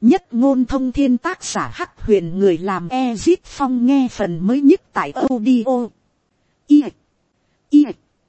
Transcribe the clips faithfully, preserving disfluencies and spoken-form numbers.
Nhất ngôn thông thiên, tác giả Hắc Huyền, người làm Ezit Phong, nghe phần mới nhất tại audio i i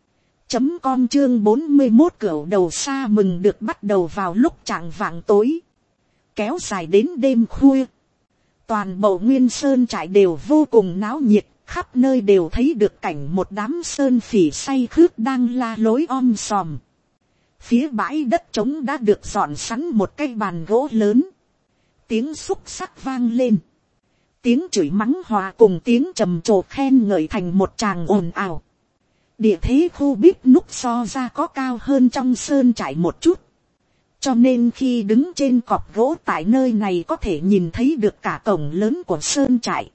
chấm com. Chương bốn mươi một, cửu đầu xa mừng được bắt đầu vào lúc chạng vạng tối, kéo dài đến đêm khuya. Toàn bộ Nguyên Sơn trại đều vô cùng náo nhiệt, khắp nơi đều thấy được cảnh một đám sơn phỉ say khướt đang la lối om sòm. Phía bãi đất trống đã được dọn sẵn một cái bàn gỗ lớn, tiếng xúc sắc vang lên, tiếng chửi mắng hòa cùng tiếng trầm trồ khen ngợi thành một tràng ồn ào. Địa thế khu bếp núc so ra có cao hơn trong sơn trại một chút, cho nên khi đứng trên cọp gỗ tại nơi này có thể nhìn thấy được cả cổng lớn của sơn trại.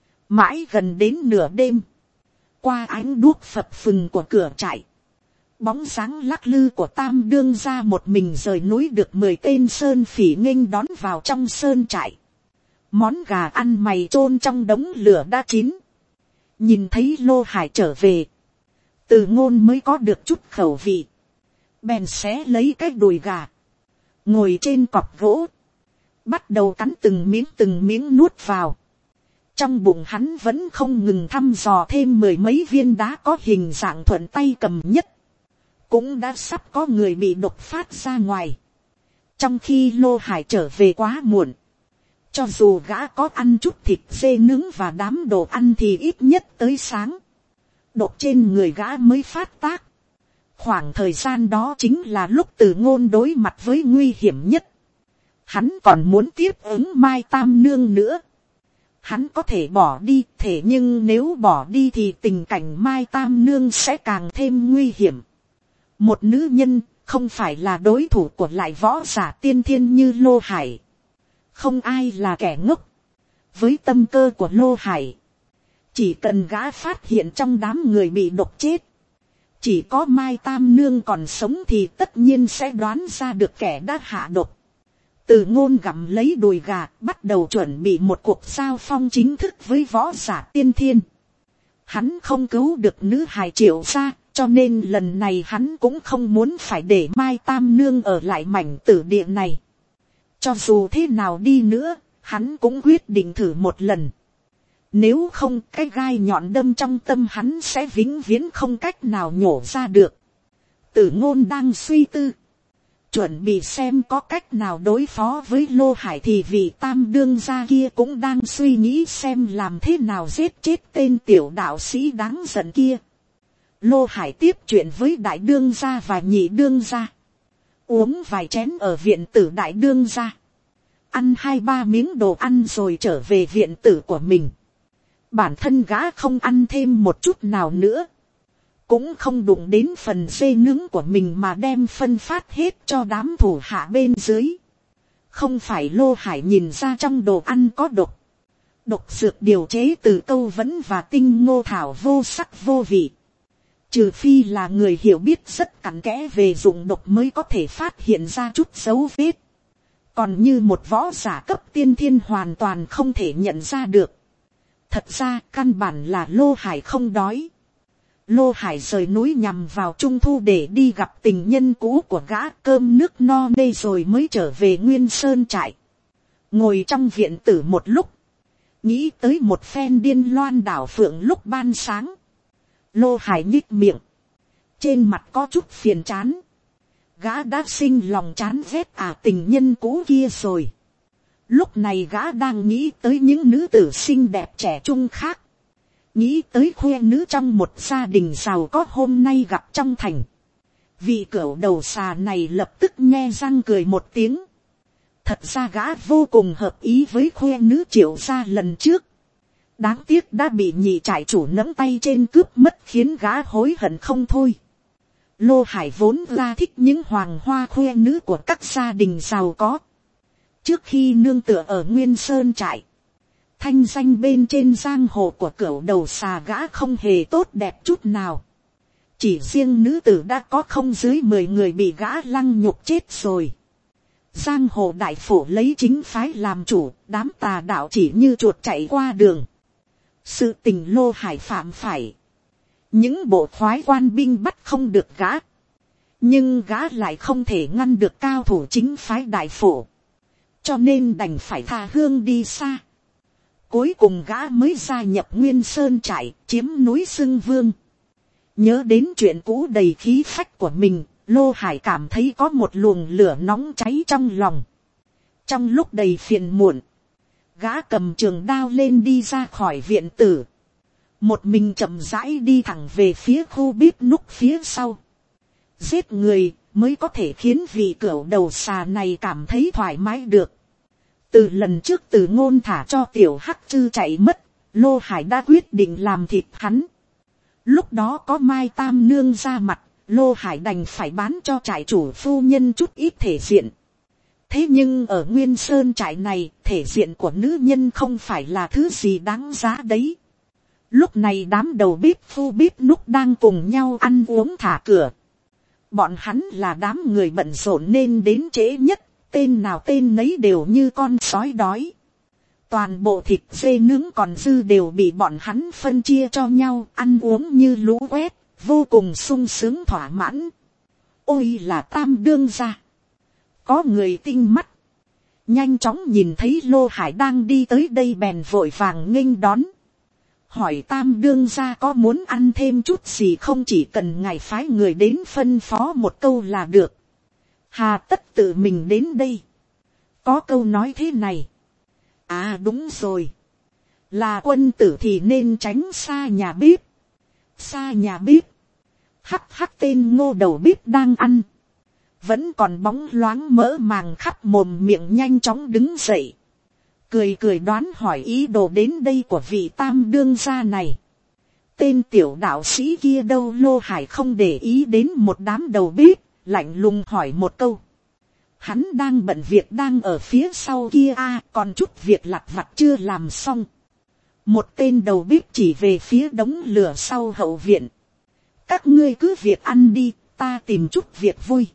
Mãi gần đến nửa đêm, qua ánh đuốc phập phừng của cửa trại, bóng sáng lắc lư của Tam đương gia một mình rời núi được mười tên sơn phỉ nghênh đón vào trong sơn trại. Món gà ăn mày chôn trong đống lửa đã chín. Nhìn thấy Lô Hải trở về, Từ Ngôn mới có được chút khẩu vị, bèn xé lấy cái đùi gà, ngồi trên cọp gỗ, bắt đầu cắn từng miếng từng miếng nuốt vào. Trong bụng hắn vẫn không ngừng thăm dò thêm mười mấy viên đá có hình dạng thuận tay cầm nhất. Cũng đã sắp có người bị độc phát ra ngoài. Trong khi Lô Hải trở về quá muộn, cho dù gã có ăn chút thịt dê nướng và đám đồ ăn thì ít nhất tới sáng, độc trên người gã mới phát tác. Khoảng thời gian đó chính là lúc Từ Ngôn đối mặt với nguy hiểm nhất. Hắn còn muốn tiếp ứng Mai Tam Nương nữa. Hắn có thể bỏ đi, thế nhưng nếu bỏ đi thì tình cảnh Mai Tam Nương sẽ càng thêm nguy hiểm. Một nữ nhân không phải là đối thủ của lại võ giả tiên thiên như Lô Hải. Không ai là kẻ ngốc. Với tâm cơ của Lô Hải, chỉ cần gã phát hiện trong đám người bị độc chết, chỉ có Mai Tam Nương còn sống thì tất nhiên sẽ đoán ra được kẻ đã hạ độc. Từ Ngôn gặm lấy đùi gà, bắt đầu chuẩn bị một cuộc giao phong chính thức với võ giả tiên thiên. Hắn không cứu được nữ hài Triệu gia, cho nên lần này hắn cũng không muốn phải để Mai Tam Nương ở lại mảnh tử địa này. Cho dù thế nào đi nữa, hắn cũng quyết định thử một lần. Nếu không, cái gai nhọn đâm trong tâm hắn sẽ vĩnh viễn không cách nào nhổ ra được. Từ Ngôn đang suy tư, chuẩn bị xem có cách nào đối phó với Lô Hải, thì vị Tam đương gia kia cũng đang suy nghĩ xem làm thế nào giết chết tên tiểu đạo sĩ đáng giận kia. Lô Hải tiếp chuyện với đại đương gia và nhị đương gia, uống vài chén ở viện tử đại đương gia, ăn hai ba miếng đồ ăn rồi trở về viện tử của mình. Bản thân gã không ăn thêm một chút nào nữa, cũng không đụng đến phần dê nướng của mình mà đem phân phát hết cho đám thủ hạ bên dưới. Không phải Lô Hải nhìn ra trong đồ ăn có độc. Độc dược điều chế từ câu vấn và tinh ngô thảo vô sắc vô vị. Trừ phi là người hiểu biết rất cặn kẽ về dụng độc mới có thể phát hiện ra chút dấu vết. Còn như một võ giả cấp tiên thiên hoàn toàn không thể nhận ra được. Thật ra căn bản là Lô Hải không đói. Lô Hải rời núi nhằm vào trung thu để đi gặp tình nhân cũ của gã, cơm nước no nê rồi mới trở về Nguyên Sơn trại. Ngồi trong viện tử một lúc, nghĩ tới một phen điên loan đảo phượng lúc ban sáng. Lô Hải nhích miệng, trên mặt có chút phiền chán. Gã đã sinh lòng chán ghét à tình nhân cũ kia rồi. Lúc này gã đang nghĩ tới những nữ tử xinh đẹp trẻ trung khác. Nghĩ tới khoe nữ trong một gia đình giàu có hôm nay gặp trong thành. Vị cẩu đầu xà này lập tức nhe răng cười một tiếng. Thật ra gã vô cùng hợp ý với khoe nữ Triệu gia lần trước. Đáng tiếc đã bị nhị trại chủ nắm tay trên cướp mất, khiến gã hối hận không thôi. Lô Hải vốn ra thích những hoàng hoa khoe nữ của các gia đình giàu có. Trước khi nương tựa ở Nguyên Sơn trại, thanh danh bên trên giang hồ của cẩu đầu xà gã không hề tốt đẹp chút nào. Chỉ riêng nữ tử đã có không dưới mười người bị gã lăng nhục chết rồi. Giang hồ đại phổ lấy chính phái làm chủ, đám tà đạo chỉ như chuột chạy qua đường. Sự tình Lô Hải phạm phải, những bộ khoái quan binh bắt không được gã, nhưng gã lại không thể ngăn được cao thủ chính phái đại phổ. cho nên đành phải tha hương đi xa. Cuối cùng gã mới gia nhập Nguyên Sơn trại, chiếm núi Xưng Vương. Nhớ đến chuyện cũ đầy khí phách của mình, Lô Hải cảm thấy có một luồng lửa nóng cháy trong lòng. Trong lúc đầy phiền muộn, gã cầm trường đao lên đi ra khỏi viện tử. Một mình chậm rãi đi thẳng về phía khu bếp núc phía sau. Giết người mới có thể khiến vị cẩu đầu xà này cảm thấy thoải mái được. Từ lần trước Từ Ngôn thả cho tiểu hắc chư chạy mất, Lô Hải đã quyết định làm thịt hắn. Lúc đó có Mai Tam Nương ra mặt, Lô Hải đành phải bán cho trại chủ phu nhân chút ít thể diện. Thế nhưng ở Nguyên Sơn trại này, thể diện của nữ nhân không phải là thứ gì đáng giá đấy. Lúc này đám đầu bếp phu bếp núc đang cùng nhau ăn uống thả cửa. Bọn hắn là đám người bận rộn nên đến trễ nhất, tên nào tên nấy đều như con sói đói. Toàn bộ thịt dê nướng còn dư đều bị bọn hắn phân chia cho nhau, ăn uống như lũ quét, vô cùng sung sướng thỏa mãn. Ôi là Tam đương gia. Có người tinh mắt, nhanh chóng nhìn thấy Lô Hải đang đi tới đây bèn vội vàng nghênh đón. Hỏi Tam đương gia có muốn ăn thêm chút gì không, chỉ cần ngài phái người đến phân phó một câu là được. Hà tất tự mình đến đây. Có câu nói thế này. À đúng rồi. Là quân tử thì nên tránh xa nhà bếp. Xa nhà bếp. Hắc hắc tên ngô đầu bếp đang ăn. Vẫn còn bóng loáng mỡ màng khắp mồm miệng nhanh chóng đứng dậy. Cười cười đoán hỏi ý đồ đến đây của vị Tam đương gia này. Tên tiểu đạo sĩ kia đâu? Lô Hải không để ý đến một đám đầu bếp, lạnh lùng hỏi một câu. Hắn đang bận việc đang ở phía sau kia a, à, còn chút việc lặt vặt chưa làm xong. Một tên đầu bếp chỉ về phía đống lửa sau hậu viện. Các ngươi cứ việc ăn đi, ta tìm chút việc vui.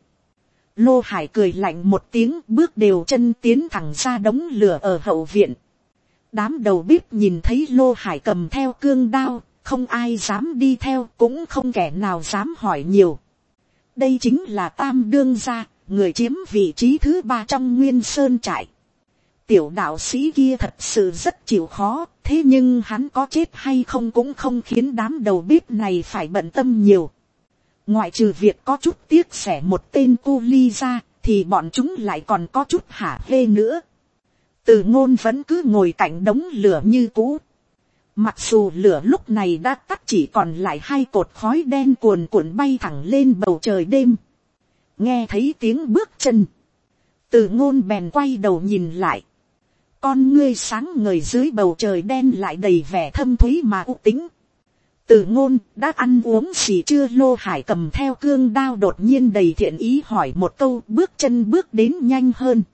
Lô Hải cười lạnh một tiếng, bước đều chân tiến thẳng ra đống lửa ở hậu viện. Đám đầu bếp nhìn thấy Lô Hải cầm theo cương đao, không ai dám đi theo, cũng không kẻ nào dám hỏi nhiều. Đây chính là Tam đương gia, người chiếm vị trí thứ ba trong Nguyên Sơn trại. Tiểu đạo sĩ kia thật sự rất chịu khó, thế nhưng hắn có chết hay không cũng không khiến đám đầu bếp này phải bận tâm nhiều. Ngoại trừ việc có chút tiếc rẻ một tên cu ly ra, thì bọn chúng lại còn có chút hả hê nữa. Từ Ngôn vẫn cứ ngồi cạnh đống lửa như cũ. Mặc dù lửa lúc này đã tắt, chỉ còn lại hai cột khói đen cuồn cuộn bay thẳng lên bầu trời đêm. Nghe thấy tiếng bước chân, Từ Ngôn bèn quay đầu nhìn lại. Con ngươi sáng ngời dưới bầu trời đen lại đầy vẻ thâm thúy mà u tĩnh. Từ Ngôn, đã ăn uống gì chưa? Lô Hải cầm theo cương đao đột nhiên đầy thiện ý hỏi một câu, bước chân bước đến nhanh hơn.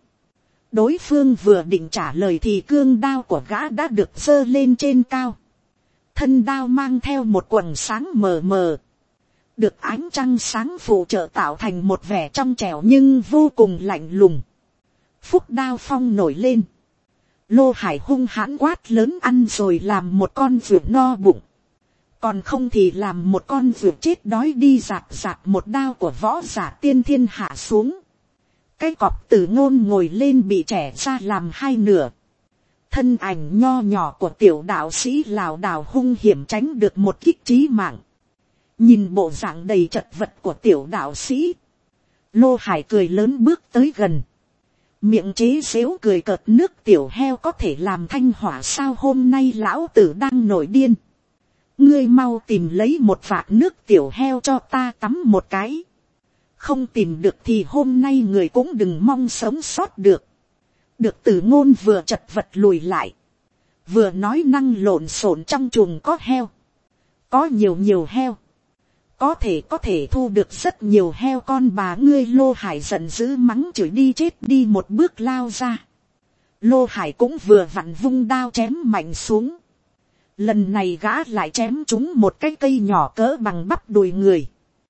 Đối phương vừa định trả lời thì cương đao của gã đã được giơ lên trên cao. Thân đao mang theo một quầng sáng mờ mờ. Được ánh trăng sáng phụ trợ tạo thành một vẻ trong trẻo nhưng vô cùng lạnh lùng. Phúc đao phong nổi lên. Lô Hải hung hãn quát lớn, ăn rồi làm một con vượt no bụng. Còn không thì làm một con vượt chết đói đi. Rạc rạc một đao của võ giả tiên thiên hạ xuống. Cái cọp Từ Ngôn ngồi lên bị trẻ ra làm hai nửa. Thân ảnh nho nhỏ của tiểu đạo sĩ lảo đảo hung hiểm tránh được một kích chí mạng. Nhìn bộ dạng đầy chật vật của tiểu đạo sĩ, Lô Hải cười lớn bước tới gần. Miệng chế xếu cười cợt, nước tiểu heo có thể làm thanh hỏa sao? Hôm nay lão tử đang nổi điên. Ngươi mau tìm lấy một vạc nước tiểu heo cho ta tắm một cái. Không tìm được thì hôm nay người cũng đừng mong sống sót được. Được Từ Ngôn vừa chật vật lùi lại, vừa nói năng lộn xộn, trong chuồng có heo. Có nhiều nhiều heo. Có thể có thể thu được rất nhiều heo con bà ngươi. Lô Hải giận dữ mắng chửi đi chết đi, một bước lao ra. Lô Hải cũng vừa vặn vung đao chém mạnh xuống. Lần này gã lại chém trúng một cái cây nhỏ cỡ bằng bắp đùi người.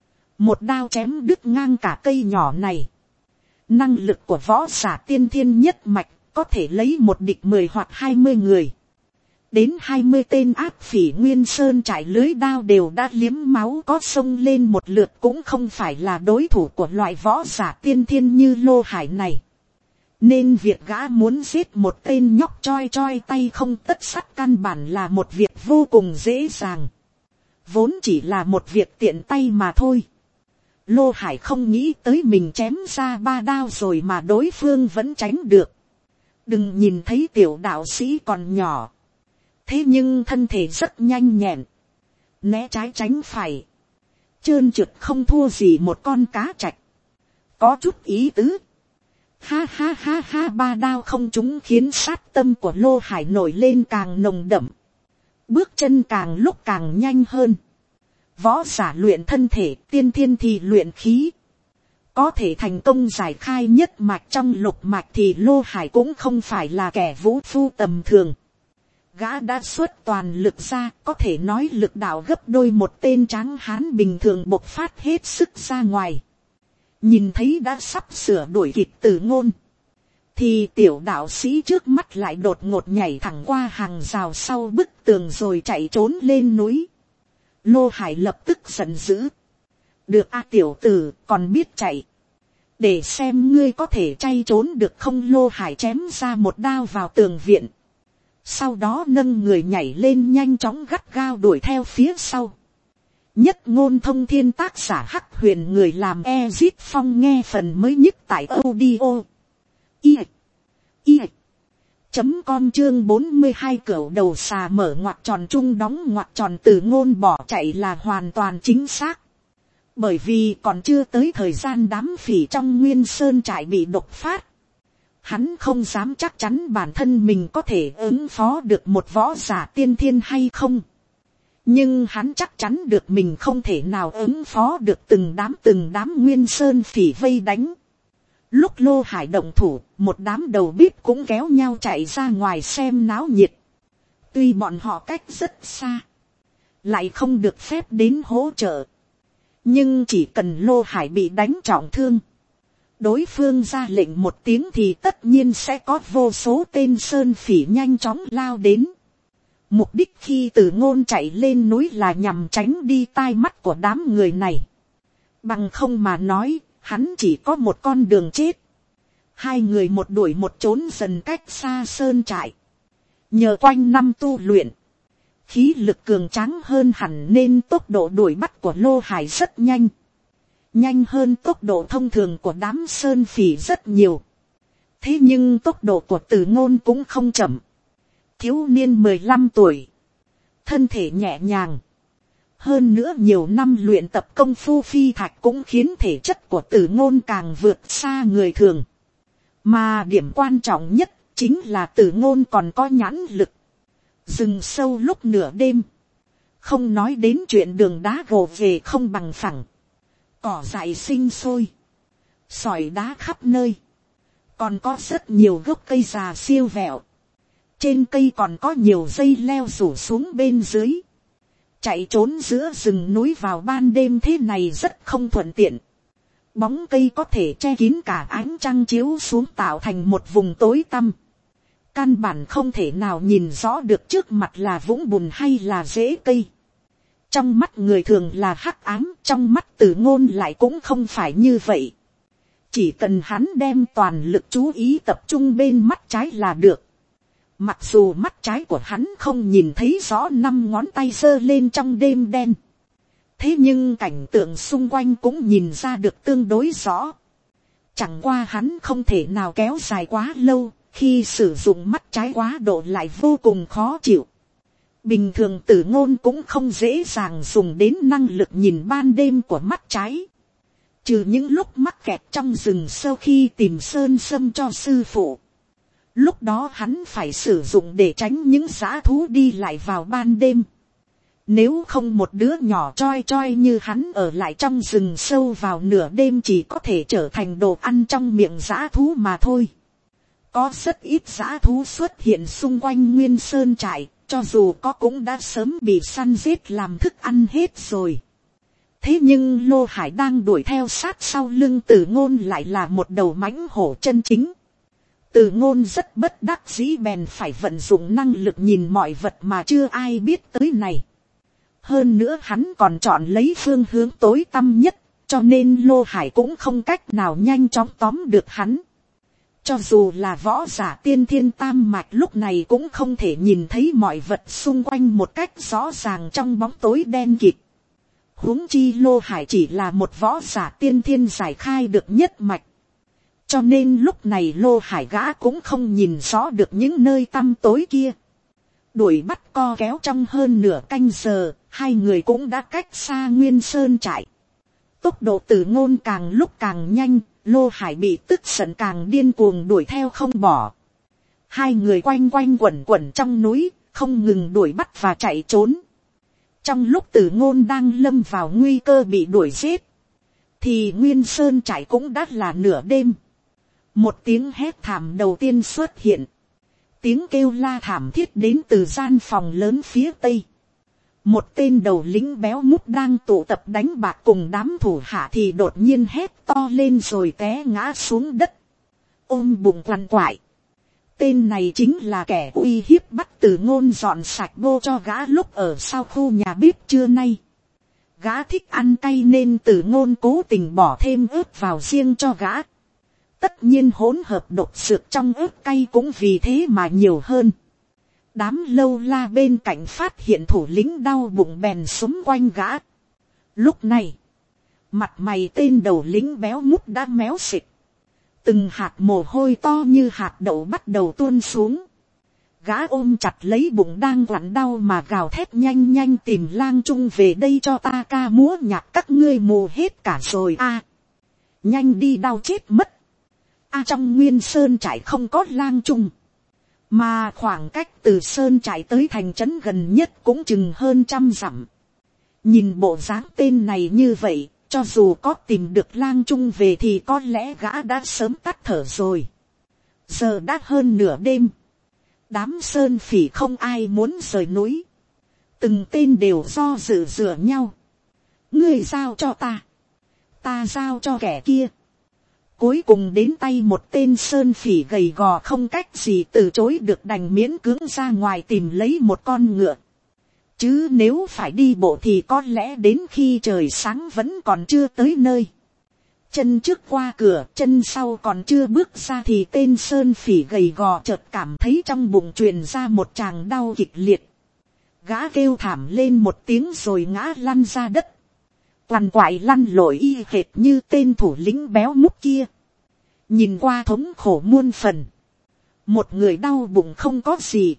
Một đao chém đứt ngang cả cây nhỏ này. Năng lực của võ giả tiên thiên nhất mạch có thể lấy một địch mười hoặc hai mươi người. Đến hai mươi tên áp phỉ Nguyên Sơn trải lưới đao đều đã liếm máu có xông lên một lượt cũng không phải là đối thủ của loại võ giả tiên thiên như Lô Hải này. Nên việc gã muốn giết một tên nhóc choi choi tay không tất sắt căn bản là một việc vô cùng dễ dàng. Vốn chỉ là một việc tiện tay mà thôi. Lô Hải không nghĩ tới mình chém ra ba đao rồi mà đối phương vẫn tránh được. Đừng nhìn thấy tiểu đạo sĩ còn nhỏ. Thế nhưng thân thể rất nhanh nhẹn. Né trái tránh phải. Trơn trượt không thua gì một con cá trạch. Có chút ý tứ. Ha ha ha ha, ba đao không trúng khiến sát tâm của Lô Hải nổi lên càng nồng đậm. Bước chân càng lúc càng nhanh hơn. Võ giả luyện thân thể, tiên thiên thì luyện khí. Có thể thành công giải khai nhất mạch trong lục mạch thì Lô Hải cũng không phải là kẻ vũ phu tầm thường. Gã đã xuất toàn lực ra, có thể nói lực đạo gấp đôi một tên tráng hán bình thường bộc phát hết sức ra ngoài. Nhìn thấy đã sắp sửa đuổi kịp Từ Ngôn, thì tiểu đạo sĩ trước mắt lại đột ngột nhảy thẳng qua hàng rào sau bức tường rồi chạy trốn lên núi. Lô Hải lập tức giận dữ. Được a, tiểu tử còn biết chạy. Để xem ngươi có thể chay trốn được không. Lô Hải chém ra một đao vào tường viện. Sau đó nâng người nhảy lên nhanh chóng gắt gao đuổi theo phía sau. Nhất Ngôn Thông Thiên, tác giả Hắc Huyền, người làm Ezit Phong. Nghe phần mới nhất tại audio i i chấm com chương bốn mươi hai. Cửu đầu xà mở ngoặc tròn trung đóng ngoặc tròn. Từ Ngôn bỏ chạy là hoàn toàn chính xác. Bởi vì còn chưa tới thời gian đám phỉ trong Nguyên Sơn trại bị độc phát. Hắn không dám chắc chắn bản thân mình có thể ứng phó được một võ giả tiên thiên hay không. Nhưng hắn chắc chắn được mình không thể nào ứng phó được từng đám từng đám Nguyên Sơn phỉ vây đánh. Lúc Lô Hải động thủ, một đám đầu bếp cũng kéo nhau chạy ra ngoài xem náo nhiệt. Tuy bọn họ cách rất xa, lại không được phép đến hỗ trợ. Nhưng chỉ cần Lô Hải bị đánh trọng thương, đối phương ra lệnh một tiếng thì tất nhiên sẽ có vô số tên sơn phỉ nhanh chóng lao đến. Mục đích khi Từ Ngôn chạy lên núi là nhằm tránh đi tai mắt của đám người này. Bằng không mà nói, hắn chỉ có một con đường chết. Hai người một đuổi một trốn dần cách xa sơn trại. Nhờ quanh năm tu luyện, khí lực cường tráng hơn hẳn nên tốc độ đuổi bắt của Lô Hải rất nhanh. Nhanh hơn tốc độ thông thường của đám sơn phỉ rất nhiều. Thế nhưng tốc độ của Từ Ngôn cũng không chậm. Thiếu niên mười lăm tuổi, thân thể nhẹ nhàng, hơn nữa nhiều năm luyện tập công phu phi thạch cũng khiến thể chất của Từ Ngôn càng vượt xa người thường. Mà điểm quan trọng nhất chính là Từ Ngôn còn có nhãn lực. Rừng sâu lúc nửa đêm, không nói đến chuyện đường đá gồ về không bằng phẳng, cỏ dại sinh sôi, sỏi đá khắp nơi, còn có rất nhiều gốc cây già siêu vẹo. Trên cây còn có nhiều dây leo rủ xuống bên dưới. Chạy trốn giữa rừng núi vào ban đêm thế này rất không thuận tiện. Bóng cây có thể che kín cả ánh trăng chiếu xuống tạo thành một vùng tối tăm. Căn bản không thể nào nhìn rõ được trước mặt là vũng bùn hay là rễ cây. Trong mắt người thường là hắc ám, trong mắt Từ Ngôn lại cũng không phải như vậy. Chỉ cần hắn đem toàn lực chú ý tập trung bên mắt trái là được. Mặc dù mắt trái của hắn không nhìn thấy rõ năm ngón tay giơ lên trong đêm đen. Thế nhưng cảnh tượng xung quanh cũng nhìn ra được tương đối rõ. Chẳng qua hắn không thể nào kéo dài quá lâu, khi sử dụng mắt trái quá độ lại vô cùng khó chịu. Bình thường Từ Ngôn cũng không dễ dàng dùng đến năng lực nhìn ban đêm của mắt trái. Trừ những lúc mắc kẹt trong rừng sâu khi tìm sơn sâm cho sư phụ. Lúc đó hắn phải sử dụng để tránh những dã thú đi lại vào ban đêm. Nếu không một đứa nhỏ choi choi như hắn ở lại trong rừng sâu vào nửa đêm chỉ có thể trở thành đồ ăn trong miệng dã thú mà thôi. Có rất ít dã thú xuất hiện xung quanh Nguyên Sơn trại, cho dù có cũng đã sớm bị săn giết làm thức ăn hết rồi. Thế nhưng Lô Hải đang đuổi theo sát sau lưng Từ Ngôn lại là một đầu mãnh hổ chân chính. Từ Ngôn rất bất đắc dĩ bèn phải vận dụng năng lực nhìn mọi vật mà chưa ai biết tới này. Hơn nữa hắn còn chọn lấy phương hướng tối tăm nhất, cho nên Lô Hải cũng không cách nào nhanh chóng tóm được hắn. Cho dù là võ giả tiên thiên tam mạch lúc này cũng không thể nhìn thấy mọi vật xung quanh một cách rõ ràng trong bóng tối đen kịt. Huống chi Lô Hải chỉ là một võ giả tiên thiên giải khai được nhất mạch. Cho nên lúc này Lô Hải gã cũng không nhìn rõ được những nơi tăm tối kia. Đuổi bắt co kéo trong hơn nửa canh giờ, hai người cũng đã cách xa Nguyên Sơn trại. Tốc độ Tử Ngôn càng lúc càng nhanh, Lô Hải bị tức giận càng điên cuồng đuổi theo không bỏ. Hai người quanh quanh quẩn quẩn trong núi, không ngừng đuổi bắt và chạy trốn. Trong lúc Tử Ngôn đang lâm vào nguy cơ bị đuổi giết, thì Nguyên Sơn trại cũng đã là nửa đêm. Một tiếng hét thảm đầu tiên xuất hiện. Tiếng kêu la thảm thiết đến từ gian phòng lớn phía tây. Một tên đầu lính béo múp đang tụ tập đánh bạc cùng đám thủ hạ thì đột nhiên hét to lên rồi té ngã xuống đất, ôm bụng quằn quại. Tên này chính là kẻ uy hiếp bắt Tử Ngôn dọn sạch bô cho gã lúc ở sau khu nhà bếp trưa nay. Gã thích ăn cay nên Tử Ngôn cố tình bỏ thêm ớt vào riêng cho gã. Tất nhiên hỗn hợp độc dược trong ớt cay cũng vì thế mà nhiều hơn. Đám lâu la bên cạnh phát hiện thủ lĩnh đau bụng bèn xúm quanh gã. Lúc này, mặt mày tên đầu lính béo múp đã méo xịt. Từng hạt mồ hôi to như hạt đậu bắt đầu tuôn xuống. Gã ôm chặt lấy bụng đang quặn đau mà gào thét nhanh nhanh tìm Lang Trung về đây cho ta ca múa nhạc các ngươi mù hết cả rồi a à, nhanh đi đau chết mất. A à, trong Nguyên Sơn trại không có Lang Trung. Mà khoảng cách từ Sơn trại tới thành trấn gần nhất cũng chừng hơn trăm dặm. Nhìn bộ dáng tên này như vậy, cho dù có tìm được Lang Trung về thì có lẽ gã đã sớm tắt thở rồi. Giờ đã hơn nửa đêm. Đám sơn phỉ không ai muốn rời núi. Từng tên đều do dự dựa nhau. Ngươi giao cho ta, ta giao cho kẻ kia. Cuối cùng đến tay một tên sơn phỉ gầy gò không cách gì từ chối được đành miễn cưỡng ra ngoài tìm lấy một con ngựa. Chứ nếu phải đi bộ thì có lẽ đến khi trời sáng vẫn còn chưa tới nơi. Chân trước qua cửa, chân sau còn chưa bước ra thì tên sơn phỉ gầy gò chợt cảm thấy trong bụng truyền ra một tràng đau kịch liệt. Gã kêu thảm lên một tiếng rồi ngã lăn ra đất. Quằn quại lăn lội y hệt như tên thủ lĩnh béo múp kia. Nhìn qua thống khổ muôn phần. Một người đau bụng không có gì.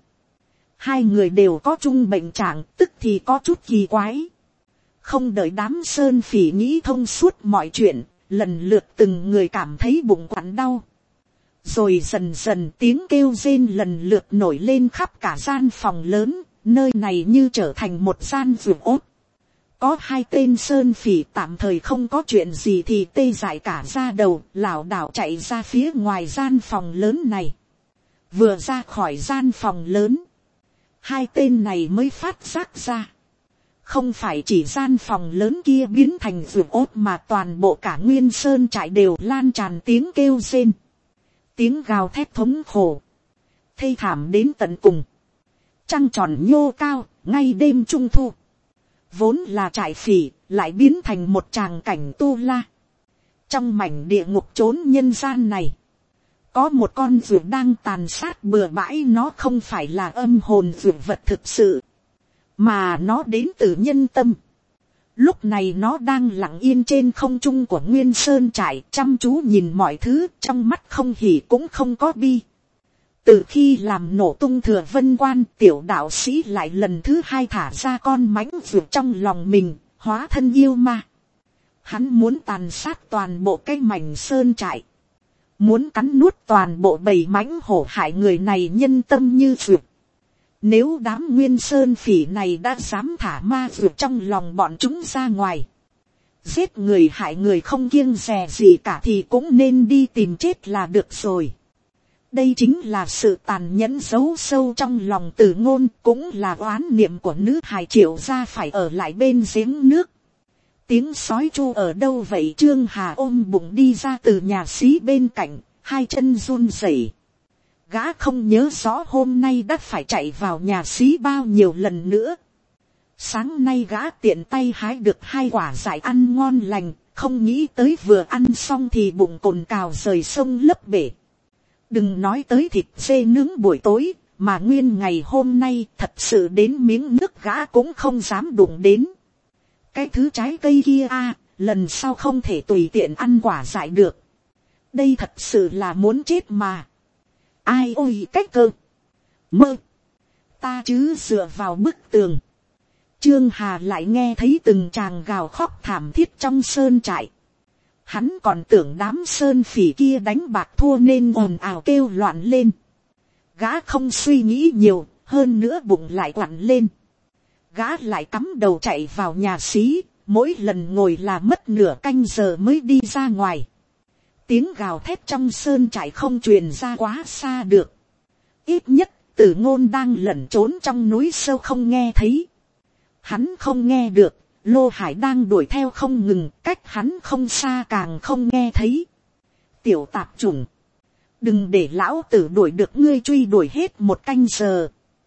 Hai người đều có chung bệnh trạng, tức thì có chút kỳ quái. Không đợi đám sơn phỉ nghĩ thông suốt mọi chuyện, lần lượt từng người cảm thấy bụng quặn đau. Rồi dần dần tiếng kêu rên lần lượt nổi lên khắp cả gian phòng lớn, nơi này như trở thành một gian vườn ốt. Có hai tên sơn phỉ tạm thời không có chuyện gì thì tê dại cả da đầu, lảo đảo chạy ra phía ngoài gian phòng lớn này. Vừa ra khỏi gian phòng lớn, hai tên này mới phát giác ra. Không phải chỉ gian phòng lớn kia biến thành vườn ốt mà toàn bộ cả Nguyên Sơn trại đều lan tràn tiếng kêu rên. Tiếng gào thét thống khổ. Thê thảm đến tận cùng. Trăng tròn nhô cao, ngay đêm trung thu. Vốn là trại phỉ, lại biến thành một tràng cảnh tu la. Trong mảnh địa ngục trốn nhân gian này, có một con ruột đang tàn sát bừa bãi. Nó không phải là âm hồn ruột vật thực sự, mà nó đến từ nhân tâm. Lúc này nó đang lặng yên trên không trung của Nguyên Sơn trại, chăm chú nhìn mọi thứ, trong mắt không hỉ cũng không có bi. Từ khi làm nổ tung Thừa Vân Quan, tiểu đạo sĩ lại lần thứ hai thả ra con mãnh ruột trong lòng mình, hóa thân yêu ma. Hắn muốn tàn sát toàn bộ cái mảnh sơn trại, muốn cắn nuốt toàn bộ bầy mãnh hổ hại người này nhân tâm như ruột. Nếu đám Nguyên Sơn phỉ này đã dám thả ma ruột trong lòng bọn chúng ra ngoài, giết người hại người không kiêng dè gì cả thì cũng nên đi tìm chết là được rồi. Đây chính là sự tàn nhẫn giấu sâu trong lòng Tử Ngôn, cũng là oán niệm của nữ hài Triệu gia phải ở lại bên giếng nước. Tiếng sói chu ở đâu vậy? Trương Hà ôm bụng đi ra từ nhà xí bên cạnh, hai chân run rẩy. Gã không nhớ rõ hôm nay đã phải chạy vào nhà xí bao nhiêu lần nữa. Sáng nay gã tiện tay hái được hai quả dại ăn ngon lành, không nghĩ tới vừa ăn xong thì bụng cồn cào rời sông lấp bể. Đừng nói tới thịt dê nướng buổi tối, mà nguyên ngày hôm nay thật sự đến miếng nước gã cũng không dám đụng đến. Cái thứ trái cây kia a, lần sau không thể tùy tiện ăn quả dại được. Đây thật sự là muốn chết mà. Ai ôi cách cơ. Mơ. Ta chứ dựa vào bức tường. Trương Hà lại nghe thấy từng tràng gào khóc thảm thiết trong sơn trại. Hắn còn tưởng đám sơn phỉ kia đánh bạc thua nên ồn ào kêu loạn lên. Gã không suy nghĩ nhiều, hơn nữa bụng lại quặn lên. Gã lại cắm đầu chạy vào nhà xí, mỗi lần ngồi là mất nửa canh giờ mới đi ra ngoài. Tiếng gào thét trong sơn trại không truyền ra quá xa được. Ít nhất Tử Ngôn đang lẩn trốn trong núi sâu không nghe thấy. Hắn không nghe được, Lô Hải đang đuổi theo không ngừng, cách hắn không xa càng không nghe thấy. Tiểu tạp chủng, đừng để lão tử đuổi được ngươi truy đuổi hết một canh giờ.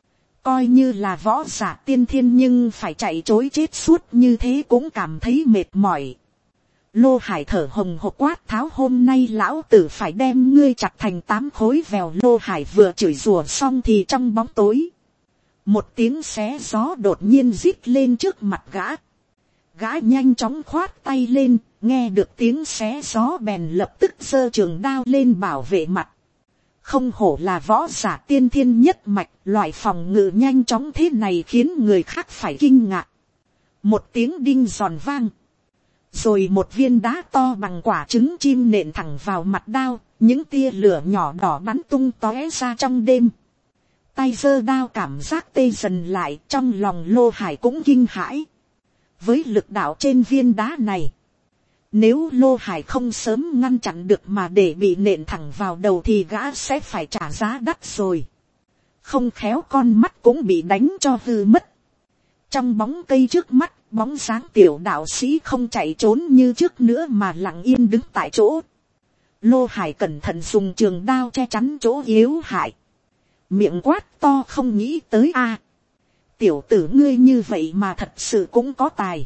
Coi như là võ giả tiên thiên nhưng phải chạy trối chết suốt như thế cũng cảm thấy mệt mỏi. Lô Hải thở hồng hộc quát tháo, hôm nay lão tử phải đem ngươi chặt thành tám khối vèo. Lô Hải vừa chửi rủa xong thì trong bóng tối, một tiếng xé gió đột nhiên rít lên trước mặt gã. Gã nhanh chóng khoát tay lên, nghe được tiếng xé gió bèn lập tức giơ trường đao lên bảo vệ mặt. Không hổ là võ giả tiên thiên nhất mạch, loại phòng ngự nhanh chóng thế này khiến người khác phải kinh ngạc. Một tiếng đinh giòn vang, rồi một viên đá to bằng quả trứng chim nện thẳng vào mặt đao, những tia lửa nhỏ đỏ bắn tung tóe ra trong đêm. Tay giơ đao cảm giác tê dần lại, trong lòng Lô Hải cũng kinh hãi. Với lực đạo trên viên đá này, nếu Lô Hải không sớm ngăn chặn được mà để bị nện thẳng vào đầu thì gã sẽ phải trả giá đắt rồi. Không khéo con mắt cũng bị đánh cho hư mất. Trong bóng cây trước mắt, bóng dáng tiểu đạo sĩ không chạy trốn như trước nữa mà lặng yên đứng tại chỗ. Lô Hải cẩn thận dùng trường đao che chắn chỗ yếu hại. Miệng quát to không nghĩ tới a. Tiểu tử ngươi như vậy mà thật sự cũng có tài.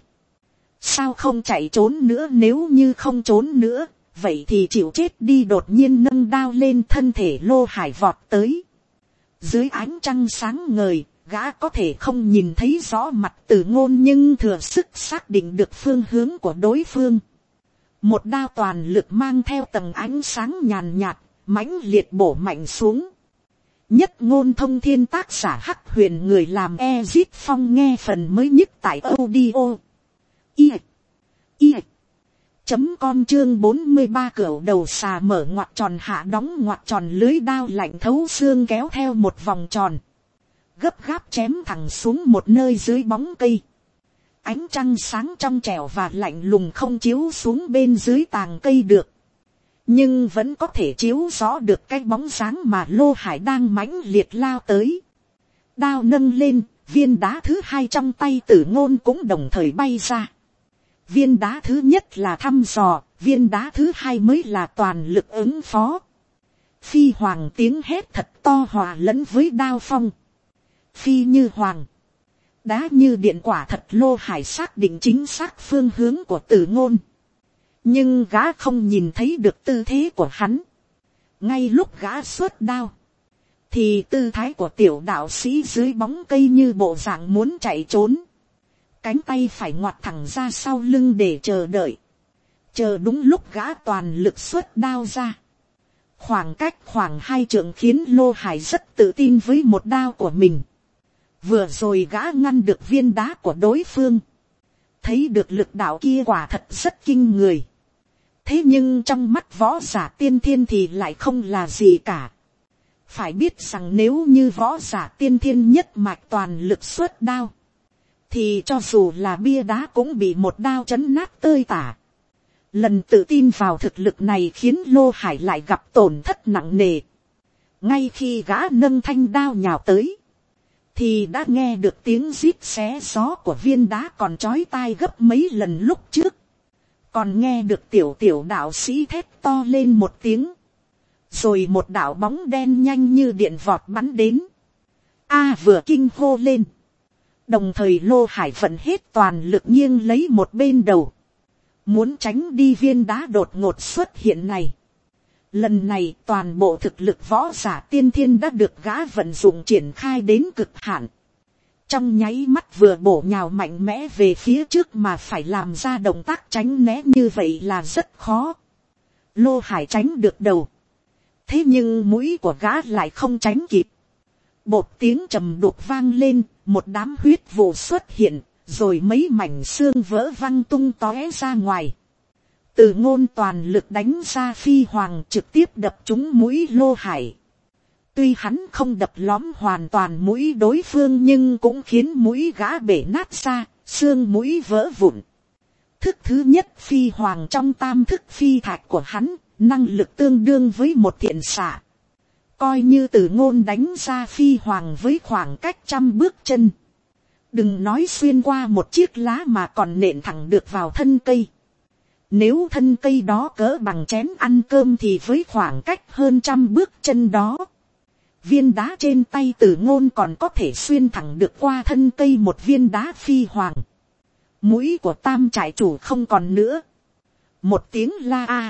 Sao không chạy trốn nữa, nếu như không trốn nữa, vậy thì chịu chết đi. Đột nhiên nâng đao lên, thân thể Lô Hải vọt tới. Dưới ánh trăng sáng ngời, gã có thể không nhìn thấy rõ mặt Tử Ngôn nhưng thừa sức xác định được phương hướng của đối phương. Một đao toàn lực mang theo tầng ánh sáng nhàn nhạt, mãnh liệt bổ mạnh xuống. Nhất Ngôn Thông Thiên, tác giả Hắc Huyền, người làm Ezit Phong, nghe phần mới nhất tại audio i i chấm com chương bốn mươi ba. Cửu đầu xà mở ngoặc tròn hạ đóng ngoặc tròn, lưới đao lạnh thấu xương kéo theo một vòng tròn, gấp gáp chém thẳng xuống một nơi dưới bóng cây. Ánh trăng sáng trong trẻo và lạnh lùng không chiếu xuống bên dưới tàng cây được, nhưng vẫn có thể chiếu rõ được cái bóng dáng mà Lô Hải đang mãnh liệt lao tới. Đao nâng lên, viên đá thứ hai trong tay Tử Ngôn cũng đồng thời bay ra. Viên đá thứ nhất là thăm dò, viên đá thứ hai mới là toàn lực ứng phó. Phi hoàng tiếng hét thật to hòa lẫn với đao phong. Phi như hoàng, đá như điện, quả thật Lô Hải xác định chính xác phương hướng của Tử Ngôn. Nhưng gã không nhìn thấy được tư thế của hắn. Ngay lúc gã xuất đao, thì tư thái của tiểu đạo sĩ dưới bóng cây như bộ dạng muốn chạy trốn. Cánh tay phải ngoặt thẳng ra sau lưng để chờ đợi. Chờ đúng lúc gã toàn lực xuất đao ra. Khoảng cách khoảng hai trượng khiến Lô Hải rất tự tin với một đao của mình. Vừa rồi gã ngăn được viên đá của đối phương. Thấy được lực đạo kia quả thật rất kinh người. Thế nhưng trong mắt võ giả tiên thiên thì lại không là gì cả. Phải biết rằng nếu như võ giả tiên thiên nhất mạch toàn lực xuất đao, thì cho dù là bia đá cũng bị một đao chấn nát tơi tả. Lần tự tin vào thực lực này khiến Lô Hải lại gặp tổn thất nặng nề. Ngay khi gã nâng thanh đao nhào tới, thì đã nghe được tiếng rít xé gió của viên đá còn chói tai gấp mấy lần lúc trước. Còn nghe được tiểu tiểu đạo sĩ thét to lên một tiếng. Rồi một đạo bóng đen nhanh như điện vọt bắn đến. A vừa kinh hô lên. Đồng thời Lô Hải vận hết toàn lực nghiêng lấy một bên đầu. Muốn tránh đi viên đá đột ngột xuất hiện này. Lần này toàn bộ thực lực võ giả tiên thiên đã được gã vận dụng triển khai đến cực hạn. Trong nháy mắt vừa bổ nhào mạnh mẽ về phía trước mà phải làm ra động tác tránh né như vậy là rất khó. Lô Hải tránh được đầu. Thế nhưng mũi của gã lại không tránh kịp. Bột tiếng trầm đục vang lên, một đám huyết vụ xuất hiện, rồi mấy mảnh xương vỡ văng tung tóe ra ngoài. Từ Ngôn toàn lực đánh ra phi hoàng trực tiếp đập trúng mũi Lô Hải. Tuy hắn không đập lõm hoàn toàn mũi đối phương nhưng cũng khiến mũi gã bể nát ra, xương mũi vỡ vụn. Thức thứ nhất phi hoàng trong tam thức phi thạch của hắn, năng lực tương đương với một thiện xạ. Coi như Từ Ngôn đánh ra phi hoàng với khoảng cách trăm bước chân. Đừng nói xuyên qua một chiếc lá mà còn nện thẳng được vào thân cây. Nếu thân cây đó cỡ bằng chén ăn cơm thì với khoảng cách hơn trăm bước chân đó, viên đá trên tay Từ Ngôn còn có thể xuyên thẳng được qua thân cây một viên đá phi hoàng. Mũi của tam trại chủ không còn nữa. Một tiếng la a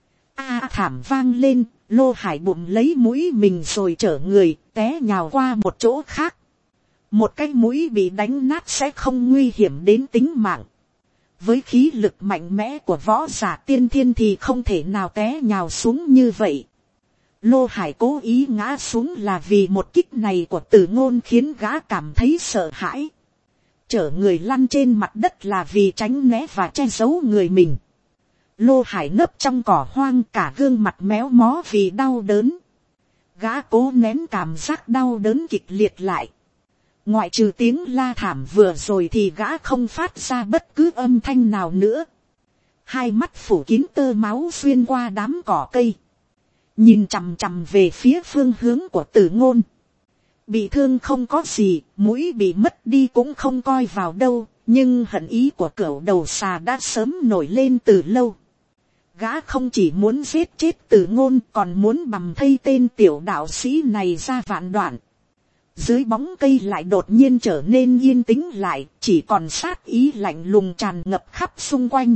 a thảm vang lên, Lô Hải bụng lấy mũi mình rồi trở người, té nhào qua một chỗ khác. Một cái mũi bị đánh nát sẽ không nguy hiểm đến tính mạng. Với khí lực mạnh mẽ của võ giả tiên thiên thì không thể nào té nhào xuống như vậy. Lô Hải cố ý ngã xuống là vì một kích này của Từ Ngôn khiến gã cảm thấy sợ hãi. Chở người lăn trên mặt đất là vì tránh né và che giấu người mình. Lô Hải nấp trong cỏ hoang, cả gương mặt méo mó vì đau đớn. Gã cố nén cảm giác đau đớn kịch liệt lại. Ngoại trừ tiếng la thảm vừa rồi thì gã không phát ra bất cứ âm thanh nào nữa. Hai mắt phủ kín tơ máu xuyên qua đám cỏ cây. Nhìn chằm chằm về phía phương hướng của Từ Ngôn. Bị thương không có gì, mũi bị mất đi cũng không coi vào đâu. Nhưng hận ý của cửu đầu xà đã sớm nổi lên từ lâu. Gã không chỉ muốn giết chết Từ Ngôn còn muốn bầm thây tên tiểu đạo sĩ này ra vạn đoạn. Dưới bóng cây lại đột nhiên trở nên yên tĩnh lại, chỉ còn sát ý lạnh lùng tràn ngập khắp xung quanh.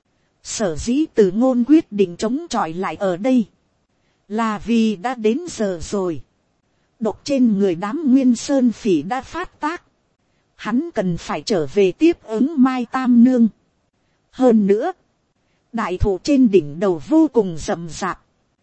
Sở dĩ Từ Ngôn quyết định chống chọi lại ở đây, là vì đã đến giờ rồi. Độc trên người đám Nguyên Sơn Phỉ đã phát tác. Hắn cần phải trở về tiếp ứng Mai Tam Nương. Hơn nữa, đại thụ trên đỉnh đầu vô cùng rậm rạp.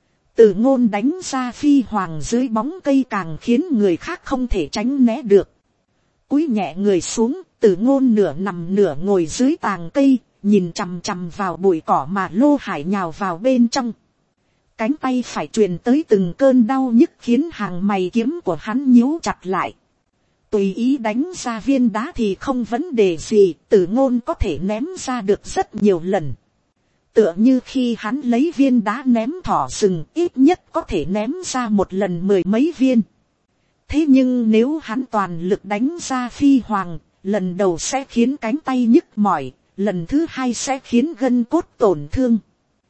Từ Ngôn đánh ra phi hoàng dưới bóng cây càng khiến người khác không thể tránh né được. Cúi nhẹ người xuống, Từ Ngôn nửa nằm nửa ngồi dưới tàng cây, nhìn chằm chằm vào bụi cỏ mà Lô Hải nhào vào bên trong. Cánh tay phải truyền tới từng cơn đau nhức khiến hàng mày kiếm của hắn nhíu chặt lại. Tùy ý đánh ra viên đá thì không vấn đề gì, Từ Ngôn có thể ném ra được rất nhiều lần. Tựa như khi hắn lấy viên đá ném thỏ rừng, ít nhất có thể ném ra một lần mười mấy viên. Thế nhưng nếu hắn toàn lực đánh ra phi hoàng, lần đầu sẽ khiến cánh tay nhức mỏi, lần thứ hai sẽ khiến gân cốt tổn thương.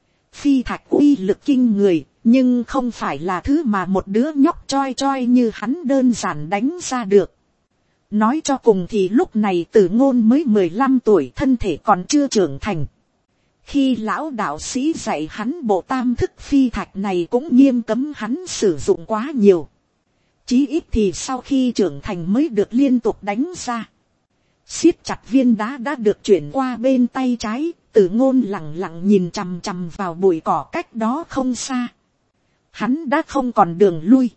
Phi thạch uy lực kinh người, nhưng không phải là thứ mà một đứa nhóc choi choi như hắn đơn giản đánh ra được. Nói cho cùng thì lúc này Từ Ngôn mới mười lăm tuổi, thân thể còn chưa trưởng thành. Khi lão đạo sĩ dạy hắn bộ tam thức phi thạch này cũng nghiêm cấm hắn sử dụng quá nhiều. Chí ít thì sau khi trưởng thành mới được liên tục đánh ra. Siết chặt viên đá đã được chuyển qua bên tay trái, Từ Ngôn lặng lặng nhìn chằm chằm vào bụi cỏ cách đó không xa. Hắn đã không còn đường lui.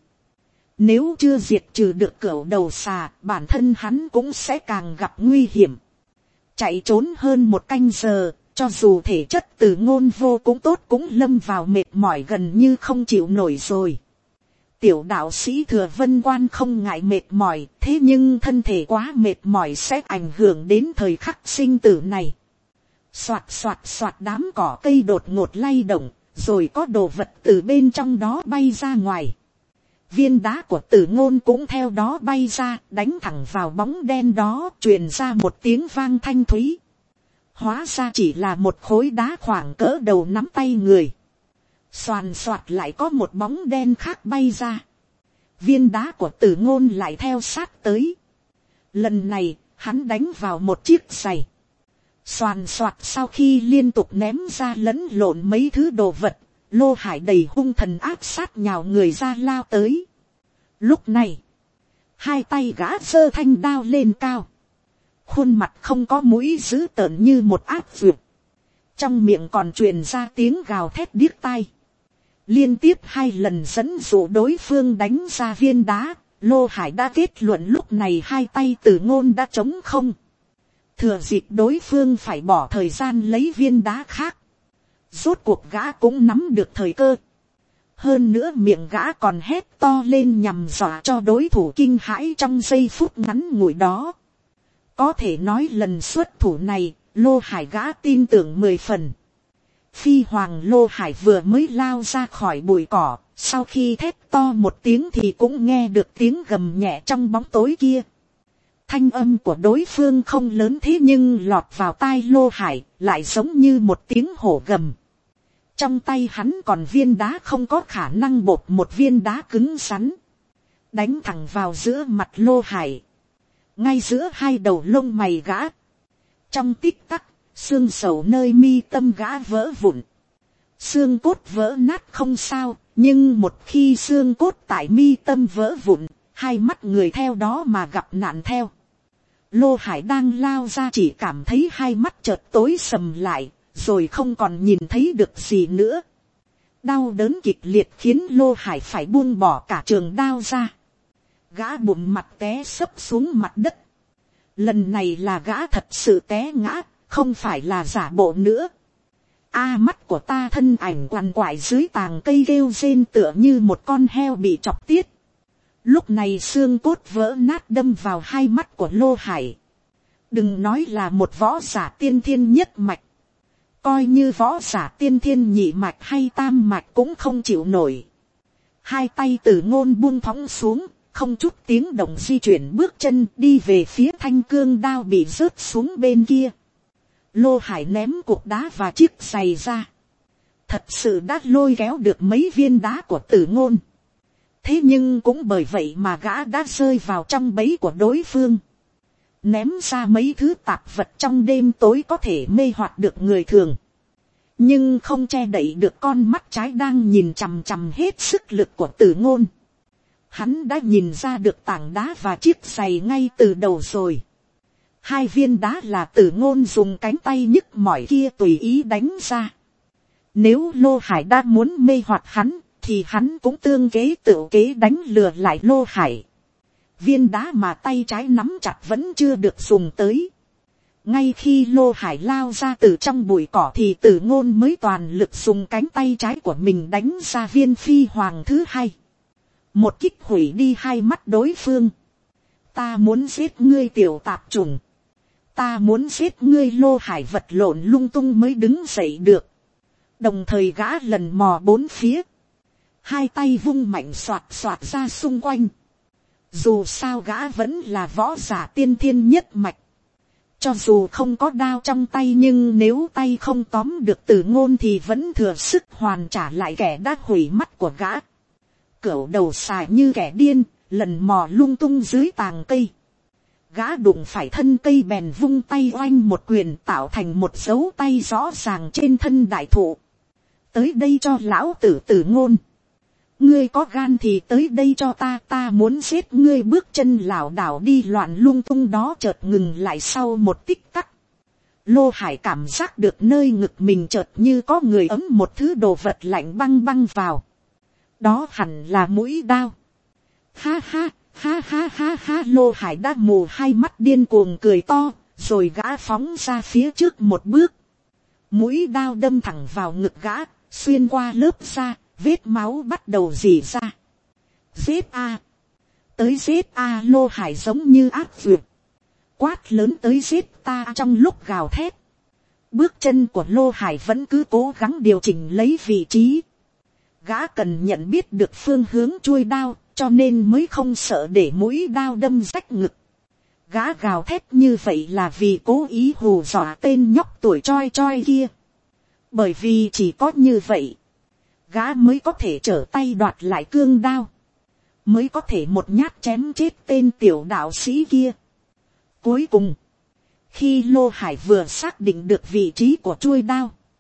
Nếu chưa diệt trừ được cửu đầu xà, bản thân hắn cũng sẽ càng gặp nguy hiểm. Chạy trốn hơn một canh giờ, cho dù thể chất Từ Ngôn vô cũng tốt cũng lâm vào mệt mỏi gần như không chịu nổi rồi. Tiểu đạo sĩ Thừa Vân Quan không ngại mệt mỏi, thế nhưng thân thể quá mệt mỏi sẽ ảnh hưởng đến thời khắc sinh tử này. Soạt soạt soạt, đám cỏ cây đột ngột lay động, rồi có đồ vật từ bên trong đó bay ra ngoài. Viên đá của Từ Ngôn cũng theo đó bay ra, đánh thẳng vào bóng đen đó, truyền ra một tiếng vang thanh thúy. Hóa ra chỉ là một khối đá khoảng cỡ đầu nắm tay người. Xoàn xoạt lại có một bóng đen khác bay ra. Viên đá của Từ Ngôn lại theo sát tới. Lần này, hắn đánh vào một chiếc giày. Xoàn xoạt, sau khi liên tục ném ra lẫn lộn mấy thứ đồ vật, Lô Hải đầy hung thần áp sát nhào người ra lao tới. Lúc này, hai tay gã giơ thanh đao lên cao, khuôn mặt không có mũi dữ tợn như một ác vượt, trong miệng còn truyền ra tiếng gào thét điếc tai, liên tiếp hai lần dẫn dụ đối phương đánh ra viên đá. Lô Hải đã kết luận lúc này hai tay Từ Ngôn đã trống không, thừa dịp đối phương phải bỏ thời gian lấy viên đá khác. Rốt cuộc gã cũng nắm được thời cơ, hơn nữa miệng gã còn hét to lên nhằm dọa cho đối thủ kinh hãi trong giây phút ngắn ngủi đó. Có thể nói lần xuất thủ này, Lô Hải gã tin tưởng mười phần. Phi hoàng Lô Hải vừa mới lao ra khỏi bụi cỏ, sau khi thét to một tiếng thì cũng nghe được tiếng gầm nhẹ trong bóng tối kia. Thanh âm của đối phương không lớn thế nhưng lọt vào tai Lô Hải lại giống như một tiếng hổ gầm. Trong tay hắn còn viên đá không có khả năng bột một viên đá cứng rắn, đánh thẳng vào giữa mặt Lô Hải, ngay giữa hai đầu lông mày gã. Trong tích tắc, xương sầu nơi mi tâm gã vỡ vụn, xương cốt vỡ nát không sao, nhưng một khi xương cốt tại mi tâm vỡ vụn, hai mắt người theo đó mà gặp nạn theo. Lô Hải đang lao ra chỉ cảm thấy hai mắt chợt tối sầm lại, rồi không còn nhìn thấy được gì nữa. Đau đớn kịch liệt khiến Lô Hải phải buông bỏ cả trường đao ra. Gã bụng mặt té sấp xuống mặt đất. Lần này là gã thật sự té ngã, không phải là giả bộ nữa. A mắt của ta thân ảnh quằn quại dưới tàng cây kêu rên tựa như một con heo bị chọc tiết. Lúc này xương cốt vỡ nát đâm vào hai mắt của Lô Hải. Đừng nói là một võ giả tiên thiên nhất mạch, coi như võ giả tiên thiên nhị mạch hay tam mạch cũng không chịu nổi. Hai tay Từ Ngôn buông thõng xuống, không chút tiếng động di chuyển bước chân đi về phía thanh cương đao bị rớt xuống bên kia. Lô Hải ném cục đá và chiếc giày ra, thật sự đã lôi kéo được mấy viên đá của Từ Ngôn. Thế nhưng cũng bởi vậy mà gã đã rơi vào trong bẫy của đối phương, ném ra mấy thứ tạp vật trong đêm tối có thể mê hoặc được người thường, nhưng không che đậy được con mắt trái đang nhìn chằm chằm hết sức lực của Từ Ngôn. Hắn đã nhìn ra được tảng đá và chiếc giày ngay từ đầu rồi. Hai viên đá là Từ Ngôn dùng cánh tay nhức mỏi kia tùy ý đánh ra. Nếu Lô Hải đã muốn mê hoặc hắn, thì hắn cũng tương kế tự kế đánh lừa lại Lô Hải. Viên đá mà tay trái nắm chặt vẫn chưa được dùng tới. Ngay khi Lô Hải lao ra từ trong bụi cỏ thì Từ Ngôn mới toàn lực dùng cánh tay trái của mình đánh ra viên phi hoàng thứ hai. Một kích hủy đi hai mắt đối phương. Ta muốn giết ngươi tiểu tạp trùng. Ta muốn giết ngươi. Lô Hải vật lộn lung tung mới đứng dậy được. Đồng thời gã lần mò bốn phía. Hai tay vung mạnh xoạt xoạt ra xung quanh. Dù sao gã vẫn là võ giả tiên thiên nhất mạch. Cho dù không có đao trong tay nhưng nếu tay không tóm được Từ Ngôn thì vẫn thừa sức hoàn trả lại kẻ đã hủy mắt của gã. Cẩu đầu xài như kẻ điên, lần mò lung tung dưới tàng cây. Gã đụng phải thân cây bèn vung tay oanh một quyền tạo thành một dấu tay rõ ràng trên thân đại thụ. Tới đây cho lão tử Từ Ngôn. Ngươi có gan thì tới đây cho ta, ta muốn giết ngươi. Bước chân lảo đảo đi loạn lung tung đó chợt ngừng lại sau một tích tắc. Lô Hải cảm giác được nơi ngực mình chợt như có người ấm một thứ đồ vật lạnh băng băng vào. Đó hẳn là mũi đao. Ha ha, ha ha ha ha. Lô Hải đã mù hai mắt điên cuồng cười to, rồi gã phóng ra phía trước một bước. Mũi đao đâm thẳng vào ngực gã, xuyên qua lớp da, vết máu bắt đầu rỉ ra. Giết a, tới giết a. Lô Hải giống như ác vượt, quát lớn tới giết ta trong lúc gào thét. Bước chân của Lô Hải vẫn cứ cố gắng điều chỉnh lấy vị trí. Gã cần nhận biết được phương hướng chuôi đao, cho nên mới không sợ để mũi đao đâm rách ngực. Gã gào thét như vậy là vì cố ý hù dọa tên nhóc tuổi choi choi kia. Bởi vì chỉ có như vậy, gã mới có thể trở tay đoạt lại cương đao, mới có thể một nhát chém chết tên tiểu đạo sĩ kia. Cuối cùng, khi Lô Hải vừa xác định được vị trí của chuôi đao,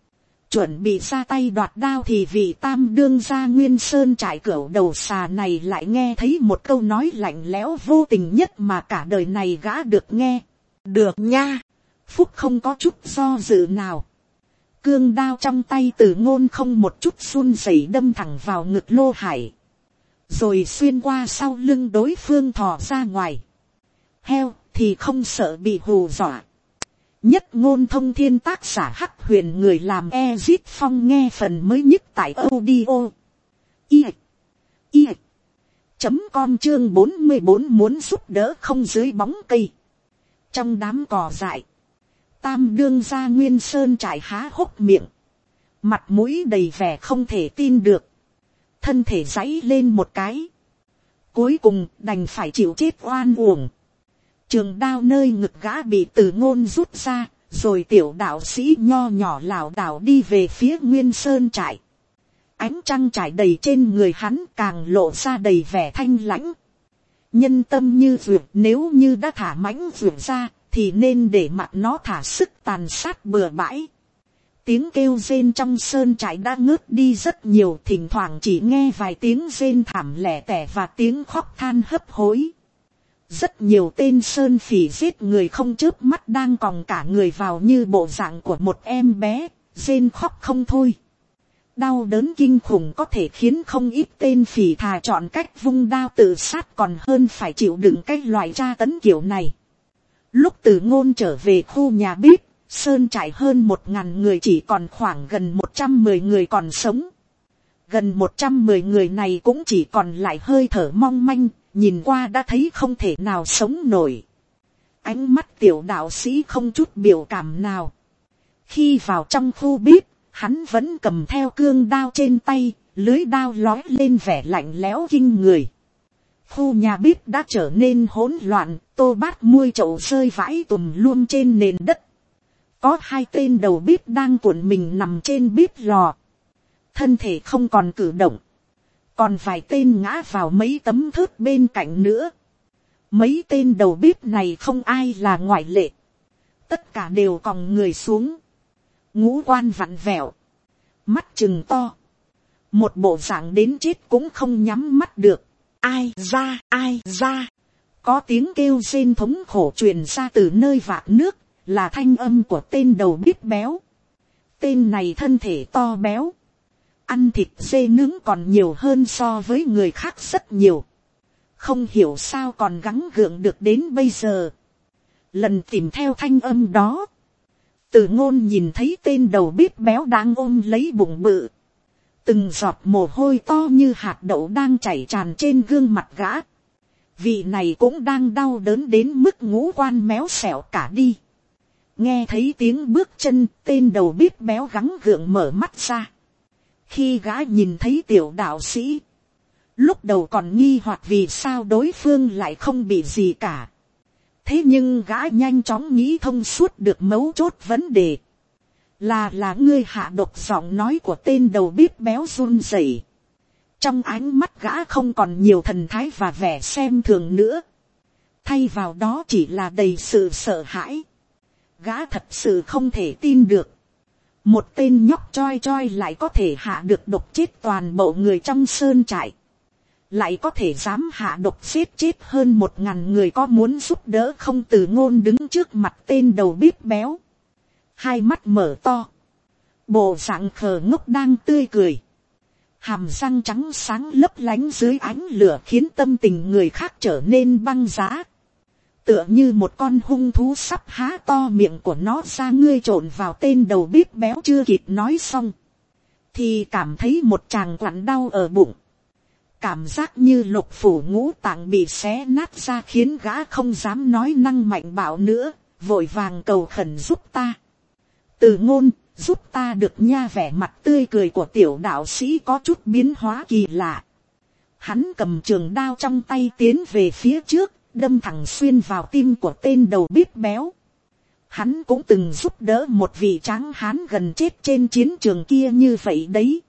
chuẩn bị ra tay đoạt đao thì vị tam đương gia Nguyên Sơn trại cửu đầu xà này lại nghe thấy một câu nói lạnh lẽo vô tình nhất mà cả đời này gã được nghe. Được nha. Phúc không có chút do dự nào. Cương đao trong tay Từ Ngôn không một chút run rẩy đâm thẳng vào ngực Lô Hải. Rồi xuyên qua sau lưng đối phương thò ra ngoài. Heo thì không sợ bị hù dọa. Nhất ngôn thông thiên, tác giả Hắc Huyền, người làm Ezit Phong, nghe phần mới nhất tại audio i i chấm com chương bốn mươi bốn muốn giúp đỡ không dưới bóng cây. Trong đám cỏ dại, tam đương gia Nguyên Sơn trại há hốc miệng, mặt mũi đầy vẻ không thể tin được, thân thể giãy lên một cái, cuối cùng đành phải chịu chết oan uổng. Trường đao nơi ngực gã bị Từ Ngôn rút ra, rồi tiểu đạo sĩ nho nhỏ lảo đảo đi về phía Nguyên Sơn trại. Ánh trăng trải đầy trên người hắn càng lộ ra đầy vẻ thanh lãnh. Nhân tâm như vượt, nếu như đã thả mãnh vượt ra, thì nên để mặc nó thả sức tàn sát bừa bãi. Tiếng kêu rên trong sơn trại đã ngớt đi rất nhiều, thỉnh thoảng chỉ nghe vài tiếng rên thảm lẻ tẻ và tiếng khóc than hấp hối. Rất nhiều tên sơn phỉ giết người không chớp mắt đang còng cả người vào như bộ dạng của một em bé, rên khóc không thôi. Đau đớn kinh khủng có thể khiến không ít tên phỉ thà chọn cách vung đao tự sát còn hơn phải chịu đựng cái loại tra tấn kiểu này. Lúc Từ Ngôn trở về khu nhà bếp, sơn trại hơn một ngàn người chỉ còn khoảng gần một trăm mười người còn sống. Gần một trăm mười người này cũng chỉ còn lại hơi thở mong manh, nhìn qua đã thấy không thể nào sống nổi. Ánh mắt tiểu đạo sĩ không chút biểu cảm nào. Khi vào trong khu bếp, hắn vẫn cầm theo cương đao trên tay, lưới đao lói lên vẻ lạnh lẽo kinh người. Khu nhà bếp đã trở nên hỗn loạn, tô bát muôi chậu rơi vãi tùm luôn trên nền đất. Có hai tên đầu bếp đang cuộn mình nằm trên bếp lò, thân thể không còn cử động. Còn vài tên ngã vào mấy tấm thớt bên cạnh nữa. Mấy tên đầu bếp này không ai là ngoại lệ. Tất cả đều còng người xuống. Ngũ quan vặn vẹo, mắt trừng to, một bộ dạng đến chết cũng không nhắm mắt được. Ai ra, ai ra. Có tiếng kêu rên thống khổ truyền ra từ nơi vạc nước, là thanh âm của tên đầu bếp béo. Tên này thân thể to béo, ăn thịt dê nướng còn nhiều hơn so với người khác rất nhiều. Không hiểu sao còn gắng gượng được đến bây giờ. Lần tìm theo thanh âm đó, Từ Ngôn nhìn thấy tên đầu bếp béo đang ôm lấy bụng bự. Từng giọt mồ hôi to như hạt đậu đang chảy tràn trên gương mặt gã. Vị này cũng đang đau đớn đến mức ngũ quan méo xẹo cả đi. Nghe thấy tiếng bước chân, tên đầu bếp béo gắng gượng mở mắt ra. Khi gã nhìn thấy tiểu đạo sĩ, lúc đầu còn nghi hoặc vì sao đối phương lại không bị gì cả. Thế nhưng gã nhanh chóng nghĩ thông suốt được mấu chốt vấn đề. Là là ngươi hạ độc. Giọng nói của tên đầu bếp béo run rẩy. Trong ánh mắt gã không còn nhiều thần thái và vẻ xem thường nữa. Thay vào đó chỉ là đầy sự sợ hãi. Gã thật sự không thể tin được. Một tên nhóc choi choi lại có thể hạ được độc chết toàn bộ người trong sơn trại. Lại có thể dám hạ độc giết chết hơn một ngàn người. Có muốn giúp đỡ không? Từ Ngôn đứng trước mặt tên đầu bếp béo, hai mắt mở to, bộ dạng khờ ngốc đang tươi cười, hàm răng trắng sáng lấp lánh dưới ánh lửa khiến tâm tình người khác trở nên băng giá. Tựa như một con hung thú sắp há to miệng của nó ra. Ngươi trộn vào. Tên đầu bếp béo chưa kịp nói xong, thì cảm thấy một tràng quặn đau ở bụng. Cảm giác như lục phủ ngũ tạng bị xé nát ra khiến gã không dám nói năng mạnh bạo nữa, vội vàng cầu khẩn giúp ta. Từ Ngôn, giúp ta được nha. Vẻ mặt tươi cười của tiểu đạo sĩ có chút biến hóa kỳ lạ. Hắn cầm trường đao trong tay tiến về phía trước, đâm thẳng xuyên vào tim của tên đầu bếp béo. Hắn cũng từng giúp đỡ một vị tráng hán gần chết trên chiến trường kia như vậy đấy.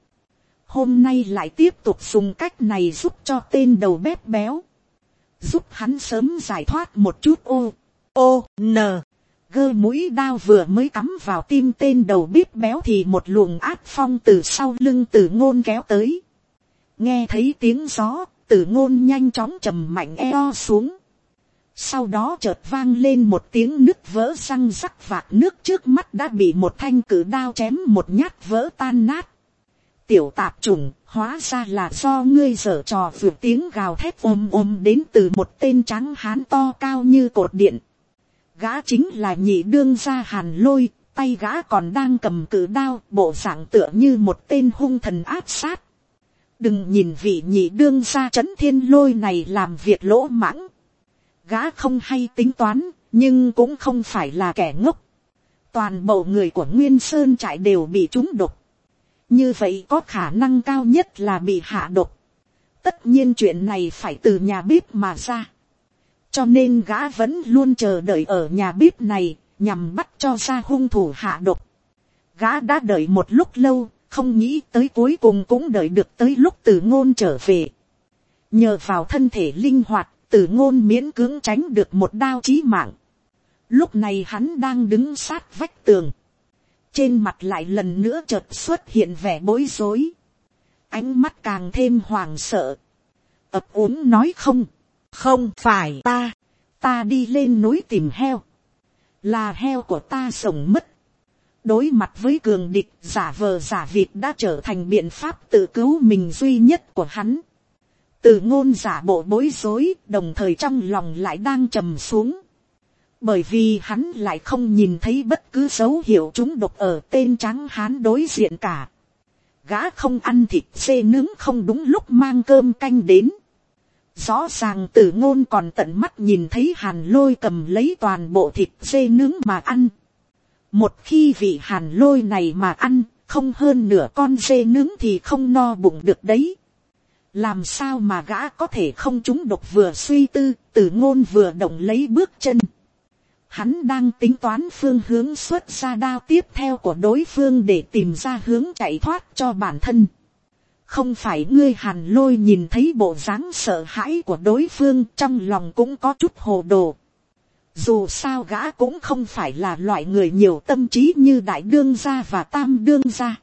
Hôm nay lại tiếp tục dùng cách này giúp cho tên đầu bếp béo, giúp hắn sớm giải thoát một chút. Ô, ô, n. Gơ mũi đao vừa mới cắm vào tim tên đầu bếp béo thì một luồng áp phong từ sau lưng Tử Ngôn kéo tới. Nghe thấy tiếng gió, Tử Ngôn nhanh chóng trầm mạnh eo xuống. Sau đó chợt vang lên một tiếng nứt vỡ răng rắc, vạc nước trước mắt đã bị một thanh cử đao chém một nhát vỡ tan nát. Tiểu tạp chủng, hóa ra là do ngươi giở trò. Vượt tiếng gào thét ôm ôm đến từ một tên trắng hán to cao như cột điện. Gã chính là nhị đương gia Hàn Lôi, tay gã còn đang cầm cự đao, bộ dạng tựa như một tên hung thần áp sát. Đừng nhìn vị nhị đương gia Trấn Thiên Lôi này làm việc lỗ mãng. Gã không hay tính toán, nhưng cũng không phải là kẻ ngốc. Toàn bộ người của Nguyên Sơn trại đều bị trúng độc. Như vậy có khả năng cao nhất là bị hạ độc. Tất nhiên chuyện này phải từ nhà bếp mà ra. Cho nên gã vẫn luôn chờ đợi ở nhà bếp này, nhằm bắt cho ra hung thủ hạ độc. Gã đã đợi một lúc lâu, không nghĩ tới cuối cùng cũng đợi được tới lúc Tử Ngôn trở về. Nhờ vào thân thể linh hoạt, Tử Ngôn miễn cưỡng tránh được một đao chí mạng. Lúc này hắn đang đứng sát vách tường. Trên mặt lại lần nữa chợt xuất hiện vẻ bối rối. Ánh mắt càng thêm hoảng sợ. Ấp úng nói không. Không phải ta. Ta đi lên núi tìm heo. Là heo của ta sống mất. Đối mặt với cường địch, giả vờ giả vịt đã trở thành biện pháp tự cứu mình duy nhất của hắn. Tử Ngôn giả bộ bối rối, đồng thời trong lòng lại đang trầm xuống. Bởi vì hắn lại không nhìn thấy bất cứ dấu hiệu trúng độc ở tên trắng hán đối diện cả. Gã không ăn thịt dê nướng không đúng lúc mang cơm canh đến. Rõ ràng Tử Ngôn còn tận mắt nhìn thấy Hàn Lôi cầm lấy toàn bộ thịt dê nướng mà ăn. Một khi vị Hàn Lôi này mà ăn, không hơn nửa con dê nướng thì không no bụng được đấy. Làm sao mà gã có thể không trúng độc? Vừa suy tư, Tử Ngôn vừa động lấy bước chân. Hắn đang tính toán phương hướng xuất ra đao tiếp theo của đối phương để tìm ra hướng chạy thoát cho bản thân. Không phải ngươi? Hàn Lôi nhìn thấy bộ dáng sợ hãi của đối phương, trong lòng cũng có chút hồ đồ. Dù sao gã cũng không phải là loại người nhiều tâm trí như đại đương gia và tam đương gia.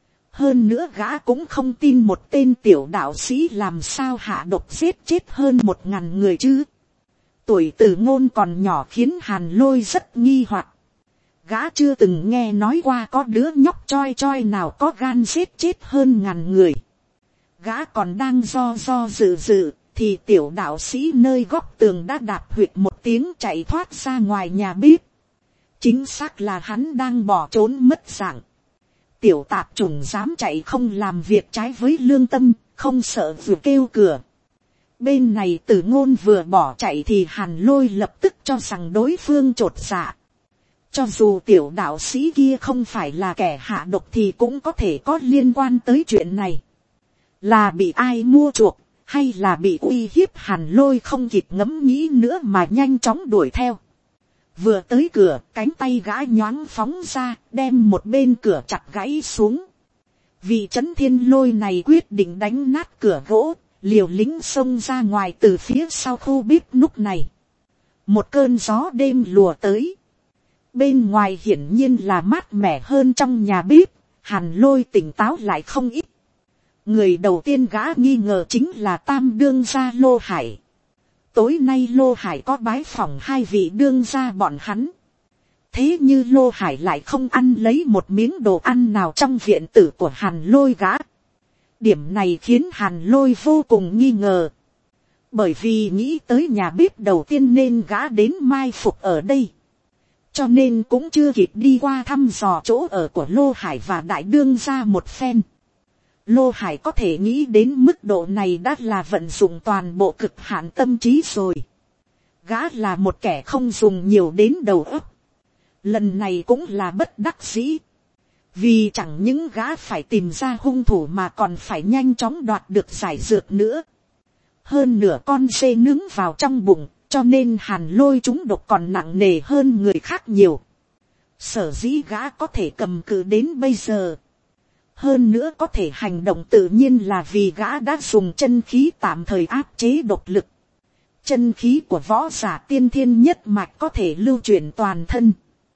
Hơn nữa gã cũng không tin một tên tiểu đạo sĩ làm sao hạ độc giết chết hơn một ngàn người chứ. Tuổi Tử Ngôn còn nhỏ khiến Hàn Lôi rất nghi hoặc. Gã chưa từng nghe nói qua có đứa nhóc choi choi nào có gan giết chết hơn ngàn người. Gã còn đang do do dự dự, thì tiểu đạo sĩ nơi góc tường đã đạp huyệt một tiếng chạy thoát ra ngoài nhà bếp. Chính xác là hắn đang bỏ trốn mất dạng. Tiểu tạp chủng dám chạy không làm việc trái với lương tâm, không sợ vừa kêu cửa. Bên này Tử Ngôn vừa bỏ chạy thì Hàn Lôi lập tức cho rằng đối phương chột dạ. Cho dù tiểu đạo sĩ kia không phải là kẻ hạ độc thì cũng có thể có liên quan tới chuyện này. Là bị ai mua chuộc, hay là bị uy hiếp? Hàn Lôi không kịp ngẫm nghĩ nữa mà nhanh chóng đuổi theo. Vừa tới cửa, cánh tay gã nhoáng phóng ra, đem một bên cửa chặt gãy xuống. Vị Trấn Thiên Lôi này quyết định đánh nát cửa gỗ, liều lĩnh xông ra ngoài từ phía sau khu bếp núc này. Một cơn gió đêm lùa tới. Bên ngoài hiển nhiên là mát mẻ hơn trong nhà bếp. Hàn Lôi tỉnh táo lại không ít. Người đầu tiên gã nghi ngờ chính là tam đương gia Lô Hải. Tối nay Lô Hải có bái phỏng hai vị đương gia bọn hắn. Thế như Lô Hải lại không ăn lấy một miếng đồ ăn nào trong viện tử của Hàn Lôi gã. Điểm này khiến Hàn Lôi vô cùng nghi ngờ. Bởi vì nghĩ tới nhà bếp đầu tiên nên gã đến mai phục ở đây. Cho nên cũng chưa kịp đi qua thăm dò chỗ ở của Lô Hải và đại đương gia một phen. Lô Hải có thể nghĩ đến mức độ này đã là vận dụng toàn bộ cực hạn tâm trí rồi. Gã là một kẻ không dùng nhiều đến đầu óc. Lần này cũng là bất đắc dĩ. Vì chẳng những gã phải tìm ra hung thủ mà còn phải nhanh chóng đoạt được giải dược nữa. Hơn nửa con dê nướng vào trong bụng, cho nên Hàn Lôi chúng độc còn nặng nề hơn người khác nhiều. Sở dĩ gã có thể cầm cự đến bây giờ. Hơn nữa có thể hành động tự nhiên là vì gã đã dùng chân khí tạm thời áp chế độc lực. Chân khí của võ giả tiên thiên nhất mạch có thể lưu chuyển toàn thân.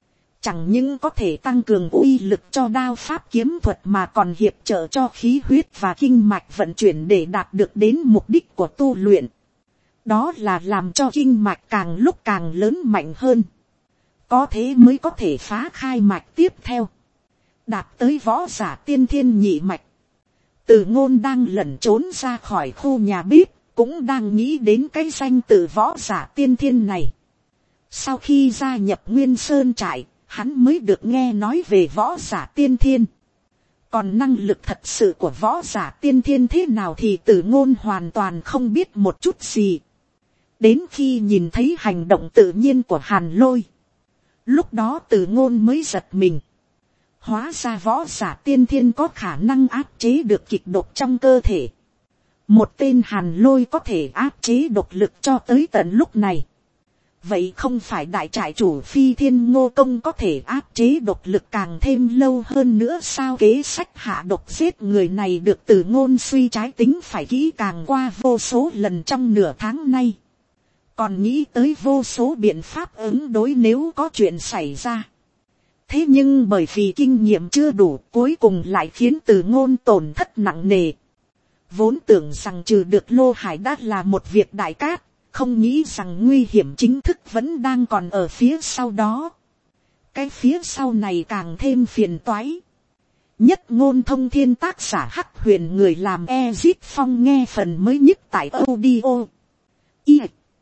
chẳng những có thể tăng cường uy lực cho đao pháp kiếm thuật mà còn hiệp trợ cho khí huyết và kinh mạch vận chuyển để đạt được đến mục đích của tu luyện. Đó là làm cho kinh mạch càng lúc càng lớn mạnh hơn. Có thế mới có thể phá khai mạch tiếp theo. Đạt tới võ giả tiên thiên nhị mạch. Từ Ngôn đang lẩn trốn ra khỏi khu nhà bếp, cũng đang nghĩ đến cái danh từ võ giả tiên thiên này. Sau khi gia nhập Nguyên Sơn trại, hắn mới được nghe nói về võ giả tiên thiên. Còn năng lực thật sự của võ giả tiên thiên thế nào thì Từ Ngôn hoàn toàn không biết một chút gì. Đến khi nhìn thấy hành động tự nhiên của Hàn Lôi, lúc đó Từ Ngôn mới giật mình. Hóa ra võ giả tiên thiên có khả năng áp chế được kịch độc trong cơ thể. Một tên Hàn Lôi có thể áp chế độc lực cho tới tận lúc này. Vậy không phải đại trại chủ Phi Thiên Ngô Công có thể áp chế độc lực càng thêm lâu hơn nữa sao? Kế sách hạ độc giết người này được Từ Ngôn suy trái tính phải kỹ càng qua vô số lần trong nửa tháng nay. Còn nghĩ tới vô số biện pháp ứng đối nếu có chuyện xảy ra. Thế nhưng bởi vì kinh nghiệm chưa đủ, cuối cùng lại khiến Từ Ngôn tổn thất nặng nề. Vốn tưởng rằng trừ được Lô Hải đã là một việc đại cát, không nghĩ rằng nguy hiểm chính thức vẫn đang còn ở phía sau đó. Cái phía sau này càng thêm phiền toái. Nhất Ngôn Thông Thiên tác giả Hắc Huyền, người làm Ezit Phong, nghe phần mới nhất tại audio i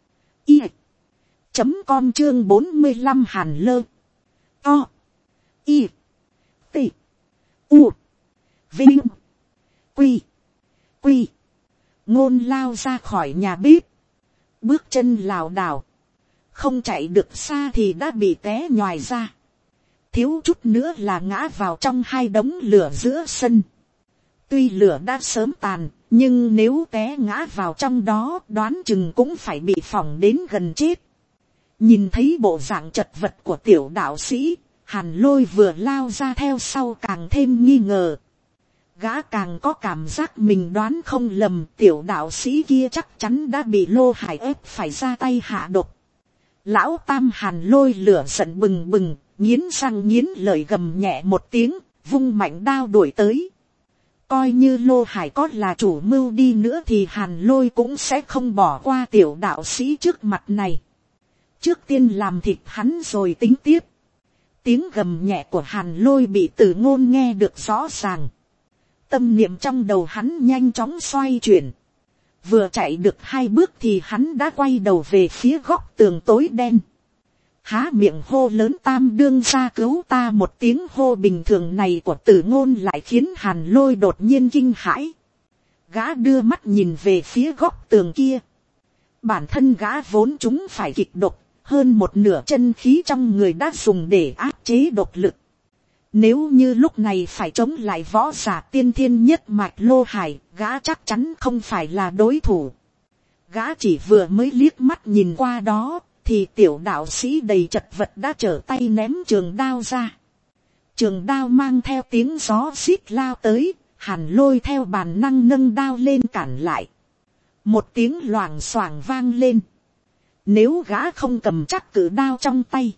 i chấm com chương bốn mươi lăm. Hàn Lơ O I T U Vinh Quy Quy. Ngôn lao ra khỏi nhà bếp, bước chân lảo đảo, không chạy được xa thì đã bị té nhoài ra, thiếu chút nữa là ngã vào trong hai đống lửa giữa sân. Tuy lửa đã sớm tàn, nhưng nếu té ngã vào trong đó đoán chừng cũng phải bị phỏng đến gần chết. Nhìn thấy bộ dạng chật vật của tiểu đạo sĩ, Hàn Lôi vừa lao ra theo sau càng thêm nghi ngờ. Gã càng có cảm giác mình đoán không lầm, tiểu đạo sĩ kia chắc chắn đã bị Lô Hải ép phải ra tay hạ độc. Lão Tam Hàn Lôi lửa giận bừng bừng, nghiến răng nghiến lợi gầm nhẹ một tiếng, vung mạnh đao đuổi tới. Coi như Lô Hải có là chủ mưu đi nữa thì Hàn Lôi cũng sẽ không bỏ qua tiểu đạo sĩ trước mặt này. Trước tiên làm thịt hắn rồi tính tiếp. Tiếng gầm nhẹ của Hàn Lôi bị Từ Ngôn nghe được rõ ràng. Tâm niệm trong đầu hắn nhanh chóng xoay chuyển. Vừa chạy được hai bước thì hắn đã quay đầu về phía góc tường tối đen. Há miệng hô lớn: Tam đương gia cứu ta! Một tiếng hô bình thường này của Từ Ngôn lại khiến Hàn Lôi đột nhiên kinh hãi. Gã đưa mắt nhìn về phía góc tường kia. Bản thân gã vốn chúng phải kịch độc, hơn một nửa chân khí trong người đã dùng để áp chế độc lực. Nếu như lúc này phải chống lại võ giả tiên thiên nhất mạch Lô Hải, gã chắc chắn không phải là đối thủ. Gã chỉ vừa mới liếc mắt nhìn qua đó, thì tiểu đạo sĩ đầy chật vật đã trở tay ném trường đao ra. Trường đao mang theo tiếng gió xít lao tới, Hàn Lôi theo bản năng nâng đao lên cản lại. Một tiếng loảng xoảng vang lên. Nếu gã không cầm chắc cự đao trong tay,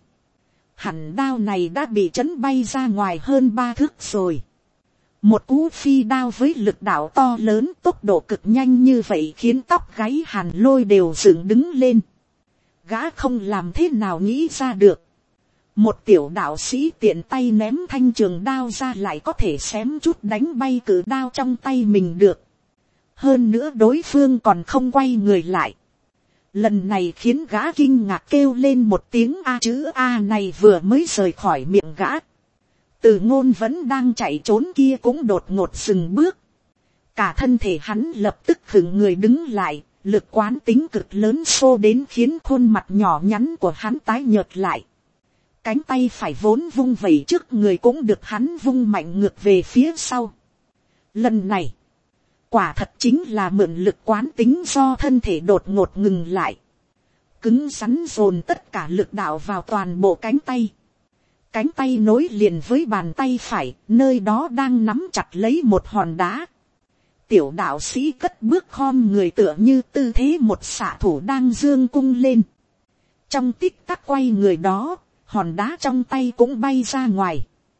hẳn đao này đã bị chấn bay ra ngoài hơn ba thước rồi. Một cú phi đao với lực đạo to lớn, tốc độ cực nhanh như vậy khiến tóc gáy Hàn Lôi đều dựng đứng lên. Gã không làm thế nào nghĩ ra được. Một tiểu đạo sĩ tiện tay ném thanh trường đao ra lại có thể xém chút đánh bay cự đao trong tay mình được. Hơn nữa đối phương còn không quay người lại. Lần này khiến gã kinh ngạc kêu lên một tiếng A. Chữ A này vừa mới rời khỏi miệng gã. Từ Ngôn vẫn đang chạy trốn kia cũng đột ngột dừng bước. Cả thân thể hắn lập tức khựng người đứng lại, lực quán tính cực lớn xô đến khiến khuôn mặt nhỏ nhắn của hắn tái nhợt lại. Cánh tay phải vốn vung vẩy trước người cũng được hắn vung mạnh ngược về phía sau. Lần này, quả thật chính là mượn lực quán tính do thân thể đột ngột ngừng lại. Cứng rắn dồn tất cả lực đạo vào toàn bộ cánh tay. Cánh tay nối liền với bàn tay phải, nơi đó đang nắm chặt lấy một hòn đá. Tiểu đạo sĩ cất bước khom người tựa như tư thế một xạ thủ đang dương cung lên. Trong tích tắc quay người đó, hòn đá trong tay cũng bay ra ngoài.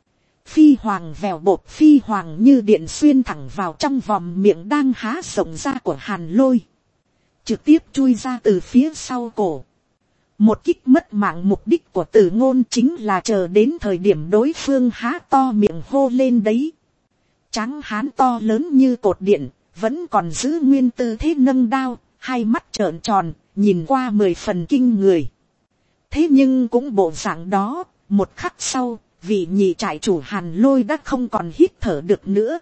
Phi hoàng vèo bột, phi hoàng như điện xuyên thẳng vào trong vòm miệng đang há rộng ra của Hàn Lôi, trực tiếp chui ra từ phía sau cổ. Một kích mất mạng, mục đích của Từ Ngôn chính là chờ đến thời điểm đối phương há to miệng hô lên đấy. Tráng hán to lớn như cột điện, vẫn còn giữ nguyên tư thế nâng đao, hai mắt trợn tròn, nhìn qua mười phần kinh người. Thế nhưng cũng bộ dạng đó, một khắc sau, vị nhị trại chủ Hàn Lôi đã không còn hít thở được nữa.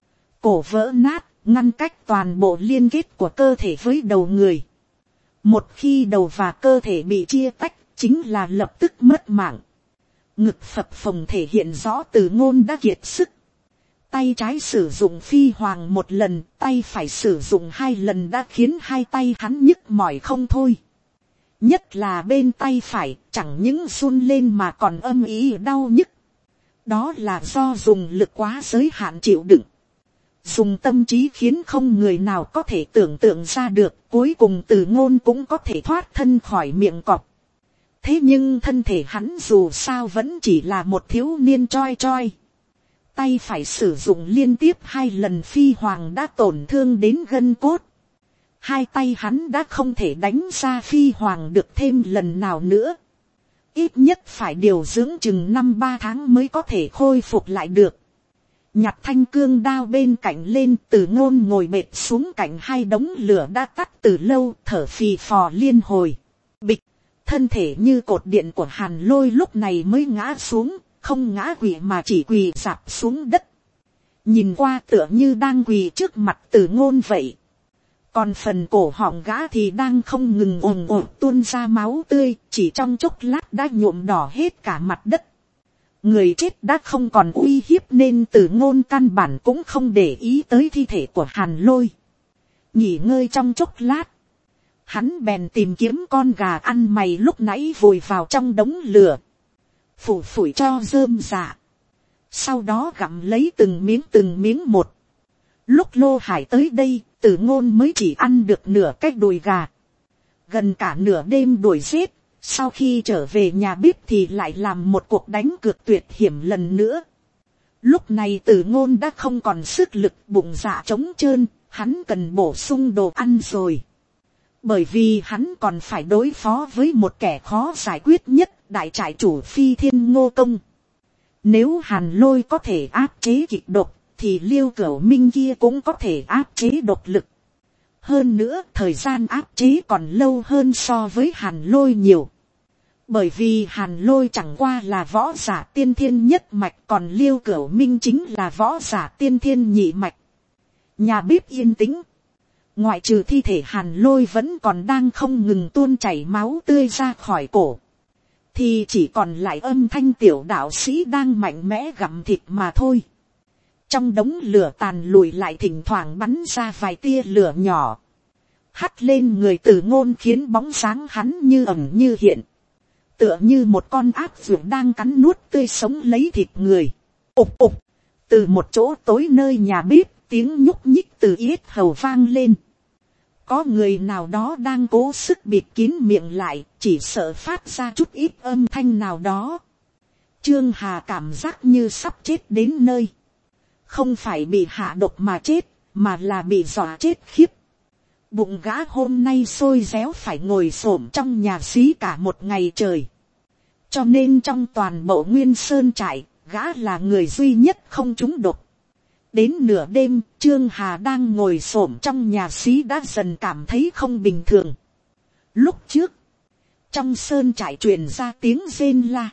Cổ vỡ nát, ngăn cách toàn bộ liên kết của cơ thể với đầu người. Một khi đầu và cơ thể bị chia tách, chính là lập tức mất mạng. Ngực phập phồng thể hiện rõ Từ Ngôn đã kiệt sức. Tay trái sử dụng phi hoàng một lần, tay phải sử dụng hai lần đã khiến hai tay hắn nhức mỏi không thôi. Nhất là bên tay phải, chẳng những run lên mà còn âm ỉ đau nhức. Đó là do dùng lực quá giới hạn chịu đựng. Dùng tâm trí khiến không người nào có thể tưởng tượng ra được, cuối cùng Từ Ngôn cũng có thể thoát thân khỏi miệng cọp. Thế nhưng thân thể hắn dù sao vẫn chỉ là một thiếu niên choi choi. Tay phải sử dụng liên tiếp hai lần phi hoàng đã tổn thương đến gân cốt. Hai tay hắn đã không thể đánh ra phi hoàng được thêm lần nào nữa. Ít nhất phải điều dưỡng chừng năm ba tháng mới có thể khôi phục lại được. Nhặt thanh cương đao bên cạnh lên, Từ Ngôn ngồi bệt xuống cạnh hai đống lửa đã tắt từ lâu, thở phì phò liên hồi. Bịch, thân thể như cột điện của Hàn Lôi lúc này mới ngã xuống, không ngã quỵ mà chỉ quỳ rạp xuống đất. Nhìn qua tựa như đang quỳ trước mặt Từ Ngôn vậy. Còn phần cổ họng gã thì đang không ngừng ồn ồn tuôn ra máu tươi, chỉ trong chốc lát đã nhuộm đỏ hết cả mặt đất. Người chết đã không còn uy hiếp nên Từ Ngôn căn bản cũng không để ý tới thi thể của Hàn Lôi. Nghỉ ngơi trong chốc lát, hắn bèn tìm kiếm con gà ăn mày lúc nãy vùi vào trong đống lửa. Phủ phủi cho rơm rạ. Sau đó gặm lấy từng miếng từng miếng một. Lúc Lô Hải tới đây, Từ Ngôn mới chỉ ăn được nửa cái đùi gà. Gần cả nửa đêm đuổi giết. Sau khi trở về nhà bếp thì lại làm một cuộc đánh cược tuyệt hiểm lần nữa. Lúc này Từ Ngôn đã không còn sức lực, bụng dạ trống trơn, hắn cần bổ sung đồ ăn rồi. Bởi vì hắn còn phải đối phó với một kẻ khó giải quyết nhất, đại trại chủ Phi Thiên Ngô Công. Nếu Hàn Lôi có thể áp chế kịch độc, thì Liêu Cửu Minh kia cũng có thể áp chế độc lực. Hơn nữa, thời gian áp chế còn lâu hơn so với Hàn Lôi nhiều. Bởi vì Hàn Lôi chẳng qua là võ giả tiên thiên nhất mạch, còn Liêu Cửu Minh chính là võ giả tiên thiên nhị mạch. Nhà bếp yên tĩnh. Ngoại trừ thi thể Hàn Lôi vẫn còn đang không ngừng tuôn chảy máu tươi ra khỏi cổ, thì chỉ còn lại âm thanh tiểu đạo sĩ đang mạnh mẽ gặm thịt mà thôi. Trong đống lửa tàn lùi lại thỉnh thoảng bắn ra vài tia lửa nhỏ, hắt lên người Từ Ngôn khiến bóng dáng hắn như ẩn như hiện, tựa như một con ác dược đang cắn nuốt tươi sống lấy thịt người. Ục ục, từ một chỗ tối nơi nhà bếp, tiếng nhúc nhích từ yết hầu vang lên. Có người nào đó đang cố sức bịt kín miệng lại, chỉ sợ phát ra chút ít âm thanh nào đó. Trương Hà cảm giác như sắp chết đến nơi. Không phải bị hạ độc mà chết, mà là bị dọa chết khiếp. Bụng gã hôm nay sôi réo phải ngồi xổm trong nhà xí cả một ngày trời. Cho nên trong toàn bộ Nguyên Sơn trại, gã là người duy nhất không trúng độc. Đến nửa đêm, Trương Hà đang ngồi xổm trong nhà xí đã dần cảm thấy không bình thường. Lúc trước, trong sơn trại truyền ra tiếng rên la.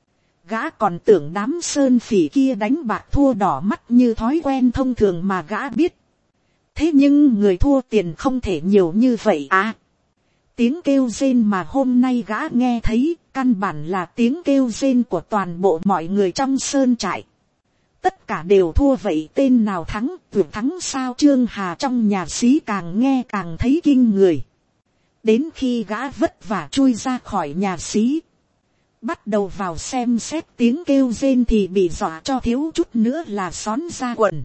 Gã còn tưởng đám sơn phỉ kia đánh bạc thua đỏ mắt như thói quen thông thường mà gã biết. Thế nhưng người thua tiền không thể nhiều như vậy à. Tiếng kêu rên mà hôm nay gã nghe thấy, căn bản là tiếng kêu rên của toàn bộ mọi người trong sơn trại. Tất cả đều thua vậy tên nào thắng, tuyệt thắng sao? Trương Hà trong nhà xí càng nghe càng thấy kinh người. Đến khi gã vất vả chui ra khỏi nhà xí, bắt đầu vào xem xét tiếng kêu rên thì bị dọa cho thiếu chút nữa là xón ra quần.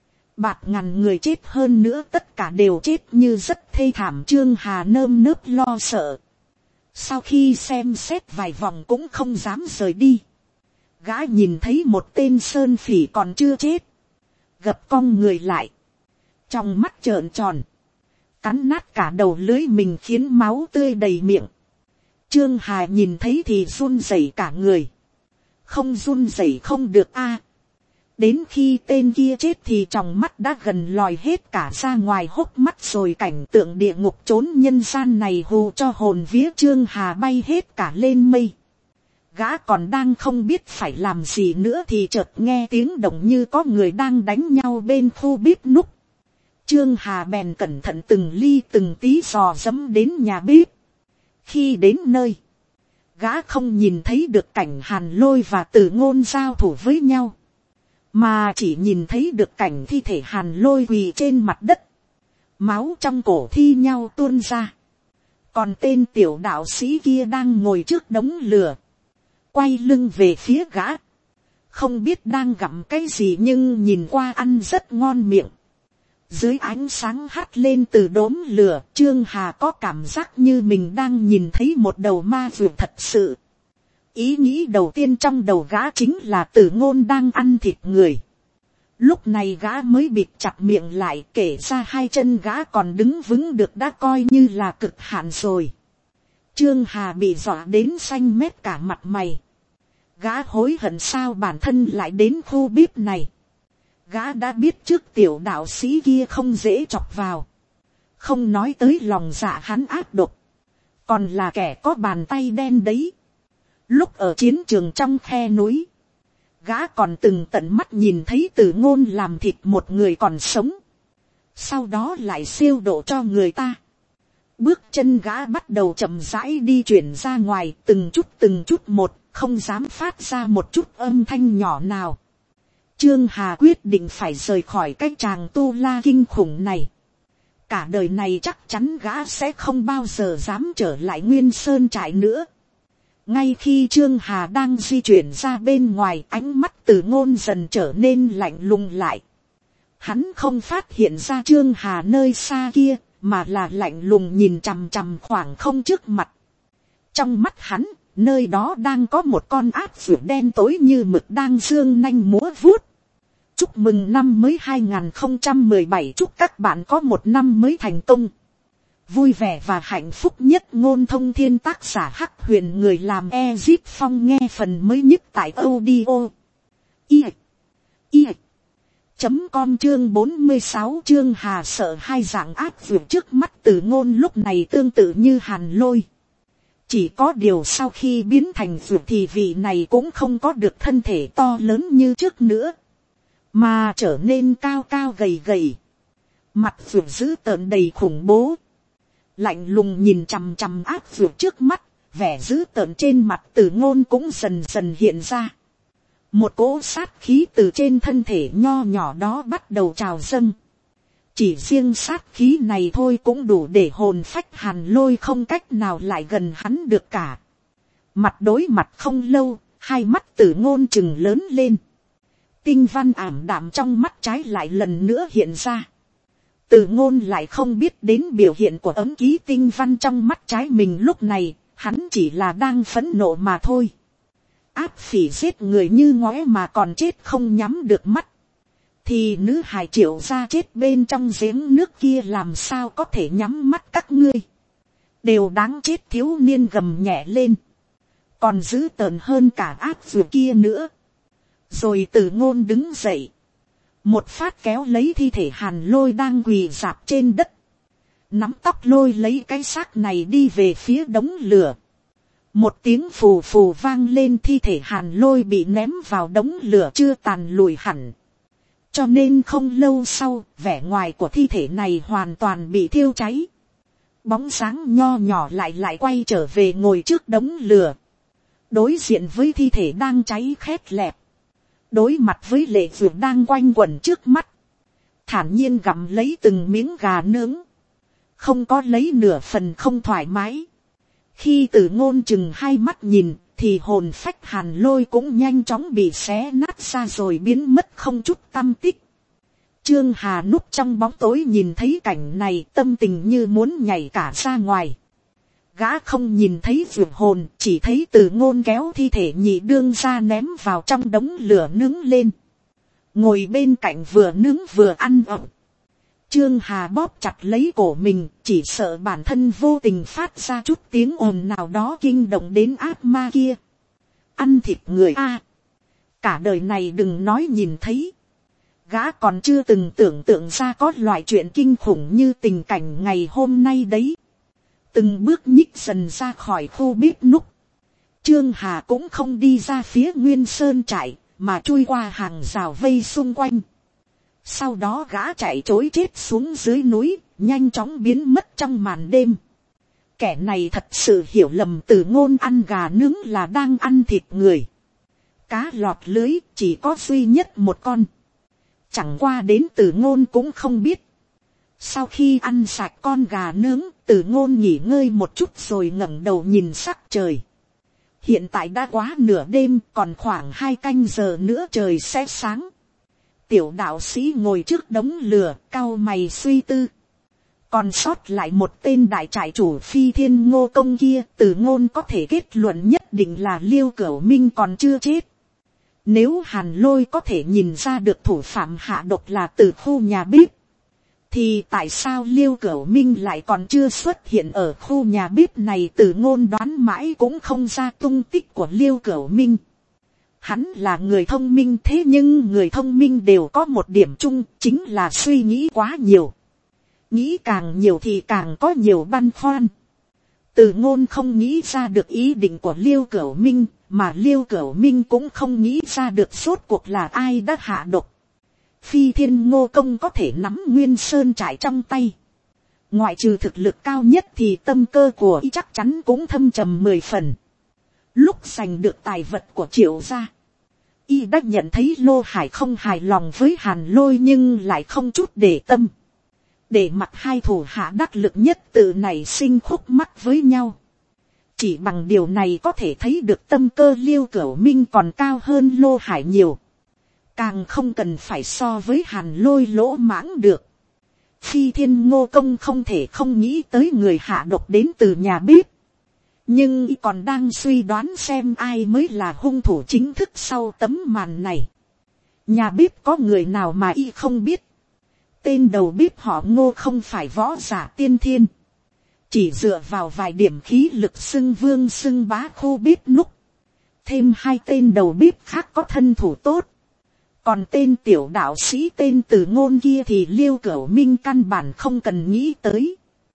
Bạt ngàn người chết hơn nữa tất cả đều chết như rất thê thảm. Trương Hà nơm nớp lo sợ. Sau khi xem xét vài vòng cũng không dám rời đi. Gã nhìn thấy một tên sơn phỉ còn chưa chết. Gập cong người lại. Trong mắt trợn tròn. Cắn nát cả đầu lưới mình khiến máu tươi đầy miệng. Trương Hà nhìn thấy thì run rẩy cả người. Không run rẩy không được a. Đến khi tên kia chết thì trong mắt đã gần lòi hết cả ra ngoài hốc mắt rồi, cảnh tượng địa ngục trốn nhân gian này hù cho hồn vía Trương Hà bay hết cả lên mây. Gã còn đang không biết phải làm gì nữa thì chợt nghe tiếng động như có người đang đánh nhau bên khu bếp núc. Trương Hà bèn cẩn thận từng ly từng tí dò dẫm đến nhà bếp. Khi đến nơi, gã không nhìn thấy được cảnh Hàn Lôi và Từ Ngôn giao thủ với nhau, mà chỉ nhìn thấy được cảnh thi thể Hàn Lôi quỳ trên mặt đất, máu trong cổ thi nhau tuôn ra. Còn tên tiểu đạo sĩ kia đang ngồi trước đống lửa, quay lưng về phía gã, không biết đang gặm cái gì nhưng nhìn qua ăn rất ngon miệng. Dưới ánh sáng hắt lên từ đốm lửa, Trương Hà có cảm giác như mình đang nhìn thấy một đầu ma vượt thật sự. Ý nghĩ đầu tiên trong đầu gã chính là Từ Ngôn đang ăn thịt người. Lúc này gã mới bịt chặt miệng lại, kể ra hai chân gã còn đứng vững được đã coi như là cực hạn rồi. Trương Hà bị dọa đến xanh mét cả mặt mày. Gã hối hận sao bản thân lại đến khu bếp này. Gã đã biết trước tiểu đạo sĩ kia không dễ chọc vào. Không nói tới lòng dạ hắn ác độc, còn là kẻ có bàn tay đen đấy. Lúc ở chiến trường trong khe núi, gã còn từng tận mắt nhìn thấy Từ Ngôn làm thịt một người còn sống, sau đó lại siêu độ cho người ta. Bước chân gã bắt đầu chậm rãi đi chuyển ra ngoài, từng chút từng chút một, không dám phát ra một chút âm thanh nhỏ nào. Trương Hà quyết định phải rời khỏi cái tràng tu la kinh khủng này. Cả đời này chắc chắn gã sẽ không bao giờ dám trở lại Nguyên Sơn trại nữa. Ngay khi Trương Hà đang di chuyển ra bên ngoài, ánh mắt Từ Ngôn dần trở nên lạnh lùng lại. Hắn không phát hiện ra Trương Hà nơi xa kia, mà là lạnh lùng nhìn chằm chằm khoảng không trước mặt. Trong mắt hắn, nơi đó đang có một con ác vượt đen tối như mực đang giương nanh múa vuốt. Chúc mừng năm mới hai không một bảy, chúc các bạn có một năm mới thành công, vui vẻ và hạnh phúc nhất. Ngôn Thông Thiên, tác giả Hắc Huyền, người làm Ezip Phong. Nghe phần mới nhất tại audio i i chấm com. Chương bốn mươi sáu, Trương Hà sợ hai dạng ác vượt trước mắt Từ Ngôn lúc này tương tự như Hàn Lôi. Chỉ có điều sau khi biến thành vượt thì vị này cũng không có được thân thể to lớn như trước nữa, mà trở nên cao cao gầy gầy, mặt vượt dữ tợn đầy khủng bố, lạnh lùng nhìn chằm chằm ác vượt trước mắt. Vẻ dữ tợn trên mặt Từ Ngôn cũng dần dần hiện ra. Một cỗ sát khí từ trên thân thể nho nhỏ đó bắt đầu trào dâng. Chỉ riêng sát khí này thôi cũng đủ để hồn phách Hàn Lôi không cách nào lại gần hắn được cả. Mặt đối mặt không lâu, hai mắt Từ Ngôn trừng lớn lên. Tinh văn ảm đạm trong mắt trái lại lần nữa hiện ra. Từ Ngôn lại không biết đến biểu hiện của ấm ký tinh văn trong mắt trái mình lúc này, hắn chỉ là đang phẫn nộ mà thôi. Áp phỉ giết người như ngóe mà còn chết không nhắm được mắt, thì nữ hài Triệu gia chết bên trong giếng nước kia làm sao có thể nhắm mắt các ngươi. Đều đáng chết, thiếu niên gầm nhẹ lên. Còn dữ tợn hơn cả áp vừa kia nữa. Rồi Từ Ngôn đứng dậy, một phát kéo lấy thi thể Hàn Lôi đang quỳ rạp trên đất, nắm tóc lôi lấy cái xác này đi về phía đống lửa. Một tiếng phù phù vang lên, thi thể Hàn Lôi bị ném vào đống lửa chưa tàn lùi hẳn. Cho nên không lâu sau, vẻ ngoài của thi thể này hoàn toàn bị thiêu cháy. Bóng dáng nho nhỏ lại lại quay trở về ngồi trước đống lửa, đối diện với thi thể đang cháy khét lẹt, đối mặt với lệ vượt đang quanh quẩn trước mắt, thản nhiên gặm lấy từng miếng gà nướng, không có lấy nửa phần không thoải mái. Khi Từ Ngôn chừng hai mắt nhìn, thì hồn phách Hàn Lôi cũng nhanh chóng bị xé nát ra rồi biến mất không chút tăm tích. Trương Hà núp trong bóng tối nhìn thấy cảnh này, tâm tình như muốn nhảy cả ra ngoài. Gã không nhìn thấy vượt hồn, chỉ thấy Từ Ngôn kéo thi thể nhị đương ra ném vào trong đống lửa nướng lên. Ngồi bên cạnh vừa nướng vừa ăn ẩm. Trương Hà bóp chặt lấy cổ mình, chỉ sợ bản thân vô tình phát ra chút tiếng ồn nào đó kinh động đến ác ma kia. Ăn thịt người a, cả đời này đừng nói nhìn thấy. Gã còn chưa từng tưởng tượng ra có loại chuyện kinh khủng như tình cảnh ngày hôm nay đấy. Từng bước nhích dần ra khỏi khu bếp núc. Trương Hà cũng không đi ra phía Nguyên Sơn trại, mà chui qua hàng rào vây xung quanh. Sau đó gã chạy trối chết xuống dưới núi, nhanh chóng biến mất trong màn đêm. Kẻ này thật sự hiểu lầm Từ Ngôn ăn gà nướng là đang ăn thịt người. Cá lọt lưới chỉ có duy nhất một con. Chẳng qua đến Từ Ngôn cũng không biết. Sau khi ăn sạch con gà nướng, Từ Ngôn nghỉ ngơi một chút rồi ngẩng đầu nhìn sắc trời. Hiện tại đã quá nửa đêm, còn khoảng hai canh giờ nữa trời sẽ sáng. Tiểu đạo sĩ ngồi trước đống lửa, cau mày suy tư. Còn sót lại một tên đại trại chủ Phi Thiên Ngô Công kia, Từ Ngôn có thể kết luận nhất định là Liêu Cửu Minh còn chưa chết. Nếu Hàn Lôi có thể nhìn ra được thủ phạm hạ độc là từ khu nhà bếp, thì tại sao Liêu Cửu Minh lại còn chưa xuất hiện ở khu nhà bếp này? Từ Ngôn đoán mãi cũng không ra tung tích của Liêu Cửu Minh. Hắn là người thông minh, thế nhưng người thông minh đều có một điểm chung, chính là suy nghĩ quá nhiều. Nghĩ càng nhiều thì càng có nhiều băn khoăn. Từ Ngôn không nghĩ ra được ý định của Liêu Cửu Minh, mà Liêu Cửu Minh cũng không nghĩ ra được rốt cuộc là ai đã hạ độc. Phi Thiên Ngô Công có thể nắm Nguyên Sơn trại trong tay. Ngoại trừ thực lực cao nhất thì tâm cơ của y chắc chắn cũng thâm trầm mười phần. Lúc giành được tài vật của Triệu gia, y đã nhận thấy Lô Hải không hài lòng với Hàn Lôi nhưng lại không chút để tâm. Để mặc hai thủ hạ đắc lực nhất tự này sinh khúc mắc với nhau. Chỉ bằng điều này có thể thấy được tâm cơ Liêu Cửu Minh còn cao hơn Lô Hải nhiều. Càng không cần phải so với Hàn Lôi lỗ mãng được. Phi Thiên Ngô Công không thể không nghĩ tới người hạ độc đến từ nhà bếp. Nhưng y còn đang suy đoán xem ai mới là hung thủ chính thức sau tấm màn này. Nhà bếp có người nào mà y không biết. Tên đầu bếp họ Ngô không phải võ giả tiên thiên. Chỉ dựa vào vài điểm khí lực xưng vương xưng bá khu bếp núc. Thêm hai tên đầu bếp khác có thân thủ tốt. Còn tên tiểu đạo sĩ tên Từ Ngôn kia thì Liêu Cửu Minh căn bản không cần nghĩ tới.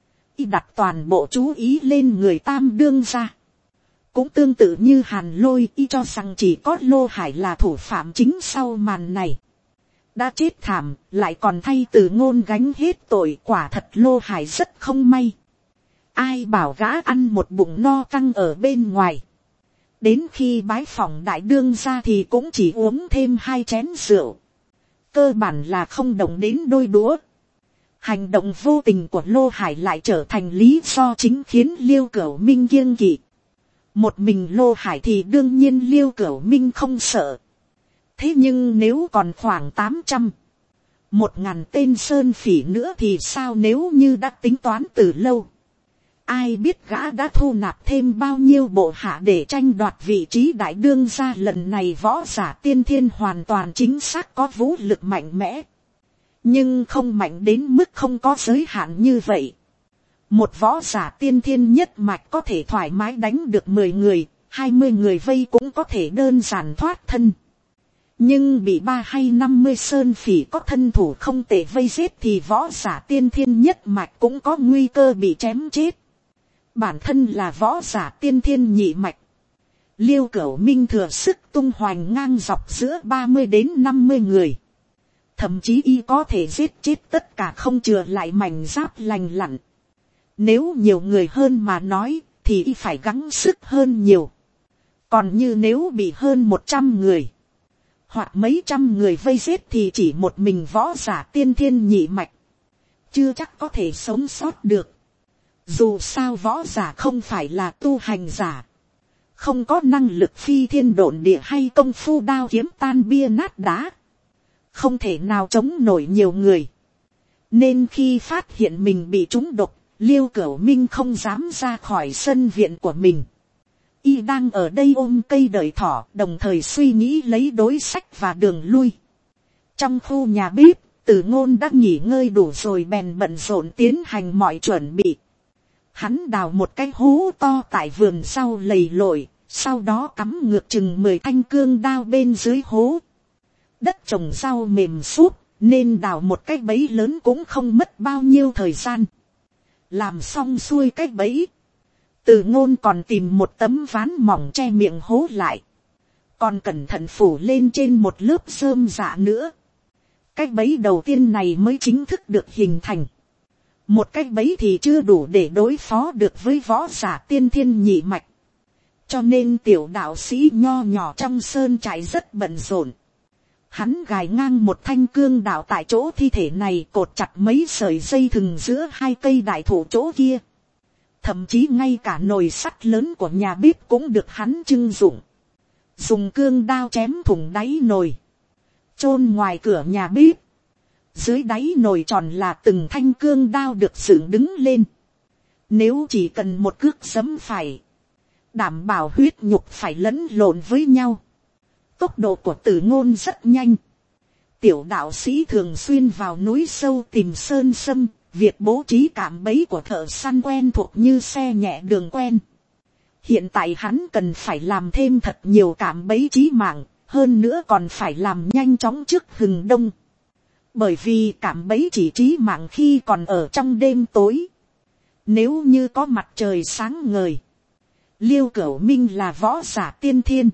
Y đặt toàn bộ chú ý lên người tam đương gia. Cũng tương tự như Hàn Lôi, y cho rằng chỉ có Lô Hải là thủ phạm chính sau màn này. Đã chết thảm, lại còn thay Từ Ngôn gánh hết tội, quả thật Lô Hải rất không may. Ai bảo gã ăn một bụng no căng ở bên ngoài. Đến khi bái phỏng đại đương gia thì cũng chỉ uống thêm hai chén rượu. Cơ bản là không động đến đôi đũa. Hành động vô tình của Lô Hải lại trở thành lý do chính khiến Liêu Cửu Minh kiêng kỵ. Một mình Lô Hải thì đương nhiên Liêu Cửu Minh không sợ. Thế nhưng nếu còn khoảng tám trăm, một ngàn tên sơn phỉ nữa thì sao, nếu như đã tính toán từ lâu. Ai biết gã đã thu nạp thêm bao nhiêu bộ hạ để tranh đoạt vị trí đại đương gia. Lần này võ giả tiên thiên hoàn toàn chính xác có vũ lực mạnh mẽ. Nhưng không mạnh đến mức không có giới hạn như vậy. Một võ giả tiên thiên nhất mạch có thể thoải mái đánh được mười người, hai mươi người vây cũng có thể đơn giản thoát thân. Nhưng bị ba hay năm mươi sơn phỉ có thân thủ không tệ vây giết thì võ giả tiên thiên nhất mạch cũng có nguy cơ bị chém chết. Bản thân là võ giả tiên thiên nhị mạch. Liêu Cửu Minh thừa sức tung hoành ngang dọc giữa ba mươi đến năm mươi người. Thậm chí y có thể giết chết tất cả không chừa lại mảnh giáp lành lặn. Nếu nhiều người hơn mà nói thì y phải gắng sức hơn nhiều. Còn như nếu bị hơn một trăm người hoặc mấy trăm người vây giết thì chỉ một mình võ giả tiên thiên nhị mạch chưa chắc có thể sống sót được. Dù sao võ giả không phải là tu hành giả, không có năng lực phi thiên độn địa hay công phu đao kiếm tan bia nát đá, không thể nào chống nổi nhiều người. Nên khi phát hiện mình bị trúng độc, Liêu Cửu Minh không dám ra khỏi sân viện của mình. Y đang ở đây ôm cây đợi thỏ, đồng thời suy nghĩ lấy đối sách và đường lui. Trong khu nhà bếp, Từ Ngôn đã nghỉ ngơi đủ rồi bèn bận rộn tiến hành mọi chuẩn bị. Hắn đào một cái hố to tại vườn rau lầy lội, sau đó cắm ngược chừng mười thanh cương đao bên dưới hố. Đất trồng rau mềm xốp, nên đào một cái bẫy lớn cũng không mất bao nhiêu thời gian. Làm xong xuôi cái bẫy, Từ Ngôn còn tìm một tấm ván mỏng che miệng hố lại, còn cẩn thận phủ lên trên một lớp rơm rạ nữa. Cái bẫy đầu tiên này mới chính thức được hình thành. Một cái bẫy thì chưa đủ để đối phó được với võ giả tiên thiên nhị mạch, cho nên tiểu đạo sĩ nho nhỏ trong sơn trại rất bận rộn. Hắn gài ngang một thanh cương đạo tại chỗ thi thể này, cột chặt mấy sợi dây thừng giữa hai cây đại thụ chỗ kia. Thậm chí ngay cả nồi sắt lớn của nhà bếp cũng được hắn trưng dụng. Dùng cương đao chém thủng đáy nồi, chôn ngoài cửa nhà bếp. Dưới đáy nồi tròn là từng thanh cương đao được dựng đứng lên. Nếu chỉ cần một cước giẫm phải, đảm bảo huyết nhục phải lẫn lộn với nhau. Tốc độ của Từ Ngôn rất nhanh. Tiểu đạo sĩ thường xuyên vào núi sâu tìm sơn sâm, việc bố trí cạm bẫy của thợ săn quen thuộc như xe nhẹ đường quen. Hiện tại hắn cần phải làm thêm thật nhiều cạm bẫy chí mạng, hơn nữa còn phải làm nhanh chóng trước hừng đông. Bởi vì cạm bẫy chỉ chí mạng khi còn ở trong đêm tối. Nếu như có mặt trời sáng ngời, Liêu Cửu Minh là võ giả tiên thiên,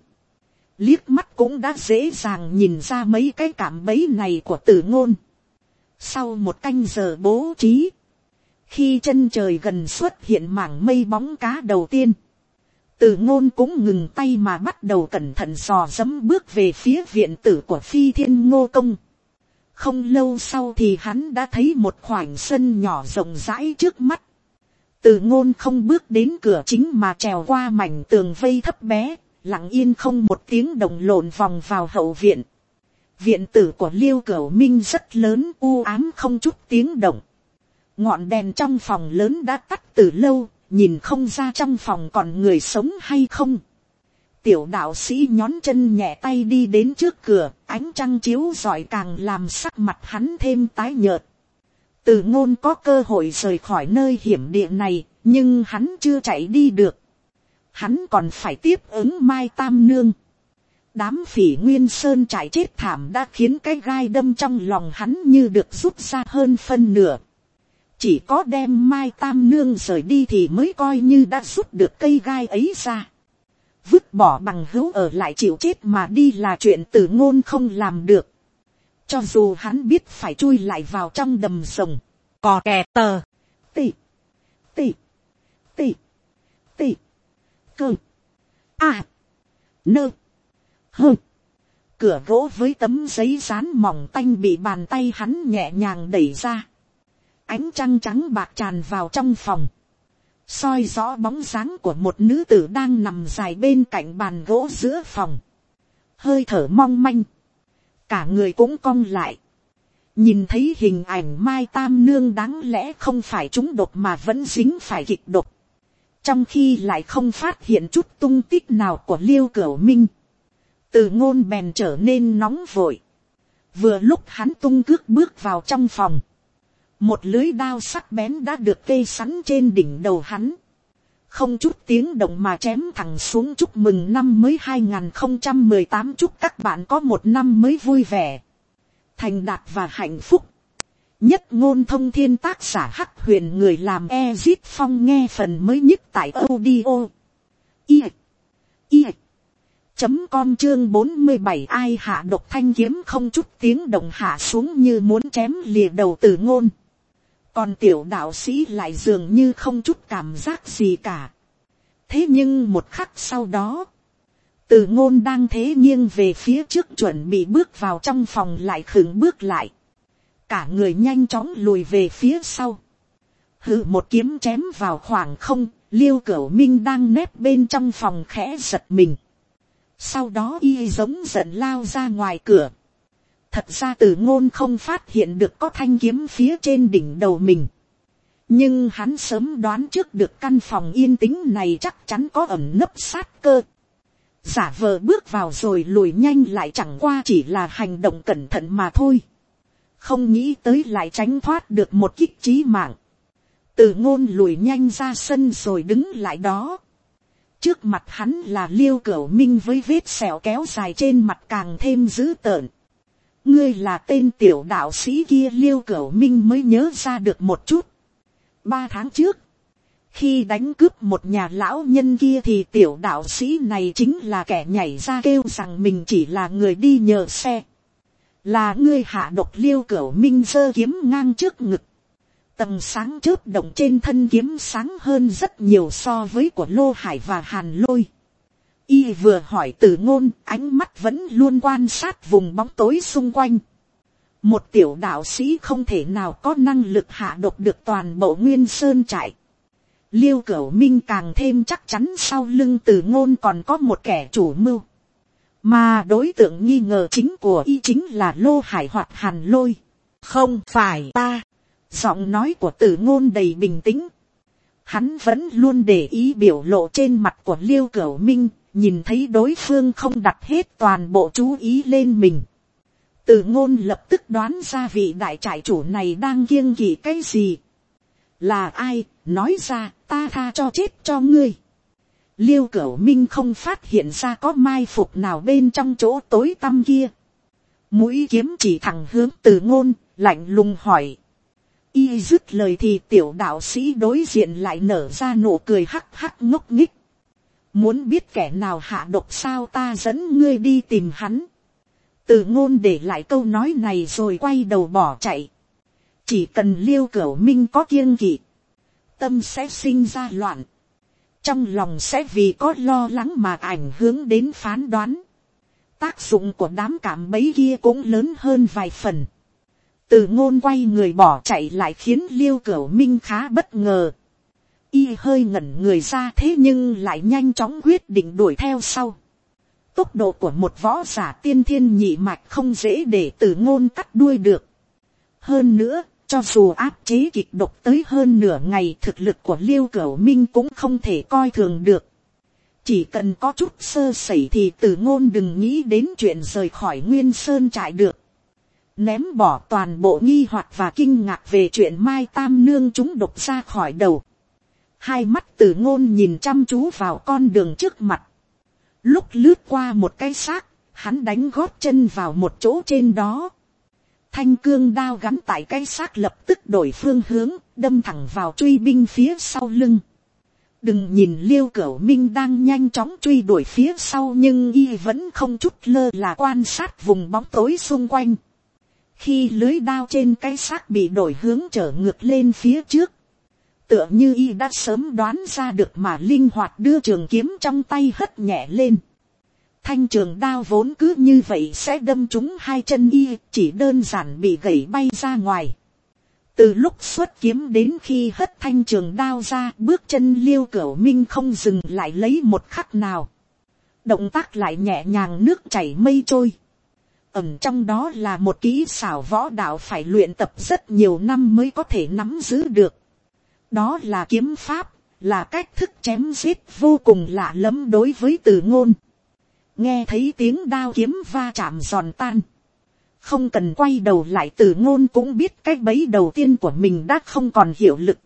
liếc mắt cũng đã dễ dàng nhìn ra mấy cái cạm bẫy này của Từ Ngôn. Sau một canh giờ bố trí, khi chân trời gần xuất hiện mảng mây bóng cá đầu tiên, Từ Ngôn cũng ngừng tay mà bắt đầu cẩn thận dò dẫm bước về phía viện tử của Phi Thiên Ngô Công. Không lâu sau thì hắn đã thấy một khoảnh sân nhỏ rộng rãi trước mắt. Từ Ngôn không bước đến cửa chính mà trèo qua mảnh tường vây thấp bé, lặng yên không một tiếng động lộn vòng vào hậu viện. Viện tử của Liêu Cửu Minh rất lớn, u ám không chút tiếng động. Ngọn đèn trong phòng lớn đã tắt từ lâu, nhìn không ra trong phòng còn người sống hay không. Tiểu đạo sĩ nhón chân nhẹ tay đi đến trước cửa, ánh trăng chiếu rọi càng làm sắc mặt hắn thêm tái nhợt. Từ Ngôn có cơ hội rời khỏi nơi hiểm địa này, nhưng hắn chưa chạy đi được. Hắn còn phải tiếp ứng Mai Tam Nương. Đám Phỉ Nguyên Sơn trải chết thảm đã khiến cái gai đâm trong lòng hắn như được rút ra hơn phân nửa. Chỉ có đem Mai Tam Nương rời đi thì mới coi như đã rút được cây gai ấy ra. Vứt bỏ bằng hữu ở lại chịu chết mà đi là chuyện Từ Ngôn không làm được. Cho dù hắn biết phải chui lại vào trong đầm rồng. Cò kè tờ. Tị. Tị. Tị. Tị. Cơ. À. Nơ. Hơ. Cửa gỗ với tấm giấy dán mỏng tanh bị bàn tay hắn nhẹ nhàng đẩy ra. Ánh trăng trắng bạc tràn vào trong phòng, soi rõ bóng dáng của một nữ tử đang nằm dài bên cạnh bàn gỗ giữa phòng. Hơi thở mong manh, cả người cũng cong lại. Nhìn thấy hình ảnh Mai Tam Nương đáng lẽ không phải trúng độc mà vẫn dính phải kịch độc, trong khi lại không phát hiện chút tung tích nào của Liêu Cửu Minh. Từ Ngôn bèn trở nên nóng vội. Vừa lúc hắn tung cước bước vào trong phòng, một lưới đao sắc bén đã được kê sẵn trên đỉnh đầu hắn. Không chút tiếng động mà chém thẳng xuống. Chúc mừng năm mới hai không một tám, chúc các bạn có một năm mới vui vẻ, thành đạt và hạnh phúc. Nhất Ngôn Thông Thiên, tác giả Hắc Huyền, người làm Ezit Phong, nghe phần mới nhất tại audio i i chấm com chương bốn mươi bảy. Ai hạ độc thanh kiếm không chút tiếng động hạ xuống như muốn chém lìa đầu Từ Ngôn. Còn tiểu đạo sĩ lại dường như không chút cảm giác gì cả. Thế nhưng một khắc sau đó, Từ Ngôn đang thế nghiêng về phía trước chuẩn bị bước vào trong phòng lại khựng bước lại. Cả người nhanh chóng lùi về phía sau. Hừ, một kiếm chém vào khoảng không. Liêu Cửu Minh đang nép bên trong phòng khẽ giật mình. Sau đó y giống giận lao ra ngoài cửa. Thật ra Từ Ngôn không phát hiện được có thanh kiếm phía trên đỉnh đầu mình. Nhưng hắn sớm đoán trước được căn phòng yên tĩnh này chắc chắn có ẩn nấp sát cơ. Giả vờ bước vào rồi lùi nhanh lại chẳng qua chỉ là hành động cẩn thận mà thôi. Không nghĩ tới lại tránh thoát được một kích chí mạng. Từ Ngôn lùi nhanh ra sân rồi đứng lại đó. Trước mặt hắn là Liêu Cửu Minh với vết sẹo kéo dài trên mặt càng thêm dữ tợn. Ngươi là tên tiểu đạo sĩ kia. Liêu Cửu Minh mới nhớ ra được một chút. Ba tháng trước, khi đánh cướp một nhà lão nhân kia thì tiểu đạo sĩ này chính là kẻ nhảy ra kêu rằng mình chỉ là người đi nhờ xe. Là ngươi hạ độc. Liêu Cửu Minh giơ kiếm ngang trước ngực. Tầng sáng chớp động trên thân kiếm sáng hơn rất nhiều so với của Lô Hải và Hàn Lôi. Y vừa hỏi Từ Ngôn, ánh mắt vẫn luôn quan sát vùng bóng tối xung quanh. Một tiểu đạo sĩ không thể nào có năng lực hạ độc được toàn bộ Nguyên Sơn trại. Liêu Cửu Minh càng thêm chắc chắn sau lưng Từ Ngôn còn có một kẻ chủ mưu. Mà đối tượng nghi ngờ chính của y chính là Lô Hải hoặc Hàn Lôi. Không phải ta. Giọng nói của Từ Ngôn đầy bình tĩnh. Hắn vẫn luôn để ý biểu lộ trên mặt của Liêu Cửu Minh, nhìn thấy đối phương không đặt hết toàn bộ chú ý lên mình. Từ Ngôn lập tức đoán ra vị đại trại chủ này đang kiêng kỵ cái gì. Là ai, nói ra, ta tha cho chết cho ngươi. Liêu Cửu Minh không phát hiện ra có mai phục nào bên trong chỗ tối tăm kia. Mũi kiếm chỉ thẳng hướng Từ Ngôn, lạnh lùng hỏi. Y dứt lời thì tiểu đạo sĩ đối diện lại nở ra nụ cười hắc hắc ngốc nghích. Muốn biết kẻ nào hạ độc sao, ta dẫn ngươi đi tìm hắn. Từ Ngôn để lại câu nói này rồi quay đầu bỏ chạy. Chỉ cần Liêu Cửu Minh có kiêng kỵ, tâm sẽ sinh ra loạn. Trong lòng sẽ vì có lo lắng mà ảnh hưởng đến phán đoán. Tác dụng của đám cảm bẫy kia cũng lớn hơn vài phần. Từ Ngôn quay người bỏ chạy lại khiến Liêu Cửu Minh khá bất ngờ. Y hơi ngẩn người ra thế nhưng lại nhanh chóng quyết định đuổi theo sau. Tốc độ của một võ giả tiên thiên nhị mạch không dễ để Từ Ngôn cắt đuôi được. Hơn nữa, cho dù áp chế kịch độc tới hơn nửa ngày, thực lực của Liêu Cửu Minh cũng không thể coi thường được. Chỉ cần có chút sơ sẩy thì Từ Ngôn đừng nghĩ đến chuyện rời khỏi Nguyên Sơn trại được. Ném bỏ toàn bộ nghi hoặc và kinh ngạc về chuyện Mai Tam Nương trúng độc ra khỏi đầu. Hai mắt Từ Ngôn nhìn chăm chú vào con đường trước mặt. Lúc lướt qua một cái xác, hắn đánh gót chân vào một chỗ trên đó. Thanh cương đao gắn tại cái xác lập tức đổi phương hướng, đâm thẳng vào truy binh phía sau lưng. Đừng nhìn Liêu Cửu Minh đang nhanh chóng truy đuổi phía sau, nhưng y vẫn không chút lơ là quan sát vùng bóng tối xung quanh. Khi lưới đao trên cái xác bị đổi hướng trở ngược lên phía trước, tựa như y đã sớm đoán ra được mà linh hoạt đưa trường kiếm trong tay hất nhẹ lên. Thanh trường đao vốn cứ như vậy sẽ đâm trúng hai chân y, chỉ đơn giản bị gãy bay ra ngoài. Từ lúc xuất kiếm đến khi hất thanh trường đao ra, bước chân Liêu Cửu Minh không dừng lại lấy một khắc nào. Động tác lại nhẹ nhàng nước chảy mây trôi. Ẩn trong đó là một kỹ xảo võ đạo phải luyện tập rất nhiều năm mới có thể nắm giữ được. Đó là kiếm pháp, là cách thức chém giết vô cùng lạ lẫm đối với Từ Ngôn. Nghe thấy tiếng đao kiếm va chạm giòn tan, không cần quay đầu lại Từ Ngôn cũng biết cái bẫy đầu tiên của mình đã không còn hiệu lực.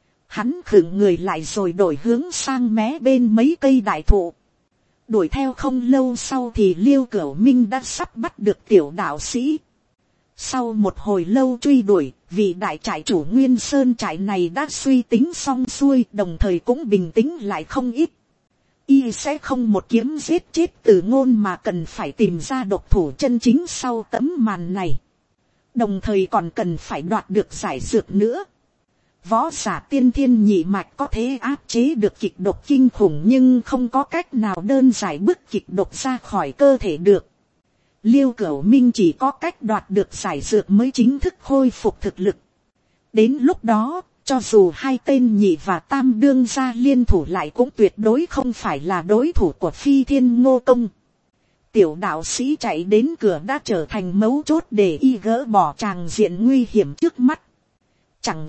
Hắn khựng người lại rồi đổi hướng sang mé bên mấy cây đại thụ. Đuổi theo không lâu sau thì Liêu Cửu Minh đã sắp bắt được tiểu đạo sĩ. Sau một hồi lâu truy đuổi, vị đại trại chủ Nguyên Sơn trại này đã suy tính xong xuôi, đồng thời cũng bình tĩnh lại không ít. Y sẽ không một kiếm giết chết Từ Ngôn mà cần phải tìm ra độc thủ chân chính sau tấm màn này. Đồng thời còn cần phải đoạt được giải dược nữa. Võ giả tiên thiên nhị mạch có thể áp chế được kịch độc kinh khủng, nhưng không có cách nào đơn giải bức kịch độc ra khỏi cơ thể được. Liêu Cửu Minh chỉ có cách đoạt được giải dược mới chính thức khôi phục thực lực. Đến lúc đó, cho dù hai tên nhị và tam đương gia liên thủ lại cũng tuyệt đối không phải là đối thủ của Phi Thiên Ngô Công. Tiểu đạo sĩ chạy đến cửa đã trở thành mấu chốt để y gỡ bỏ tràng diện nguy hiểm trước mắt. Chẳng qua,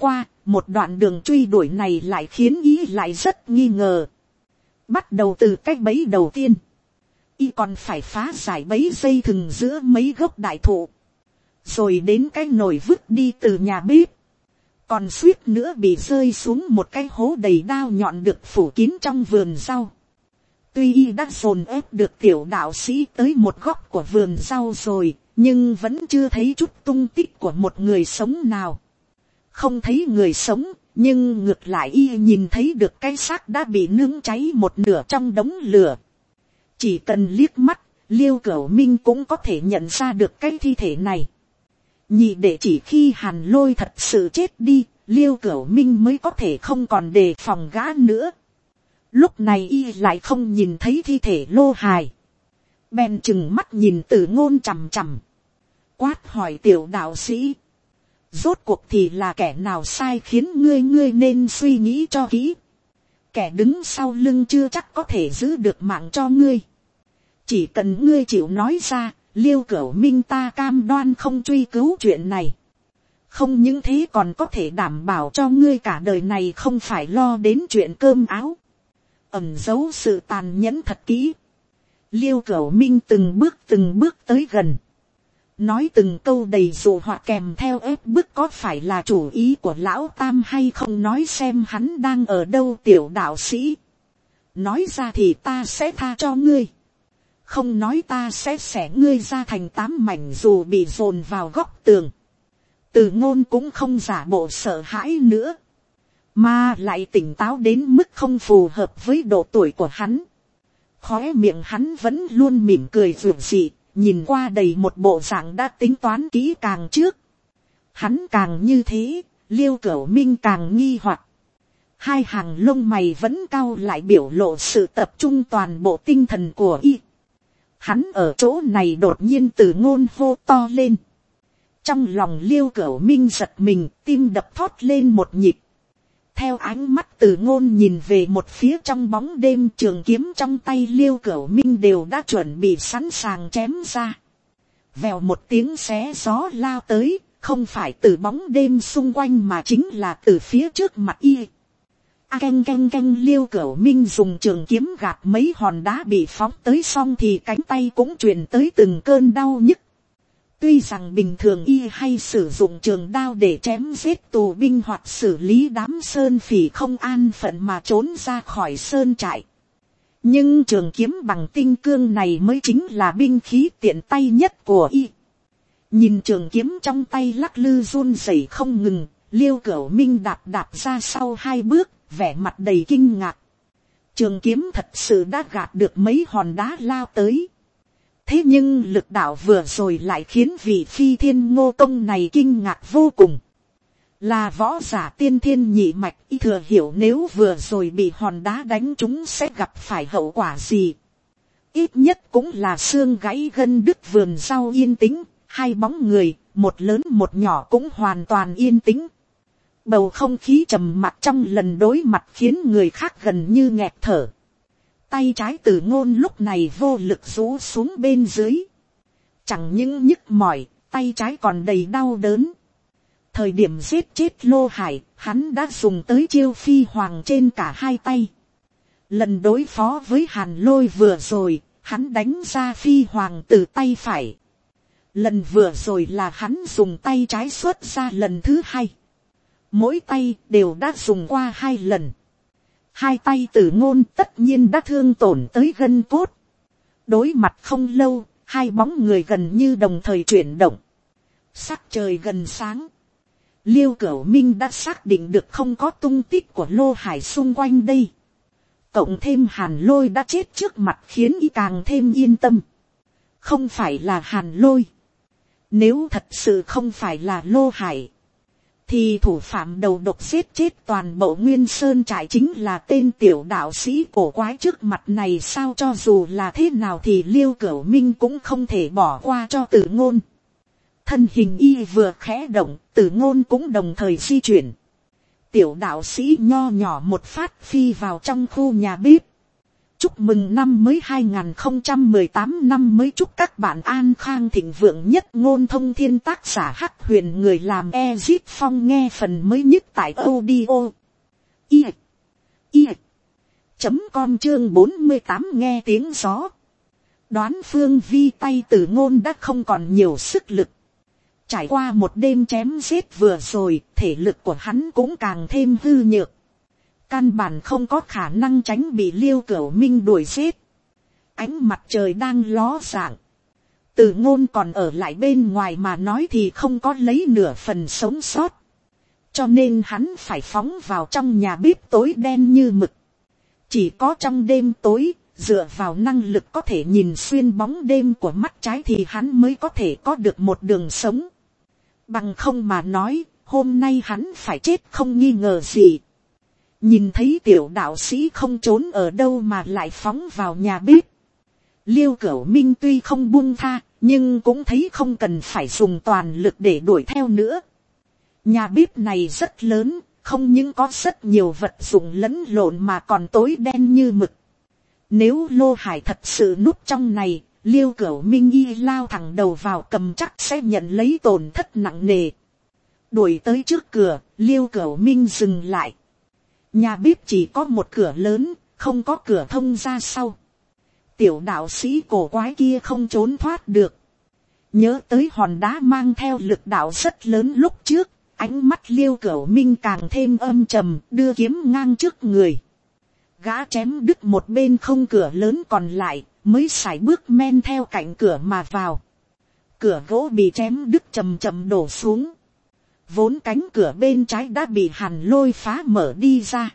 một đoạn đường truy đuổi này lại khiến y lại rất nghi ngờ. Bắt đầu từ cái bẫy đầu tiên, y còn phải phá giải bẫy dây thừng giữa mấy gốc đại thụ, rồi đến cái nồi vứt đi từ nhà bếp, còn suýt nữa bị rơi xuống một cái hố đầy đao nhọn được phủ kín trong vườn rau. Tuy y đã dồn ép được tiểu đạo sĩ tới một góc của vườn rau rồi, nhưng vẫn chưa thấy chút tung tích của một người sống nào. Không thấy người sống, nhưng ngược lại y nhìn thấy được cái xác đã bị nướng cháy một nửa trong đống lửa. Chỉ cần liếc mắt, Liêu Cửu Minh cũng có thể nhận ra được cái thi thể này. Nhị để chỉ khi Hàn Lôi thật sự chết đi, Liêu Cửu Minh mới có thể không còn đề phòng gã nữa. Lúc này y lại không nhìn thấy thi thể Lô Hài, bèn chừng mắt nhìn Tử Ngôn chằm chằm, quát hỏi tiểu đạo sĩ: rốt cuộc thì là kẻ nào sai khiến ngươi, ngươi nên suy nghĩ cho kỹ. Kẻ đứng sau lưng chưa chắc có thể giữ được mạng cho ngươi. Chỉ cần ngươi chịu nói ra, Liêu Cửu Minh ta cam đoan không truy cứu chuyện này. Không những thế còn có thể đảm bảo cho ngươi cả đời này không phải lo đến chuyện cơm áo. Ẩn giấu sự tàn nhẫn thật kỹ. Liêu Cửu Minh từng bước từng bước tới gần, nói từng câu đầy dụ họa kèm theo ép bức. Có phải là chủ ý của lão tam hay không, nói xem hắn đang ở đâu. Tiểu đạo sĩ: nói ra thì ta sẽ tha cho ngươi, không nói ta sẽ xẻ ngươi ra thành tám mảnh dù bị dồn vào góc tường. Từ Ngôn cũng không giả bộ sợ hãi nữa, mà lại tỉnh táo đến mức không phù hợp với độ tuổi của hắn. Khóe miệng hắn vẫn luôn mỉm cười dịu dị, nhìn qua đầy một bộ dạng đã tính toán kỹ càng trước. Hắn càng như thế, Liêu Cửu Minh càng nghi hoặc. Hai hàng lông mày vẫn cau lại, biểu lộ sự tập trung toàn bộ tinh thần của y. Hắn ở chỗ này đột nhiên Tử Ngôn hô to lên. Trong lòng Liêu Cửu Minh giật mình, tim đập thót lên một nhịp. Theo ánh mắt Tử Ngôn nhìn về một phía trong bóng đêm, trường kiếm trong tay Liêu Cửu Minh đều đã chuẩn bị sẵn sàng chém ra. Vèo một tiếng xé gió lao tới, không phải từ bóng đêm xung quanh mà chính là từ phía trước mặt y. A canh canh canh, Liêu Cửu Minh dùng trường kiếm gạt mấy hòn đá bị phóng tới, xong thì cánh tay cũng truyền tới từng cơn đau nhức. Tuy rằng bình thường y hay sử dụng trường đao để chém giết tù binh hoặc xử lý đám sơn phỉ không an phận mà trốn ra khỏi sơn trại, nhưng trường kiếm bằng tinh cương này mới chính là binh khí tiện tay nhất của y. Nhìn trường kiếm trong tay lắc lư run rẩy không ngừng, Liêu Cửu Minh đạp đạp ra sau hai bước, vẻ mặt đầy kinh ngạc. Trường kiếm thật sự đã gạt được mấy hòn đá lao tới. Thế nhưng lực đạo vừa rồi lại khiến vị phi thiên ngô công này kinh ngạc vô cùng. Là võ giả tiên thiên nhị mạch, y thừa hiểu nếu vừa rồi bị hòn đá đánh trúng sẽ gặp phải hậu quả gì. Ít nhất cũng là xương gãy gân đứt. Vườn rau yên tĩnh, hai bóng người, một lớn một nhỏ cũng hoàn toàn yên tĩnh. Bầu không khí trầm mặc trong lần đối mặt khiến người khác gần như nghẹt thở. Tay trái Tử Ngôn lúc này vô lực rũ xuống bên dưới. Chẳng những nhức mỏi, tay trái còn đầy đau đớn. Thời điểm giết chết Lô Hải, hắn đã dùng tới chiêu phi hoàng trên cả hai tay. Lần đối phó với Hàn Lôi vừa rồi, hắn đánh ra phi hoàng từ tay phải. Lần vừa rồi là hắn dùng tay trái xuất ra lần thứ hai. Mỗi tay đều đã dùng qua hai lần. Hai tay Tử Ngôn tất nhiên đã thương tổn tới gân cốt. Đối mặt không lâu, hai bóng người gần như đồng thời chuyển động. Sắc trời gần sáng, Liêu Cửu Minh đã xác định được không có tung tích của Lô Hải xung quanh đây. Cộng thêm Hàn Lôi đã chết trước mặt khiến y càng thêm yên tâm. Không phải là Hàn Lôi. Nếu thật sự không phải là Lô Hải, thì thủ phạm đầu độc giết chết toàn bộ Nguyên Sơn trại chính là tên tiểu đạo sĩ cổ quái trước mặt này sao. Cho dù là thế nào thì Liêu Cửu Minh cũng không thể bỏ qua cho Tử Ngôn. Thân hình y vừa khẽ động, Tử Ngôn cũng đồng thời di chuyển. Tiểu đạo sĩ nho nhỏ một phát phi vào trong khu nhà bếp. Chúc mừng năm mới hai nghìn không trăm mười tám năm mới, chúc các bạn an khang thịnh vượng nhất ngôn thông thiên. Tác giả Hắc Huyền, người làm Ezit Phong. Nghe phần mới nhất tại audio i i chấm com chương bốn mươi tám. Nghe tiếng gió. Đoán phương vi tay Tử Ngôn đã không còn nhiều sức lực. Trải qua một đêm chém giết vừa rồi, thể lực của hắn cũng càng thêm hư nhược. Căn bản không có khả năng tránh bị Liêu Cửu Minh đuổi giết. Ánh mặt trời đang ló dạng. Tử Ngôn còn ở lại bên ngoài mà nói thì không có lấy nửa phần sống sót. Cho nên hắn phải phóng vào trong nhà bếp tối đen như mực. Chỉ có trong đêm tối, dựa vào năng lực có thể nhìn xuyên bóng đêm của mắt trái thì hắn mới có thể có được một đường sống. Bằng không mà nói, hôm nay hắn phải chết không nghi ngờ gì. Nhìn thấy tiểu đạo sĩ không trốn ở đâu mà lại phóng vào nhà bếp. Liêu Cửu Minh tuy không buông tha, nhưng cũng thấy không cần phải dùng toàn lực để đuổi theo nữa. Nhà bếp này rất lớn, không những có rất nhiều vật dụng lẫn lộn mà còn tối đen như mực. Nếu Lô Hải thật sự núp trong này, Liêu Cửu Minh y lao thẳng đầu vào cầm chắc sẽ nhận lấy tổn thất nặng nề. Đuổi tới trước cửa, Liêu Cửu Minh dừng lại. Nhà bếp chỉ có một cửa lớn, không có cửa thông ra sau. Tiểu đạo sĩ cổ quái kia không trốn thoát được. Nhớ tới hòn đá mang theo lực đạo rất lớn lúc trước, ánh mắt Liêu Cửu Minh càng thêm âm trầm, đưa kiếm ngang trước người. Gã chém đứt một bên không cửa lớn còn lại, mới sải bước men theo cạnh cửa mà vào. Cửa gỗ bị chém đứt chầm chậm đổ xuống. Vốn cánh cửa bên trái đã bị Hàn Lôi phá mở đi ra.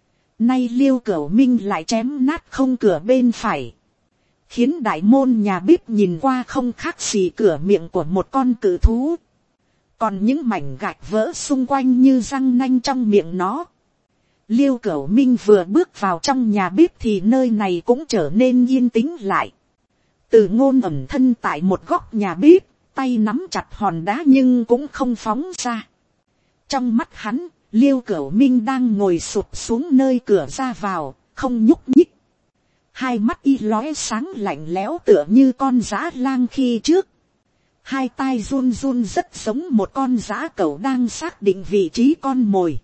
Nay Liêu Cửu Minh lại chém nát không cửa bên phải. Khiến đại môn nhà bếp nhìn qua không khác gì cửa miệng của một con cự thú. Còn những mảnh gạch vỡ xung quanh như răng nanh trong miệng nó. Liêu Cửu Minh vừa bước vào trong nhà bếp thì nơi này cũng trở nên yên tĩnh lại. Tử Ngôn ẩn thân tại một góc nhà bếp, tay nắm chặt hòn đá nhưng cũng không phóng ra. Trong mắt hắn, Liêu Cửu Minh đang ngồi sụp xuống nơi cửa ra vào, không nhúc nhích. Hai mắt y lóe sáng lạnh lẽo tựa như con dã lang khi trước. Hai tai run run rất giống một con dã cẩu đang xác định vị trí con mồi.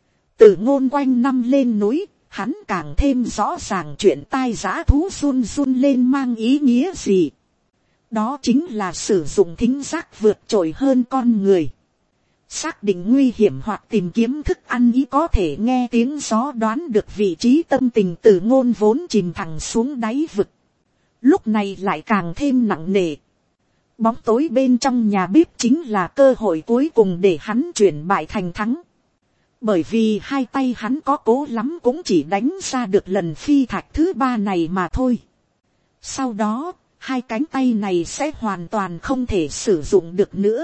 Tử Ngôn quanh năm lên núi, hắn càng thêm rõ ràng chuyện tai dã thú run run lên mang ý nghĩa gì. Đó chính là sử dụng thính giác vượt trội hơn con người. Xác định nguy hiểm hoặc tìm kiếm thức ăn, ý có thể nghe tiếng gió đoán được vị trí tâm tình. Tử Ngôn vốn chìm thẳng xuống đáy vực, lúc này lại càng thêm nặng nề. Bóng tối bên trong nhà bếp chính là cơ hội cuối cùng để hắn chuyển bại thành thắng. Bởi vì hai tay hắn có cố lắm cũng chỉ đánh ra được lần phi thạch thứ ba này mà thôi. Sau đó, hai cánh tay này sẽ hoàn toàn không thể sử dụng được nữa.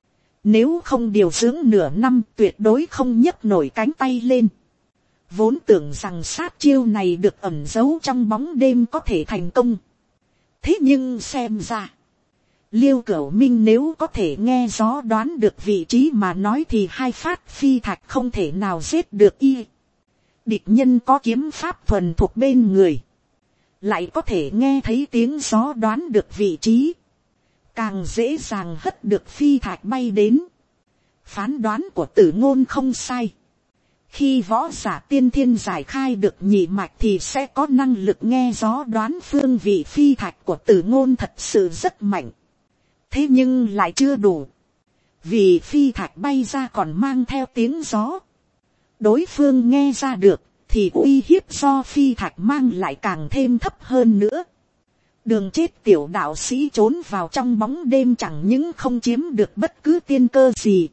Nếu không điều dưỡng nửa năm tuyệt đối không nhấc nổi cánh tay lên. Vốn tưởng rằng sát chiêu này được ẩn giấu trong bóng đêm có thể thành công. Thế nhưng xem ra, Liêu Cửu Minh nếu có thể nghe gió đoán được vị trí mà nói thì hai phát phi thạch không thể nào giết được y. Địch nhân có kiếm pháp thuần thuộc bên người, lại có thể nghe thấy tiếng gió đoán được vị trí, càng dễ dàng hất được phi thạch bay đến. Phán đoán của Tử Ngôn không sai. Khi võ giả tiên thiên giải khai được nhị mạch thì sẽ có năng lực nghe gió đoán phương vị phi thạch của Tử Ngôn thật sự rất mạnh. Thế nhưng lại chưa đủ. Vì phi thạch bay ra còn mang theo tiếng gió. Đối phương nghe ra được thì uy hiếp do phi thạch mang lại càng thêm thấp hơn nữa. Đường chết tiểu đạo sĩ trốn vào trong bóng đêm chẳng những không chiếm được bất cứ tiên cơ gì,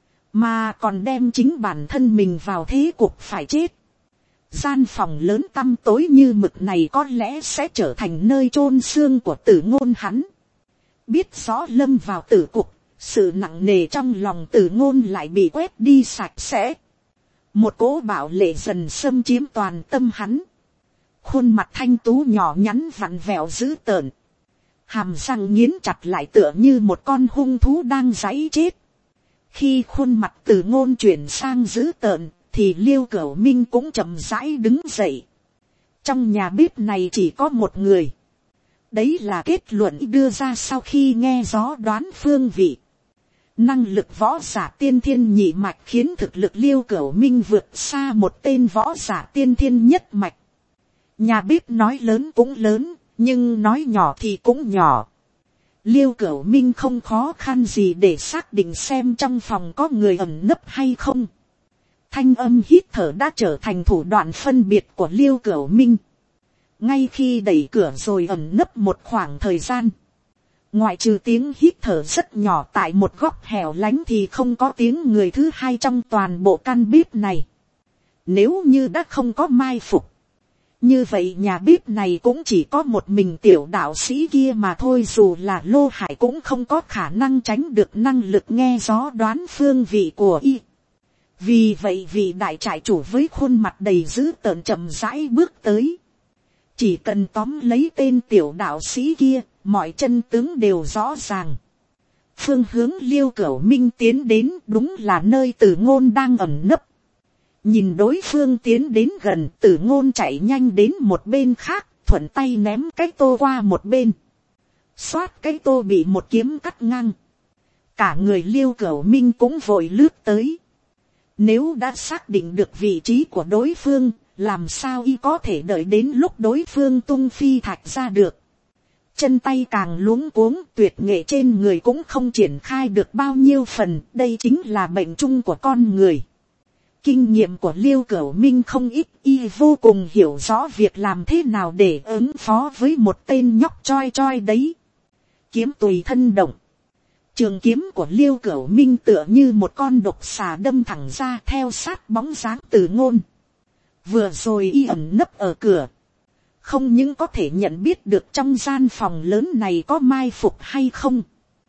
mà còn đem chính bản thân mình vào thế cục phải chết. Gian phòng lớn tăm tối như mực này có lẽ sẽ trở thành nơi chôn xương của Tử Ngôn hắn. Biết rõ lâm vào tử cục, sự nặng nề trong lòng Tử Ngôn lại bị quét đi sạch sẽ. Một cỗ bạo lệ dần xâm chiếm toàn tâm hắn. Khuôn mặt thanh tú nhỏ nhắn vặn vẹo dữ tợn. Hàm răng nghiến chặt lại tựa như một con hung thú đang giãy chết. Khi khuôn mặt Tử Ngôn chuyển sang dữ tợn, thì Liêu Cửu Minh cũng chậm rãi đứng dậy. Trong nhà bếp này chỉ có một người. Đấy là kết luận đưa ra sau khi nghe gió đoán phương vị. Năng lực võ giả tiên thiên nhị mạch khiến thực lực Liêu Cửu Minh vượt xa một tên võ giả tiên thiên nhất mạch. Nhà bếp nói lớn cũng lớn, nhưng nói nhỏ thì cũng nhỏ. Liêu Cửu Minh không khó khăn gì để xác định xem trong phòng có người ẩn nấp hay không. Thanh âm hít thở đã trở thành thủ đoạn phân biệt của Liêu Cửu Minh. Ngay khi đẩy cửa rồi ẩn nấp một khoảng thời gian, ngoại trừ tiếng hít thở rất nhỏ tại một góc hẻo lánh thì không có tiếng người thứ hai trong toàn bộ căn bếp này. Nếu như đã không có mai phục, như vậy nhà bếp này cũng chỉ có một mình tiểu đạo sĩ kia mà thôi, dù là Lô Hải cũng không có khả năng tránh được năng lực nghe gió đoán phương vị của y. Vì vậy vị đại trại chủ với khuôn mặt đầy dữ tợn chậm rãi bước tới. Chỉ cần tóm lấy tên tiểu đạo sĩ kia, mọi chân tướng đều rõ ràng. Phương hướng Liêu Cửu Minh tiến đến đúng là nơi Tử Ngôn đang ẩn nấp. Nhìn đối phương tiến đến gần, Tử Ngôn chạy nhanh đến một bên khác, thuận tay ném cái tô qua một bên. Xoát cái tô bị một kiếm cắt ngang. Cả người Liêu Cửu Minh cũng vội lướt tới. Nếu đã xác định được vị trí của đối phương, làm sao y có thể đợi đến lúc đối phương tung phi thạch ra được. Chân tay càng luống cuống, tuyệt nghệ trên người cũng không triển khai được bao nhiêu phần, đây chính là bệnh chung của con người. Kinh nghiệm của Liêu Cửu Minh không ít, y vô cùng hiểu rõ việc làm thế nào để ứng phó với một tên nhóc choi choi đấy. Kiếm tùy thân động. Trường kiếm của Liêu Cửu Minh tựa như một con độc xà đâm thẳng ra theo sát bóng dáng Tử Ngôn. Vừa rồi y ẩn nấp ở cửa. Không những có thể nhận biết được trong gian phòng lớn này có mai phục hay không,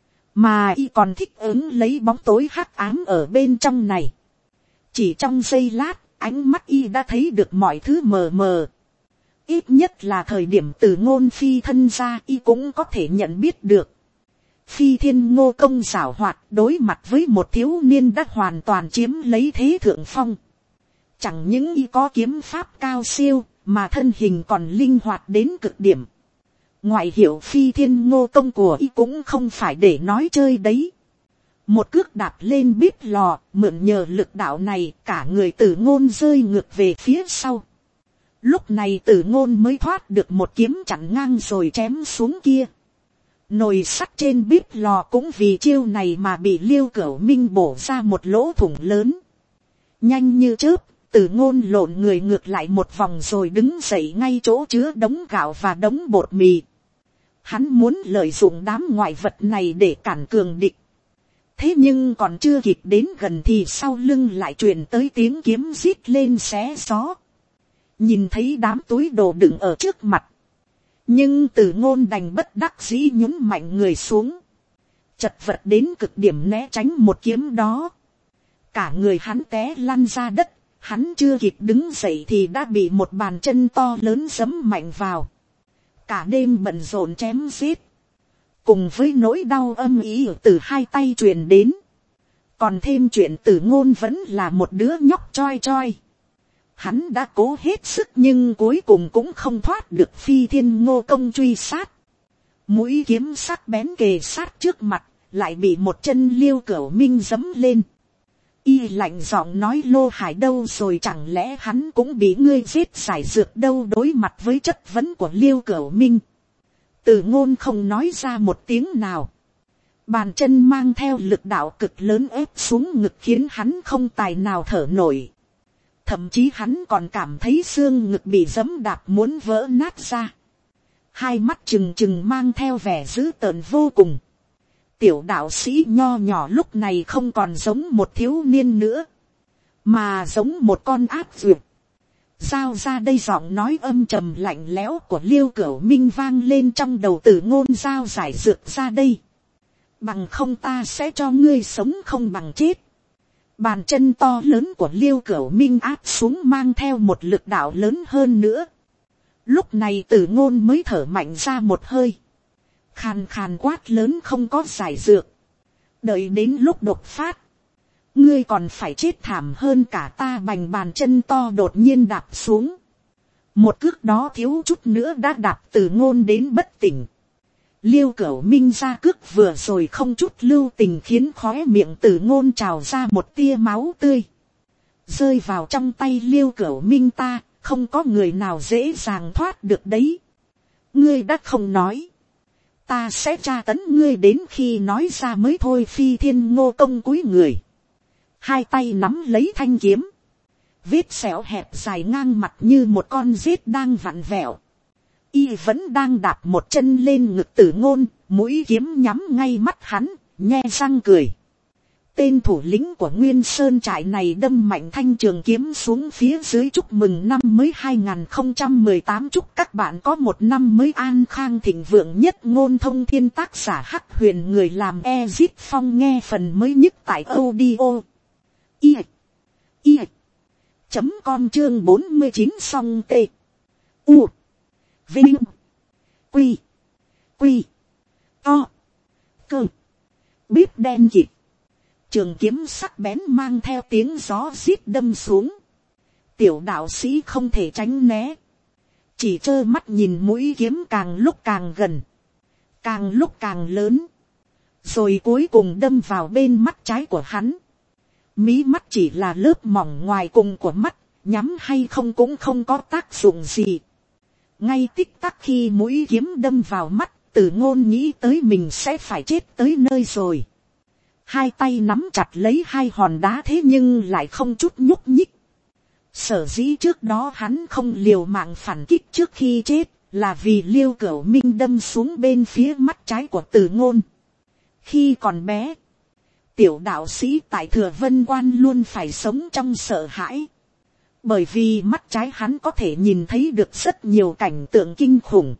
mà y còn thích ứng lấy bóng tối hắc ám ở bên trong này. Chỉ trong giây lát, ánh mắt y đã thấy được mọi thứ mờ mờ. Ít nhất là thời điểm Tử Ngôn phi thân ra y cũng có thể nhận biết được. Phi Thiên Ngô Công giảo hoạt đối mặt với một thiếu niên đã hoàn toàn chiếm lấy thế thượng phong. Chẳng những y có kiếm pháp cao siêu, mà thân hình còn linh hoạt đến cực điểm. Ngoại hiệu Phi Thiên Ngô Công của y cũng không phải để nói chơi đấy. Một cước đạp lên bếp lò, mượn nhờ lực đạo này, cả người Tử Ngôn rơi ngược về phía sau. Lúc này Tử Ngôn mới thoát được một kiếm chặn ngang rồi chém xuống kia. Nồi sắt trên bếp lò cũng vì chiêu này mà bị Liêu Cửu Minh bổ ra một lỗ thủng lớn. Nhanh như chớp, Tử Ngôn lộn người ngược lại một vòng rồi đứng dậy ngay chỗ chứa đống gạo và đống bột mì. Hắn muốn lợi dụng đám ngoại vật này để cản cường địch. Thế nhưng còn chưa kịp đến gần thì sau lưng lại truyền tới tiếng kiếm rít lên xé gió. Nhìn thấy đám túi đồ đựng ở trước mặt, nhưng Tử Ngôn đành bất đắc dĩ nhún mạnh người xuống, chật vật đến cực điểm né tránh một kiếm đó. Cả người hắn té lăn ra đất, hắn chưa kịp đứng dậy thì đã bị một bàn chân to lớn giẫm mạnh vào. Cả đêm bận rộn chém giết, cùng với nỗi đau âm ỉ từ hai tay truyền đến, còn thêm chuyện Tử Ngôn vẫn là một đứa nhóc choi choi. Hắn đã cố hết sức nhưng cuối cùng cũng không thoát được Phi Thiên Ngô Công truy sát. Mũi kiếm sắc bén kề sát trước mặt, lại bị một chân Liêu Cửu Minh giẫm lên. Y lạnh giọng nói: Lô Hải đâu rồi, chẳng lẽ hắn cũng bị ngươi giết giải dược đâu? Đối mặt với chất vấn của Liêu Cửu Minh, Tử Ngôn không nói ra một tiếng nào. Bàn chân mang theo lực đạo cực lớn ép xuống ngực khiến hắn không tài nào thở nổi. Thậm chí hắn còn cảm thấy xương ngực bị giẫm đạp muốn vỡ nát ra. Hai mắt trừng trừng mang theo vẻ dữ tợn vô cùng. Tiểu đạo sĩ nho nhỏ lúc này không còn giống một thiếu niên nữa, mà giống một con ác dược. Giao ra đây, giọng nói âm trầm lạnh lẽo của Liêu Cửu Minh vang lên trong đầu Tử Ngôn. Giao giải dược ra đây, bằng không ta sẽ cho ngươi sống không bằng chết. Bàn chân to lớn của Liêu Cửu Minh áp xuống mang theo một lực đạo lớn hơn nữa. Lúc này Tử Ngôn mới thở mạnh ra một hơi, khàn khàn quát lớn: không có giải dược, đợi đến lúc đột phát, ngươi còn phải chết thảm hơn cả ta. Bành, bàn chân to đột nhiên đạp xuống, một cước đó thiếu chút nữa đã đạp Từ Ngôn đến bất tỉnh. Liêu Cửu Minh ra cước vừa rồi không chút lưu tình khiến khóe miệng Từ Ngôn trào ra một tia máu tươi. Rơi vào trong tay Liêu Cửu Minh ta, không có người nào dễ dàng thoát được đấy. Ngươi đã không nói, ta sẽ tra tấn ngươi đến khi nói ra mới thôi. Phi Thiên Ngô Công cúi người, hai tay nắm lấy thanh kiếm, vết sẹo hẹp dài ngang mặt như một con rết đang vặn vẹo. Y vẫn đang đạp một chân lên ngực Từ Ngôn, mũi kiếm nhắm ngay mắt hắn, nhe răng cười. Tên thủ lĩnh của Nguyên Sơn trại này đâm mạnh thanh trường kiếm xuống phía dưới. Chúc mừng năm mới hai nghìn không trăm mười tám, chúc các bạn có một năm mới an khang thịnh vượng nhất. Ngôn Thông Thiên, tác giả Hắc Huyền, người làm Ezit Phong. Nghe phần mới nhất tại audio i i chấm com chương bốn mươi chín. Song tê u vinh quy quy to cơ bíp đen kịt, trường kiếm sắc bén mang theo tiếng gió rít đâm xuống. Tiểu đạo sĩ không thể tránh né, chỉ trơ mắt nhìn mũi kiếm càng lúc càng gần, càng lúc càng lớn, rồi cuối cùng đâm vào bên mắt trái của hắn. Mí mắt chỉ là lớp mỏng ngoài cùng của mắt, nhắm hay không cũng không có tác dụng gì. Ngay tích tắc khi mũi kiếm đâm vào mắt, Từ Ngôn nghĩ tới mình sẽ phải chết tới nơi rồi. Hai tay nắm chặt lấy hai hòn đá thế nhưng lại không chút nhúc nhích. Sở dĩ trước đó hắn không liều mạng phản kích trước khi chết, là vì Liêu Cửu Minh đâm xuống bên phía mắt trái của Từ Ngôn. Khi còn bé, tiểu đạo sĩ tại Thừa Vân Quan luôn phải sống trong sợ hãi. Bởi vì mắt trái hắn có thể nhìn thấy được rất nhiều cảnh tượng kinh khủng.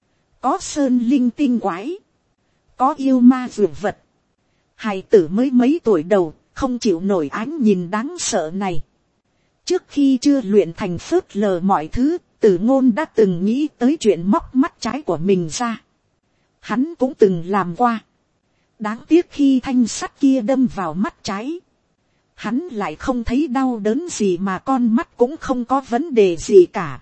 Có sơn linh tinh quái, có yêu ma dữ vật. Hài tử mới mấy tuổi đầu, không chịu nổi ánh nhìn đáng sợ này. Trước khi chưa luyện thành phớt lờ mọi thứ, Từ Ngôn đã từng nghĩ tới chuyện móc mắt trái của mình ra. Hắn cũng từng làm qua. Đáng tiếc khi thanh sắt kia đâm vào mắt trái, hắn lại không thấy đau đớn gì, mà con mắt cũng không có vấn đề gì cả.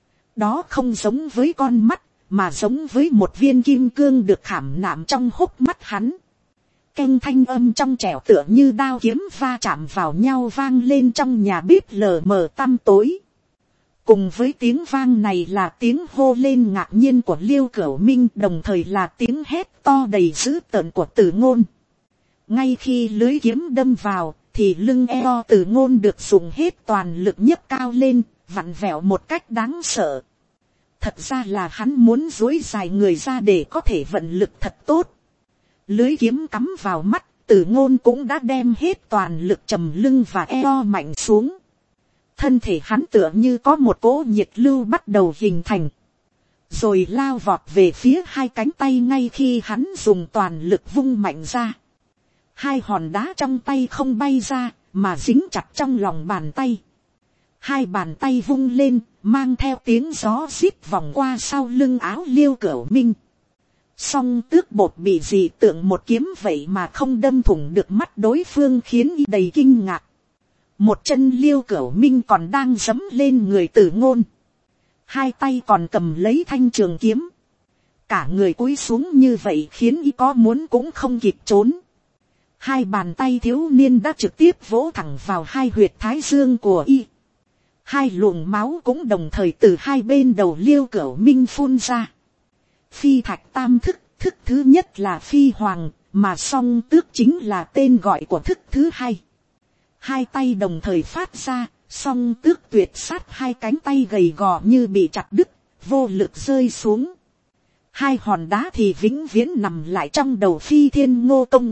Đó không giống với con mắt, mà giống với một viên kim cương được khảm nạm trong hốc mắt hắn. Keng thanh âm trong trẻo tựa như đao kiếm va chạm vào nhau vang lên trong nhà bếp lờ mờ tăm tối. Cùng với tiếng vang này là tiếng hô lên ngạc nhiên của Liêu Cửu Minh, đồng thời là tiếng hét to đầy dữ tợn của Từ Ngôn. Ngay khi lưới kiếm đâm vào, thì lưng eo Từ Ngôn được dùng hết toàn lực nhấc cao lên, vặn vẹo một cách đáng sợ. Thật ra là hắn muốn duỗi dài người ra để có thể vận lực thật tốt. Lưới kiếm cắm vào mắt, Từ Ngôn cũng đã đem hết toàn lực trầm lưng và eo mạnh xuống. Thân thể hắn tựa như có một cỗ nhiệt lưu bắt đầu hình thành, rồi lao vọt về phía hai cánh tay. Ngay khi hắn dùng toàn lực vung mạnh ra, hai hòn đá trong tay không bay ra, mà dính chặt trong lòng bàn tay. Hai bàn tay vung lên, mang theo tiếng gió rít vòng qua sau lưng áo Liêu Cửu Minh. Song Tước Bột bị dị tượng một kiếm vậy mà không đâm thủng được mắt đối phương, khiến y đầy kinh ngạc. Một chân Liêu Cửu Minh còn đang giẫm lên người Từ Ngôn, hai tay còn cầm lấy thanh trường kiếm. Cả người cúi xuống như vậy khiến y có muốn cũng không kịp trốn. Hai bàn tay thiếu niên đã trực tiếp vỗ thẳng vào hai huyệt thái dương của y. Hai luồng máu cũng đồng thời từ hai bên đầu Liêu Cửu Minh phun ra. Phi thạch tam thức, thức thứ nhất là phi hoàng, mà Song Tước chính là tên gọi của thức thứ hai. Hai tay đồng thời phát ra, Song Tước tuyệt sát, hai cánh tay gầy gò như bị chặt đứt, vô lực rơi xuống. Hai hòn đá thì vĩnh viễn nằm lại trong đầu Phi Thiên Ngô Công.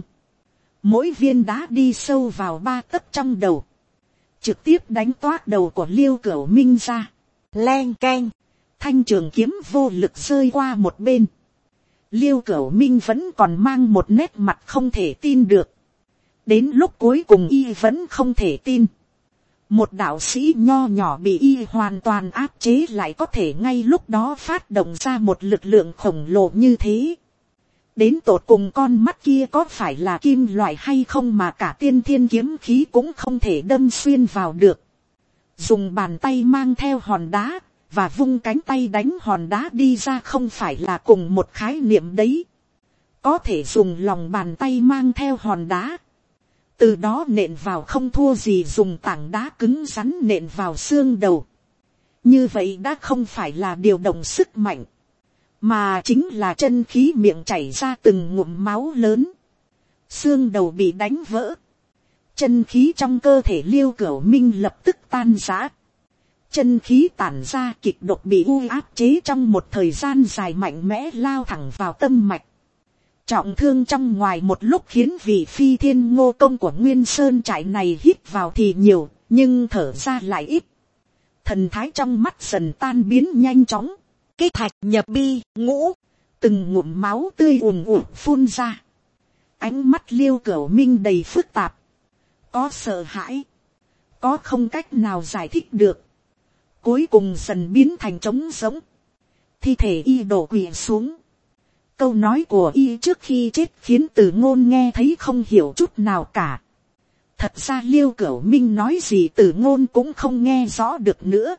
Mỗi viên đá đi sâu vào ba tấc trong đầu, trực tiếp đánh toác đầu của Liêu Cửu Minh ra. Len keng, thanh trường kiếm vô lực rơi qua một bên. Liêu Cửu Minh vẫn còn mang một nét mặt không thể tin được. Đến lúc cuối cùng y vẫn không thể tin. Một đạo sĩ nho nhỏ bị y hoàn toàn áp chế lại có thể ngay lúc đó phát động ra một lực lượng khổng lồ như thế. Đến tột cùng con mắt kia có phải là kim loại hay không mà cả tiên thiên kiếm khí cũng không thể đâm xuyên vào được. Dùng bàn tay mang theo hòn đá, và vung cánh tay đánh hòn đá đi ra không phải là cùng một khái niệm đấy. Có thể dùng lòng bàn tay mang theo hòn đá, từ đó nện vào không thua gì dùng tảng đá cứng rắn nện vào xương đầu. Như vậy đã không phải là điều động sức mạnh, mà chính là chân khí miệng chảy ra từng ngụm máu lớn. Xương đầu bị đánh vỡ, chân khí trong cơ thể Liêu Cửu Minh lập tức tan rã. Chân khí tản ra kịch độc bị u áp chế trong một thời gian dài mạnh mẽ lao thẳng vào tâm mạch. Trọng thương trong ngoài một lúc khiến vị phi thiên ngô công của Nguyên Sơn trại này hít vào thì nhiều, nhưng thở ra lại ít. Thần thái trong mắt dần tan biến nhanh chóng. Cái thạch nhập bi, ngũ, từng ngụm máu tươi ùn ùn phun ra. Ánh mắt Liêu Cửu Minh đầy phức tạp. Có sợ hãi, có không cách nào giải thích được. Cuối cùng dần biến thành trống rỗng. Thi thể y đổ quỵ xuống. Câu nói của y trước khi chết khiến Từ Ngôn nghe thấy không hiểu chút nào cả. Thật ra Liêu Cửu Minh nói gì Từ Ngôn cũng không nghe rõ được nữa.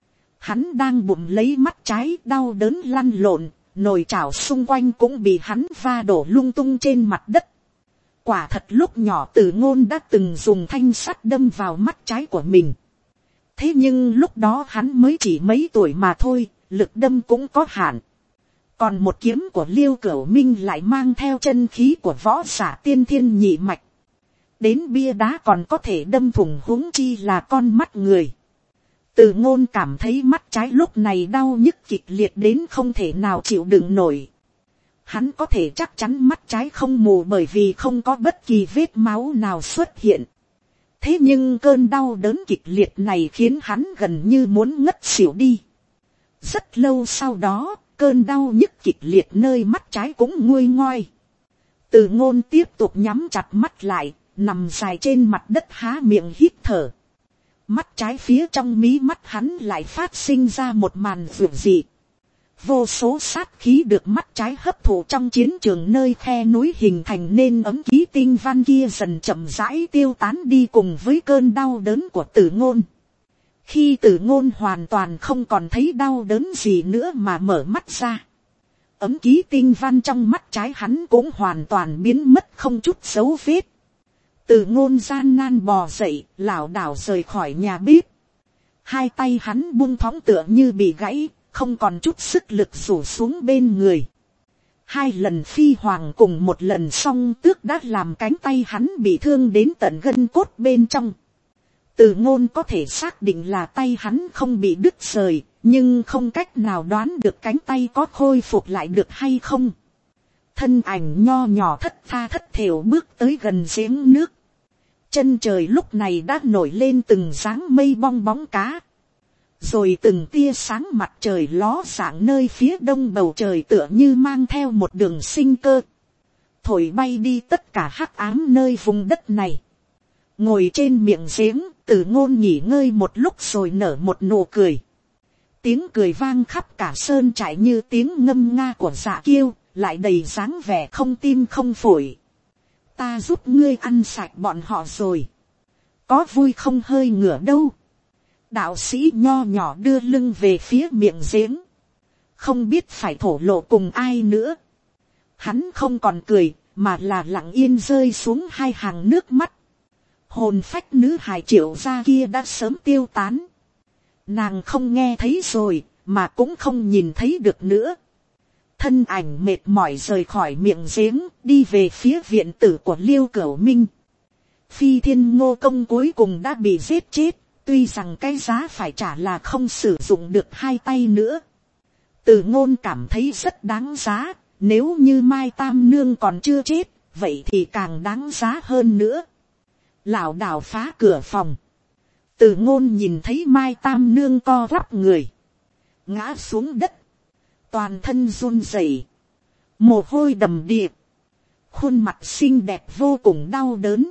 Hắn đang bụng lấy mắt trái đau đớn lăn lộn, nồi chảo xung quanh cũng bị hắn va đổ lung tung trên mặt đất. Quả thật lúc nhỏ Từ Ngôn đã từng dùng thanh sắt đâm vào mắt trái của mình. Thế nhưng lúc đó hắn mới chỉ mấy tuổi mà thôi, lực đâm cũng có hạn. Còn một kiếm của Liêu Cửu Minh lại mang theo chân khí của võ giả tiên thiên nhị mạch. Đến bia đá còn có thể đâm thủng, huống chi là con mắt người. Từ Ngôn cảm thấy mắt trái lúc này đau nhức kịch liệt đến không thể nào chịu đựng nổi. Hắn có thể chắc chắn mắt trái không mù bởi vì không có bất kỳ vết máu nào xuất hiện. Thế nhưng cơn đau đớn kịch liệt này khiến hắn gần như muốn ngất xỉu đi. Rất lâu sau đó, cơn đau nhức kịch liệt nơi mắt trái cũng nguôi ngoai. Từ Ngôn tiếp tục nhắm chặt mắt lại, nằm dài trên mặt đất há miệng hít thở. Mắt trái phía trong mí mắt hắn lại phát sinh ra một màn vượt dị. Vô số sát khí được mắt trái hấp thụ trong chiến trường nơi khe núi hình thành nên ấm ký tinh văn kia dần chậm rãi tiêu tán đi cùng với cơn đau đớn của Từ Ngôn. Khi Từ Ngôn hoàn toàn không còn thấy đau đớn gì nữa mà mở mắt ra, ấm ký tinh văn trong mắt trái hắn cũng hoàn toàn biến mất không chút dấu vết. Từ Ngôn gian nan bò dậy, lảo đảo rời khỏi nhà bếp. Hai tay hắn buông thõng tựa như bị gãy, không còn chút sức lực rủ xuống bên người. Hai lần phi hoàng cùng một lần song tước đã làm cánh tay hắn bị thương đến tận gân cốt bên trong. Từ Ngôn có thể xác định là tay hắn không bị đứt rời, nhưng không cách nào đoán được cánh tay có khôi phục lại được hay không. Thân ảnh nho nhỏ thất tha thất thểu bước tới gần giếng nước. Chân trời lúc này đã nổi lên từng dáng mây bong bóng cá. Rồi từng tia sáng mặt trời ló dạng nơi phía đông bầu trời tựa như mang theo một đường sinh cơ. Thổi bay đi tất cả hắc ám nơi vùng đất này. Ngồi trên miệng giếng, Từ Ngôn nghỉ ngơi một lúc rồi nở một nụ cười. Tiếng cười vang khắp cả sơn trại như tiếng ngâm nga của Dạ Kiêu, lại đầy dáng vẻ không tim không phổi. Ta giúp ngươi ăn sạch bọn họ rồi. Có vui không hơi ngửa đâu. Đạo sĩ nho nhỏ đưa lưng về phía miệng giếng. Không biết phải thổ lộ cùng ai nữa. Hắn không còn cười, mà là lặng yên rơi xuống hai hàng nước mắt. Hồn phách nữ hài Triệu gia kia đã sớm tiêu tán. Nàng không nghe thấy rồi, mà cũng không nhìn thấy được nữa. Thân ảnh mệt mỏi rời khỏi miệng giếng, đi về phía viện tử của Liêu Cửu Minh. Phi thiên ngô công cuối cùng đã bị giết chết, tuy rằng cái giá phải trả là không sử dụng được hai tay nữa. Từ Ngôn cảm thấy rất đáng giá, nếu như Mai Tam Nương còn chưa chết, vậy thì càng đáng giá hơn nữa. Lảo đảo phá cửa phòng. Từ Ngôn nhìn thấy Mai Tam Nương co quắp người, ngã xuống đất, toàn thân run rẩy, mồ hôi đầm đìa, khuôn mặt xinh đẹp vô cùng đau đớn.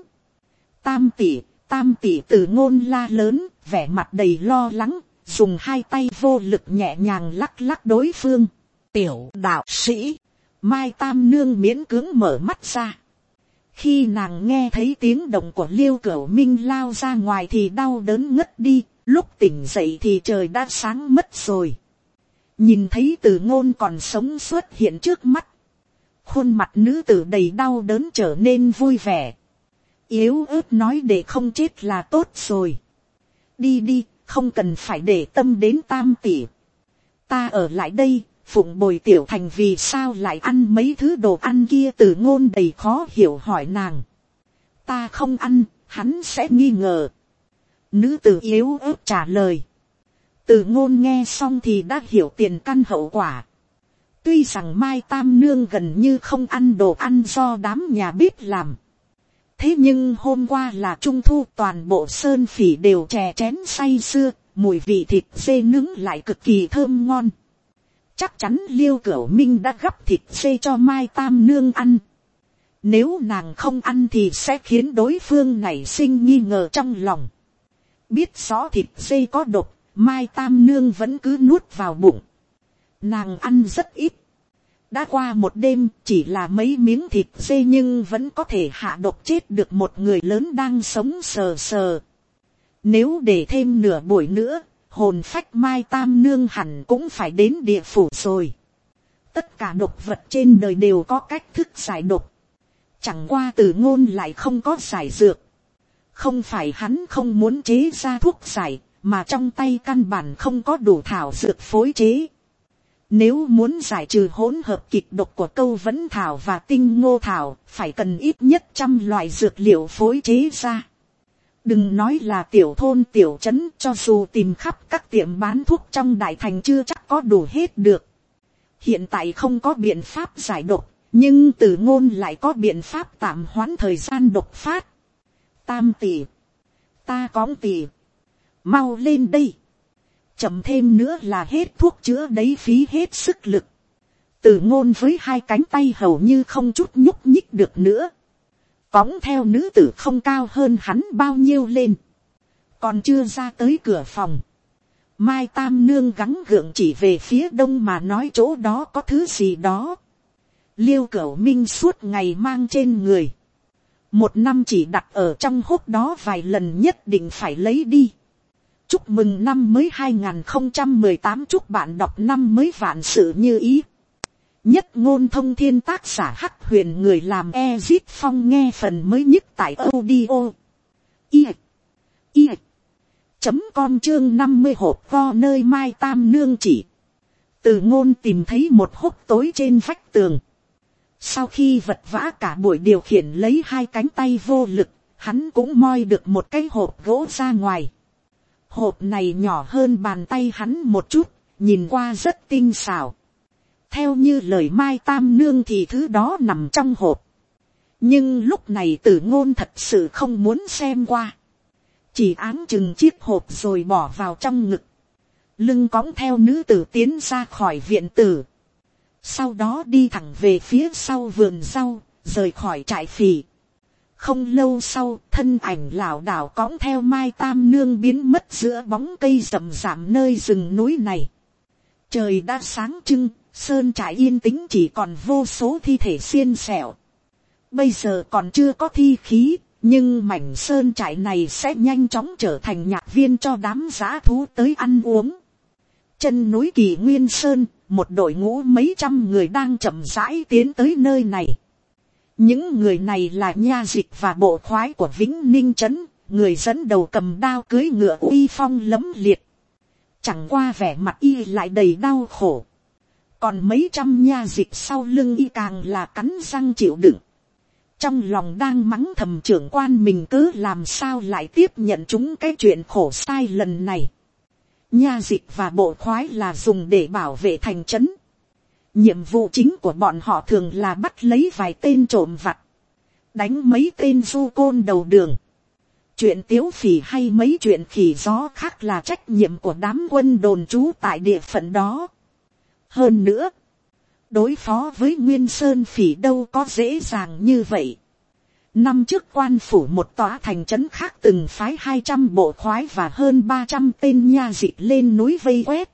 Tam tỷ, Tam tỷ, Từ Ngôn la lớn, vẻ mặt đầy lo lắng, dùng hai tay vô lực nhẹ nhàng lắc lắc đối phương. Tiểu đạo sĩ, Mai Tam Nương miễn cưỡng mở mắt ra. Khi nàng nghe thấy tiếng động của Liêu Cửu Minh lao ra ngoài thì đau đớn ngất đi, Lúc tỉnh dậy thì trời đã sáng mất rồi. Nhìn thấy Từ Ngôn còn sống xuất hiện trước mắt. Khuôn mặt nữ tử đầy đau đớn trở nên vui vẻ. Yếu ớt nói để không chết là tốt rồi. Đi đi, không cần phải để tâm đến Tam tỷ. Ta ở lại đây, phụng bồi Tiểu Thành vì sao lại ăn mấy thứ đồ ăn kia. Từ Ngôn đầy khó hiểu hỏi nàng. Ta không ăn, hắn sẽ nghi ngờ. Nữ tử yếu ớt trả lời. Từ Ngôn nghe xong thì đã hiểu tiền căn hậu quả. Tuy rằng Mai Tam Nương gần như không ăn đồ ăn do đám nhà bếp làm. Thế nhưng hôm qua là Trung Thu, toàn bộ sơn phỉ đều chè chén say sưa, mùi vị thịt dê nướng lại cực kỳ thơm ngon. Chắc chắn Liêu Cửu Minh đã gắp thịt dê cho Mai Tam Nương ăn. Nếu nàng không ăn thì sẽ khiến đối phương nảy sinh nghi ngờ trong lòng. Biết rõ thịt dê có độc, Mai Tam Nương vẫn cứ nuốt vào bụng. Nàng ăn rất ít. Đã qua một đêm, chỉ là mấy miếng thịt dê nhưng vẫn có thể hạ độc chết được một người lớn đang sống sờ sờ. Nếu để thêm nửa buổi nữa, hồn phách Mai Tam Nương hẳn cũng phải đến địa phủ rồi. Tất cả độc vật trên đời đều có cách thức giải độc. Chẳng qua Từ Ngôn lại không có giải dược. Không phải hắn không muốn chế ra thuốc giải, mà trong tay căn bản không có đủ thảo dược phối chế. Nếu muốn giải trừ hỗn hợp kịch độc của câu vấn thảo và tinh ngô thảo, phải cần ít nhất trăm loại dược liệu phối chế ra. Đừng nói là tiểu thôn tiểu trấn, cho dù tìm khắp các tiệm bán thuốc trong đại thành chưa chắc có đủ hết được. Hiện tại không có biện pháp giải độc, nhưng Từ Ngôn lại có biện pháp tạm hoãn thời gian độc phát. Tam tỷ, ta có tỷ, mau lên đây. Chậm thêm nữa là hết thuốc chữa đấy, phí hết sức lực. Từ Ngôn với hai cánh tay hầu như không chút nhúc nhích được nữa. Cõng theo nữ tử không cao hơn hắn bao nhiêu lên. Còn chưa ra tới cửa phòng. Mai Tam Nương gắng gượng chỉ về phía đông mà nói chỗ đó có thứ gì đó. Liêu Cửu Minh suốt ngày mang trên người. Một năm chỉ đặt ở trong hốc đó vài lần nhất định phải lấy đi. Chúc mừng năm mới hai không một tám, chúc bạn đọc năm mới vạn sự như ý. Nhất Ngôn Thông Thiên, tác giả Hắc Huyền, người làm Ezit Phong, nghe phần mới nhất tại audio i i chấm com chương năm mươi hộp vo nơi Mai Tam Nương chỉ. Từ Ngôn tìm thấy một hốc tối trên vách tường. Sau khi vật vã cả buổi điều khiển lấy hai cánh tay vô lực, hắn cũng moi được một cái hộp gỗ ra ngoài. Hộp này nhỏ hơn bàn tay hắn một chút, nhìn qua rất tinh xảo. Theo như lời Mai Tam Nương thì thứ đó nằm trong hộp. Nhưng lúc này Từ Ngôn thật sự không muốn xem qua. Chỉ áng chừng chiếc hộp rồi bỏ vào trong ngực. Lưng cõng theo nữ tử tiến ra khỏi viện tử. Sau đó đi thẳng về phía sau vườn rau, rời khỏi trại phì. Không lâu sau, thân ảnh lảo đảo cõng theo Mai Tam Nương biến mất giữa bóng cây rậm rạp nơi rừng núi này. Trời đã sáng trưng, sơn trại yên tĩnh chỉ còn vô số thi thể xiên xẻo. Bây giờ còn chưa có thi khí, nhưng mảnh sơn trại này sẽ nhanh chóng trở thành nhạc viên cho đám dã thú tới ăn uống. Chân núi Kỳ Nguyên Sơn, một đội ngũ mấy trăm người đang chậm rãi tiến tới nơi này. Những người này là nha dịch và bộ khoái của Vĩnh Ninh Trấn, người dẫn đầu cầm đao cưỡi ngựa uy phong lẫm liệt. Chẳng qua vẻ mặt y lại đầy đau khổ. Còn mấy trăm nha dịch sau lưng y càng là cắn răng chịu đựng. Trong lòng đang mắng thầm trưởng quan mình cứ làm sao lại tiếp nhận chúng cái chuyện khổ sai lần này. Nha dịch và bộ khoái là dùng để bảo vệ thành trấn. Nhiệm vụ chính của bọn họ thường là bắt lấy vài tên trộm vặt, đánh mấy tên du côn đầu đường. Chuyện tiếu phỉ hay mấy chuyện khỉ gió khác là trách nhiệm của đám quân đồn trú tại địa phận đó. Hơn nữa, đối phó với Nguyên Sơn phỉ đâu có dễ dàng như vậy. Năm trước quan phủ một tòa thành trấn khác từng phái hai trăm bộ khoái và hơn ba trăm tên nha dịch lên núi vây quét.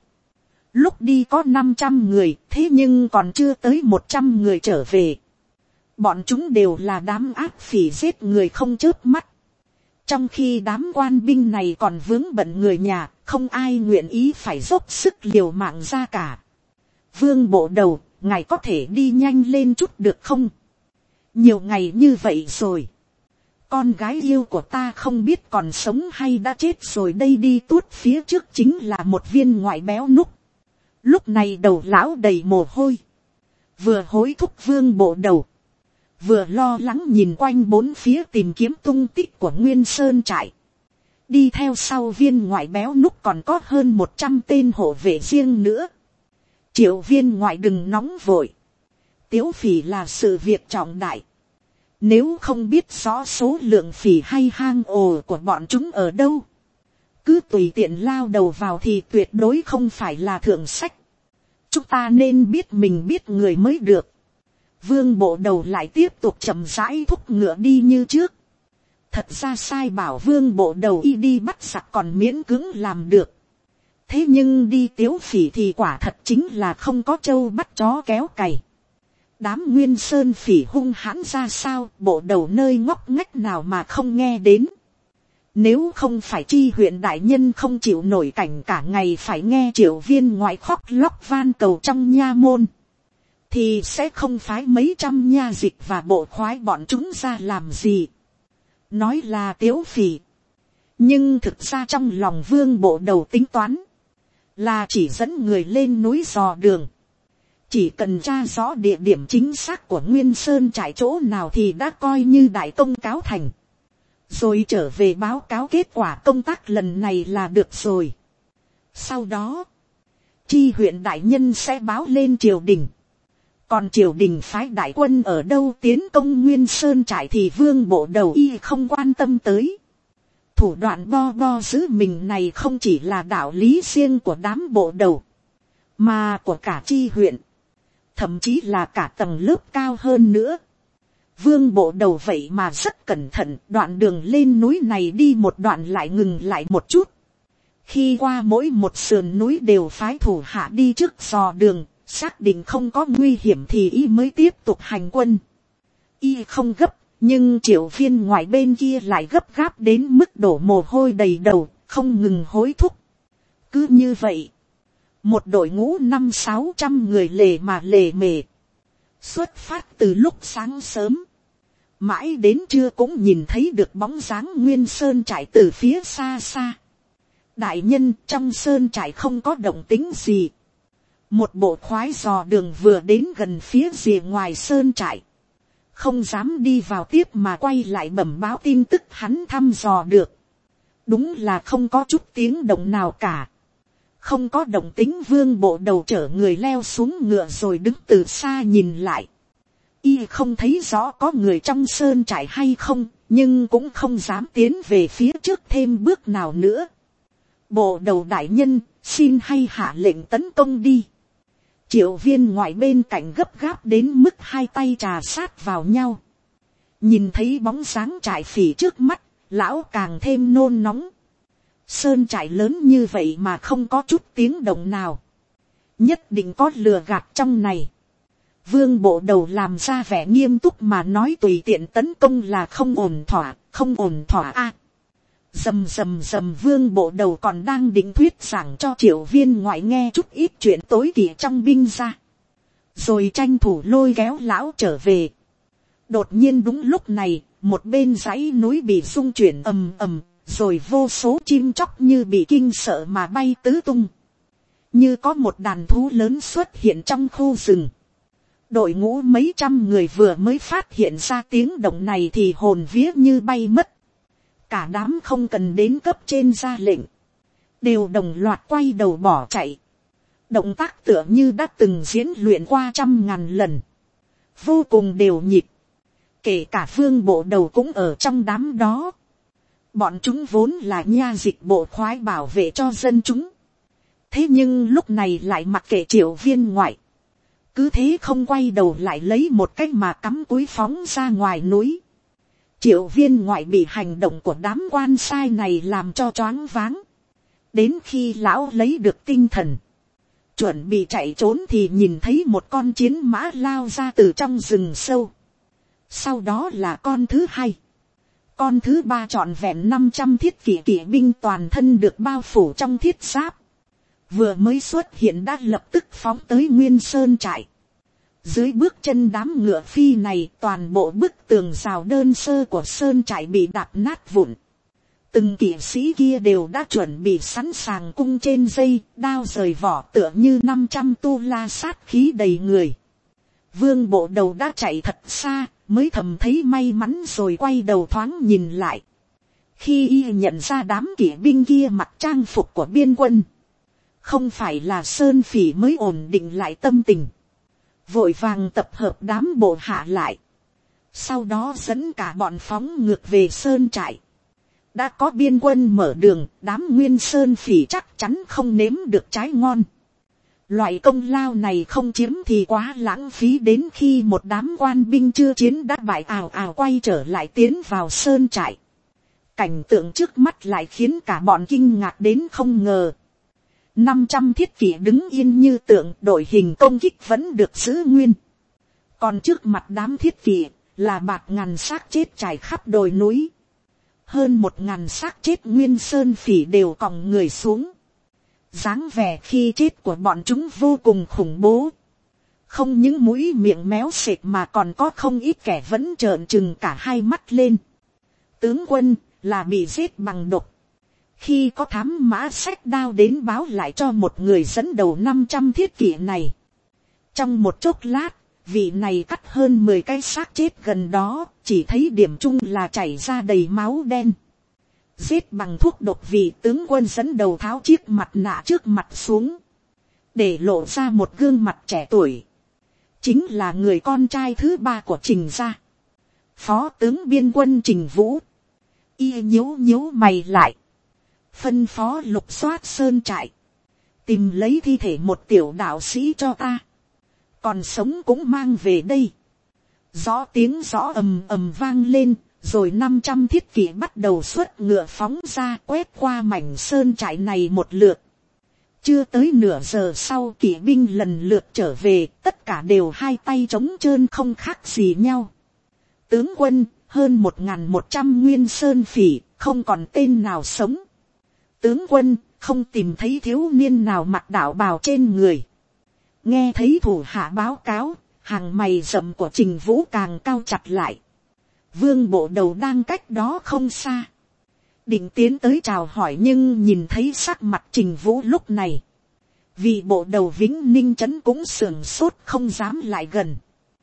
Lúc đi có năm trăm người, thế nhưng còn chưa tới một trăm người trở về. Bọn chúng đều là đám ác phỉ giết người không chớp mắt. Trong khi đám quan binh này còn vướng bận người nhà, không ai nguyện ý phải dốc sức liều mạng ra cả. Vương bộ đầu, ngài có thể đi nhanh lên chút được không? Nhiều ngày như vậy rồi. Con gái yêu của ta không biết còn sống hay đã chết rồi đây. Đi tuốt phía trước chính là một viên ngoại béo núc. Lúc này đầu lão đầy mồ hôi. Vừa hối thúc vương bộ đầu, vừa lo lắng nhìn quanh bốn phía tìm kiếm tung tích của Nguyên Sơn trại. Đi theo sau viên ngoại béo núc còn có hơn một trăm tên hộ vệ riêng nữa. Triệu viên ngoại đừng nóng vội. Tiếu phỉ là sự việc trọng đại. Nếu không biết rõ số lượng phỉ hay hang ổ của bọn chúng ở đâu, cứ tùy tiện lao đầu vào thì tuyệt đối không phải là thượng sách. Chúng ta nên biết mình biết người mới được. Vương bộ đầu lại tiếp tục chậm rãi thúc ngựa đi như trước. Thật ra sai bảo vương bộ đầu y đi bắt giặc còn miễn cưỡng làm được. Thế nhưng đi tiếu phỉ thì quả thật chính là không có trâu bắt chó kéo cày. Đám Nguyên Sơn phỉ hung hãn ra sao, bộ đầu nơi ngóc ngách nào mà không nghe đến. Nếu không phải chi huyện đại nhân không chịu nổi cảnh cả ngày phải nghe Triệu viên ngoại khóc lóc van cầu trong nha môn, thì sẽ không phái mấy trăm nha dịch và bộ khoái bọn chúng ra làm gì. Nói là tiếu phỉ, nhưng thực ra trong lòng vương bộ đầu tính toán là chỉ dẫn người lên núi dò đường. Chỉ cần tra rõ địa điểm chính xác của Nguyên Sơn trại chỗ nào thì đã coi như đại công cáo thành. Rồi trở về báo cáo kết quả công tác lần này là được rồi. Sau đó, chi huyện đại nhân sẽ báo lên triều đình. Còn triều đình phái đại quân ở đâu tiến công Nguyên Sơn trại thì vương bộ đầu y không quan tâm tới. Thủ đoạn bo bo giữ mình này không chỉ là đạo lý riêng của đám bộ đầu, mà của cả chi huyện. Thậm chí là cả tầng lớp cao hơn nữa. Vương bộ đầu vậy mà rất cẩn thận, đoạn đường lên núi này đi một đoạn lại ngừng lại một chút. Khi qua mỗi một sườn núi đều phái thủ hạ đi trước dò đường, xác định không có nguy hiểm thì y mới tiếp tục hành quân. Y không gấp, nhưng Triệu viên ngoài bên kia lại gấp gáp đến mức đổ mồ hôi đầy đầu, không ngừng hối thúc. Cứ như vậy, một đội ngũ năm sáu trăm người lề mà lề mề, xuất phát từ lúc sáng sớm, mãi đến trưa cũng nhìn thấy được bóng dáng Nguyên Sơn trại từ phía xa xa. Đại nhân, trong sơn trại không có động tĩnh gì. Một bộ khoái dò đường vừa đến gần phía rìa ngoài sơn trại, không dám đi vào tiếp mà quay lại bẩm báo tin tức hắn thăm dò được. Đúng là không có chút tiếng động nào cả. Không có động tĩnh. Vương bộ đầu chở người leo xuống ngựa rồi đứng từ xa nhìn lại. Y không thấy rõ có người trong sơn trại hay không, nhưng cũng không dám tiến về phía trước thêm bước nào nữa. Bộ đầu đại nhân, xin hay hạ lệnh tấn công đi. Triệu viên ngoại bên cạnh gấp gáp đến mức hai tay trà sát vào nhau. Nhìn thấy bóng dáng trại phỉ trước mắt, lão càng thêm nôn nóng. Sơn trại lớn như vậy mà không có chút tiếng động nào, nhất định có lừa gạt trong này. Vương bộ đầu làm ra vẻ nghiêm túc mà nói tùy tiện tấn công là không ổn thỏa, không ổn thỏa a. À, rầm rầm rầm. Vương bộ đầu còn đang định thuyết giảng cho Triệu viên ngoại nghe chút ít chuyện tối kỵ trong binh ra, rồi tranh thủ lôi kéo lão trở về. Đột nhiên đúng lúc này, một bên dãy núi bị rung chuyển ầm ầm, rồi vô số chim chóc như bị kinh sợ mà bay tứ tung, như có một đàn thú lớn xuất hiện trong khu rừng. Đội ngũ mấy trăm người vừa mới phát hiện ra tiếng động này thì hồn vía như bay mất. Cả đám không cần đến cấp trên ra lệnh, đều đồng loạt quay đầu bỏ chạy. Động tác tựa như đã từng diễn luyện qua trăm ngàn lần, vô cùng đều nhịp. Kể cả vương bộ đầu cũng ở trong đám đó. Bọn chúng vốn là nha dịch bộ khoái bảo vệ cho dân chúng, thế nhưng lúc này lại mặc kệ Triệu viên ngoại, cứ thế không quay đầu lại lấy một cách mà cắm cúi phóng ra ngoài núi. Triệu viên ngoại bị hành động của đám quan sai này làm cho choáng váng. Đến khi lão lấy được tinh thần, chuẩn bị chạy trốn thì nhìn thấy một con chiến mã lao ra từ trong rừng sâu. Sau đó là con thứ hai, Con thứ ba trọn vẹn năm trăm thiết kỵ kỵ binh toàn thân được bao phủ trong thiết giáp. Vừa mới xuất hiện đã lập tức phóng tới Nguyên Sơn trại. Dưới bước chân đám ngựa phi này, toàn bộ bức tường rào đơn sơ của Sơn trại bị đạp nát vụn. Từng kỵ sĩ kia đều đã chuẩn bị sẵn sàng cung trên dây, đao rời vỏ tựa như năm trăm tu la sát khí đầy người. Vương Bộ Đầu đã chạy thật xa, mới thầm thấy may mắn rồi quay đầu thoáng nhìn lại. Khi y nhận ra đám kỵ binh kia mặc trang phục của biên quân, không phải là Sơn Phỉ, mới ổn định lại tâm tình. Vội vàng tập hợp đám bộ hạ lại. Sau đó dẫn cả bọn phóng ngược về Sơn trại. Đã có biên quân mở đường, đám Nguyên Sơn Phỉ chắc chắn không nếm được trái ngon. Loại công lao này không chiếm thì quá lãng phí, đến khi một đám quan binh chưa chiến đã bại ào ào quay trở lại tiến vào Sơn trại. Cảnh tượng trước mắt lại khiến cả bọn kinh ngạc đến không ngờ. năm trăm thiết kỵ đứng yên như tượng, đội hình công kích vẫn được giữ nguyên. Còn trước mặt đám thiết kỵ là bạt ngàn xác chết trải khắp đồi núi. Hơn một ngàn xác chết Nguyên Sơn Phỉ đều còng người xuống. Dáng vẻ khi chết của bọn chúng vô cùng khủng bố. Không những mũi miệng méo sệt mà còn có không ít kẻ vẫn trợn trừng cả hai mắt lên. Tướng quân là bị giết bằng độc. Khi có thám mã xách đao đến báo lại cho một người dẫn đầu năm trăm thiết kỵ này. Trong một chốc lát, vị này cắt hơn mười cái xác chết gần đó, chỉ thấy điểm chung là chảy ra đầy máu đen. Giết bằng thuốc độc, vị tướng quân dẫn đầu tháo chiếc mặt nạ trước mặt xuống, để lộ ra một gương mặt trẻ tuổi. Chính là người con trai thứ ba của Trình gia, phó tướng biên quân Trình Vũ. Y nhíu nhíu mày lại, phân phó lục soát Sơn trại, tìm lấy thi thể một tiểu đạo sĩ cho ta, còn sống cũng mang về đây. Rõ tiếng rõ ầm ầm vang lên, rồi năm trăm thiết kỵ bắt đầu xuất ngựa phóng ra, quét qua mảnh Sơn trại này một lượt. Chưa tới nửa giờ sau, kỵ binh lần lượt trở về, tất cả đều hai tay trống trơn không khác gì nhau. Tướng quân, hơn một nghìn một trăm Nguyên Sơn Phỉ, không còn tên nào sống. Tướng quân, không tìm thấy thiếu niên nào mặc đạo bào trên người. Nghe thấy thủ hạ báo cáo, hàng mày rậm của Trình Vũ càng cao chặt lại. Vương Bộ Đầu đang cách đó không xa, định tiến tới chào hỏi, nhưng nhìn thấy sắc mặt Trình Vũ lúc này, vì Bộ Đầu Vĩnh Ninh Trấn cũng sườn sốt không dám lại gần.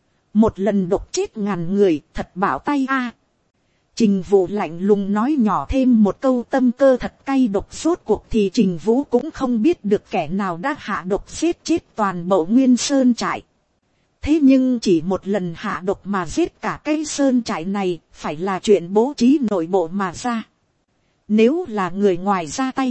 Một lần độc chết ngàn người, thật bảo tay a. Trình Vũ lạnh lùng nói nhỏ thêm một câu, tâm cơ thật cay độc. Rốt cuộc thì Trình Vũ cũng không biết được kẻ nào đã hạ độc giết chết toàn bộ Nguyên Sơn trại. Thế nhưng chỉ một lần hạ độc mà giết cả cái Sơn trại này, phải là chuyện bố trí nội bộ mà ra. Nếu là người ngoài ra tay,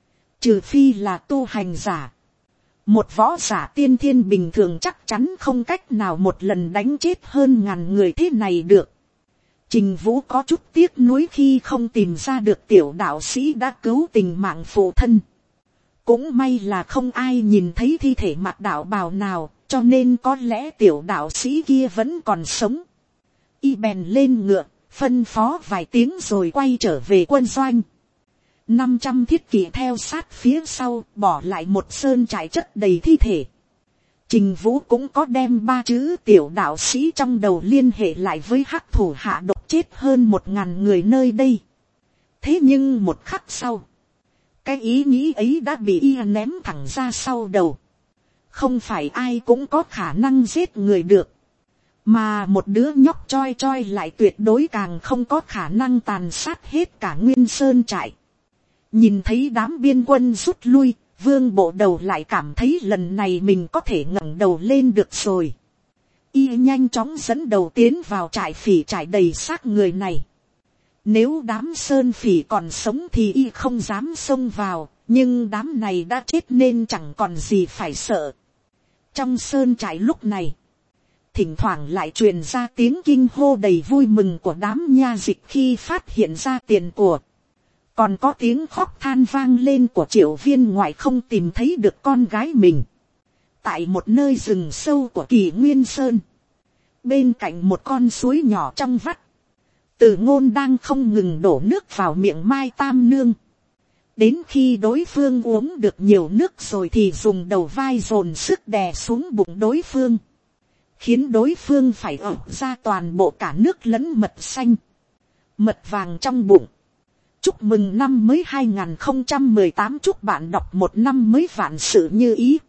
trừ phi là tu hành giả, một võ giả tiên thiên bình thường chắc chắn không cách nào một lần đánh chết hơn ngàn người thế này được. Trình Vũ có chút tiếc nuối khi không tìm ra được tiểu đạo sĩ đã cứu tình mạng phụ thân. Cũng may là không ai nhìn thấy thi thể mặc đạo bào nào, cho nên có lẽ tiểu đạo sĩ kia vẫn còn sống. Y bèn lên ngựa, phân phó vài tiếng rồi quay trở về quân doanh. năm trăm thiết kỵ theo sát phía sau, bỏ lại một sơn trại chất đầy thi thể. Trình Vũ cũng có đem ba chữ tiểu đạo sĩ trong đầu liên hệ lại với hắc thủ hạ độc chết hơn một ngàn người nơi đây. Thế nhưng một khắc sau, cái ý nghĩ ấy đã bị y ném thẳng ra sau đầu. Không phải ai cũng có khả năng giết người được, mà một đứa nhóc choi choi lại tuyệt đối càng không có khả năng tàn sát hết cả Nguyên Sơn trại. Nhìn thấy đám biên quân rút lui, Vương Bộ Đầu lại cảm thấy lần này mình có thể ngẩng đầu lên được rồi. Y nhanh chóng dẫn đầu tiến vào trại phỉ trải đầy xác người này. Nếu đám Sơn Phỉ còn sống thì y không dám xông vào, nhưng đám này đã chết nên chẳng còn gì phải sợ. Trong Sơn trại lúc này, thỉnh thoảng lại truyền ra tiếng kinh hô đầy vui mừng của đám nha dịch khi phát hiện ra tiền của. Còn có tiếng khóc than vang lên của Triệu Viên Ngoại không tìm thấy được con gái mình. Tại một nơi rừng sâu của Kỳ Nguyên Sơn, bên cạnh một con suối nhỏ trong vắt, Từ ngôn đang không ngừng đổ nước vào miệng Mai Tam Nương. Đến khi đối phương uống được nhiều nước rồi thì dùng đầu vai dồn sức đè xuống bụng đối phương. Khiến đối phương phải ộc ra toàn bộ cả nước lẫn mật xanh. Mật vàng trong bụng. Chúc mừng năm mới hai nghìn không trăm mười tám, chúc bạn đọc một năm mới vạn sự như ý.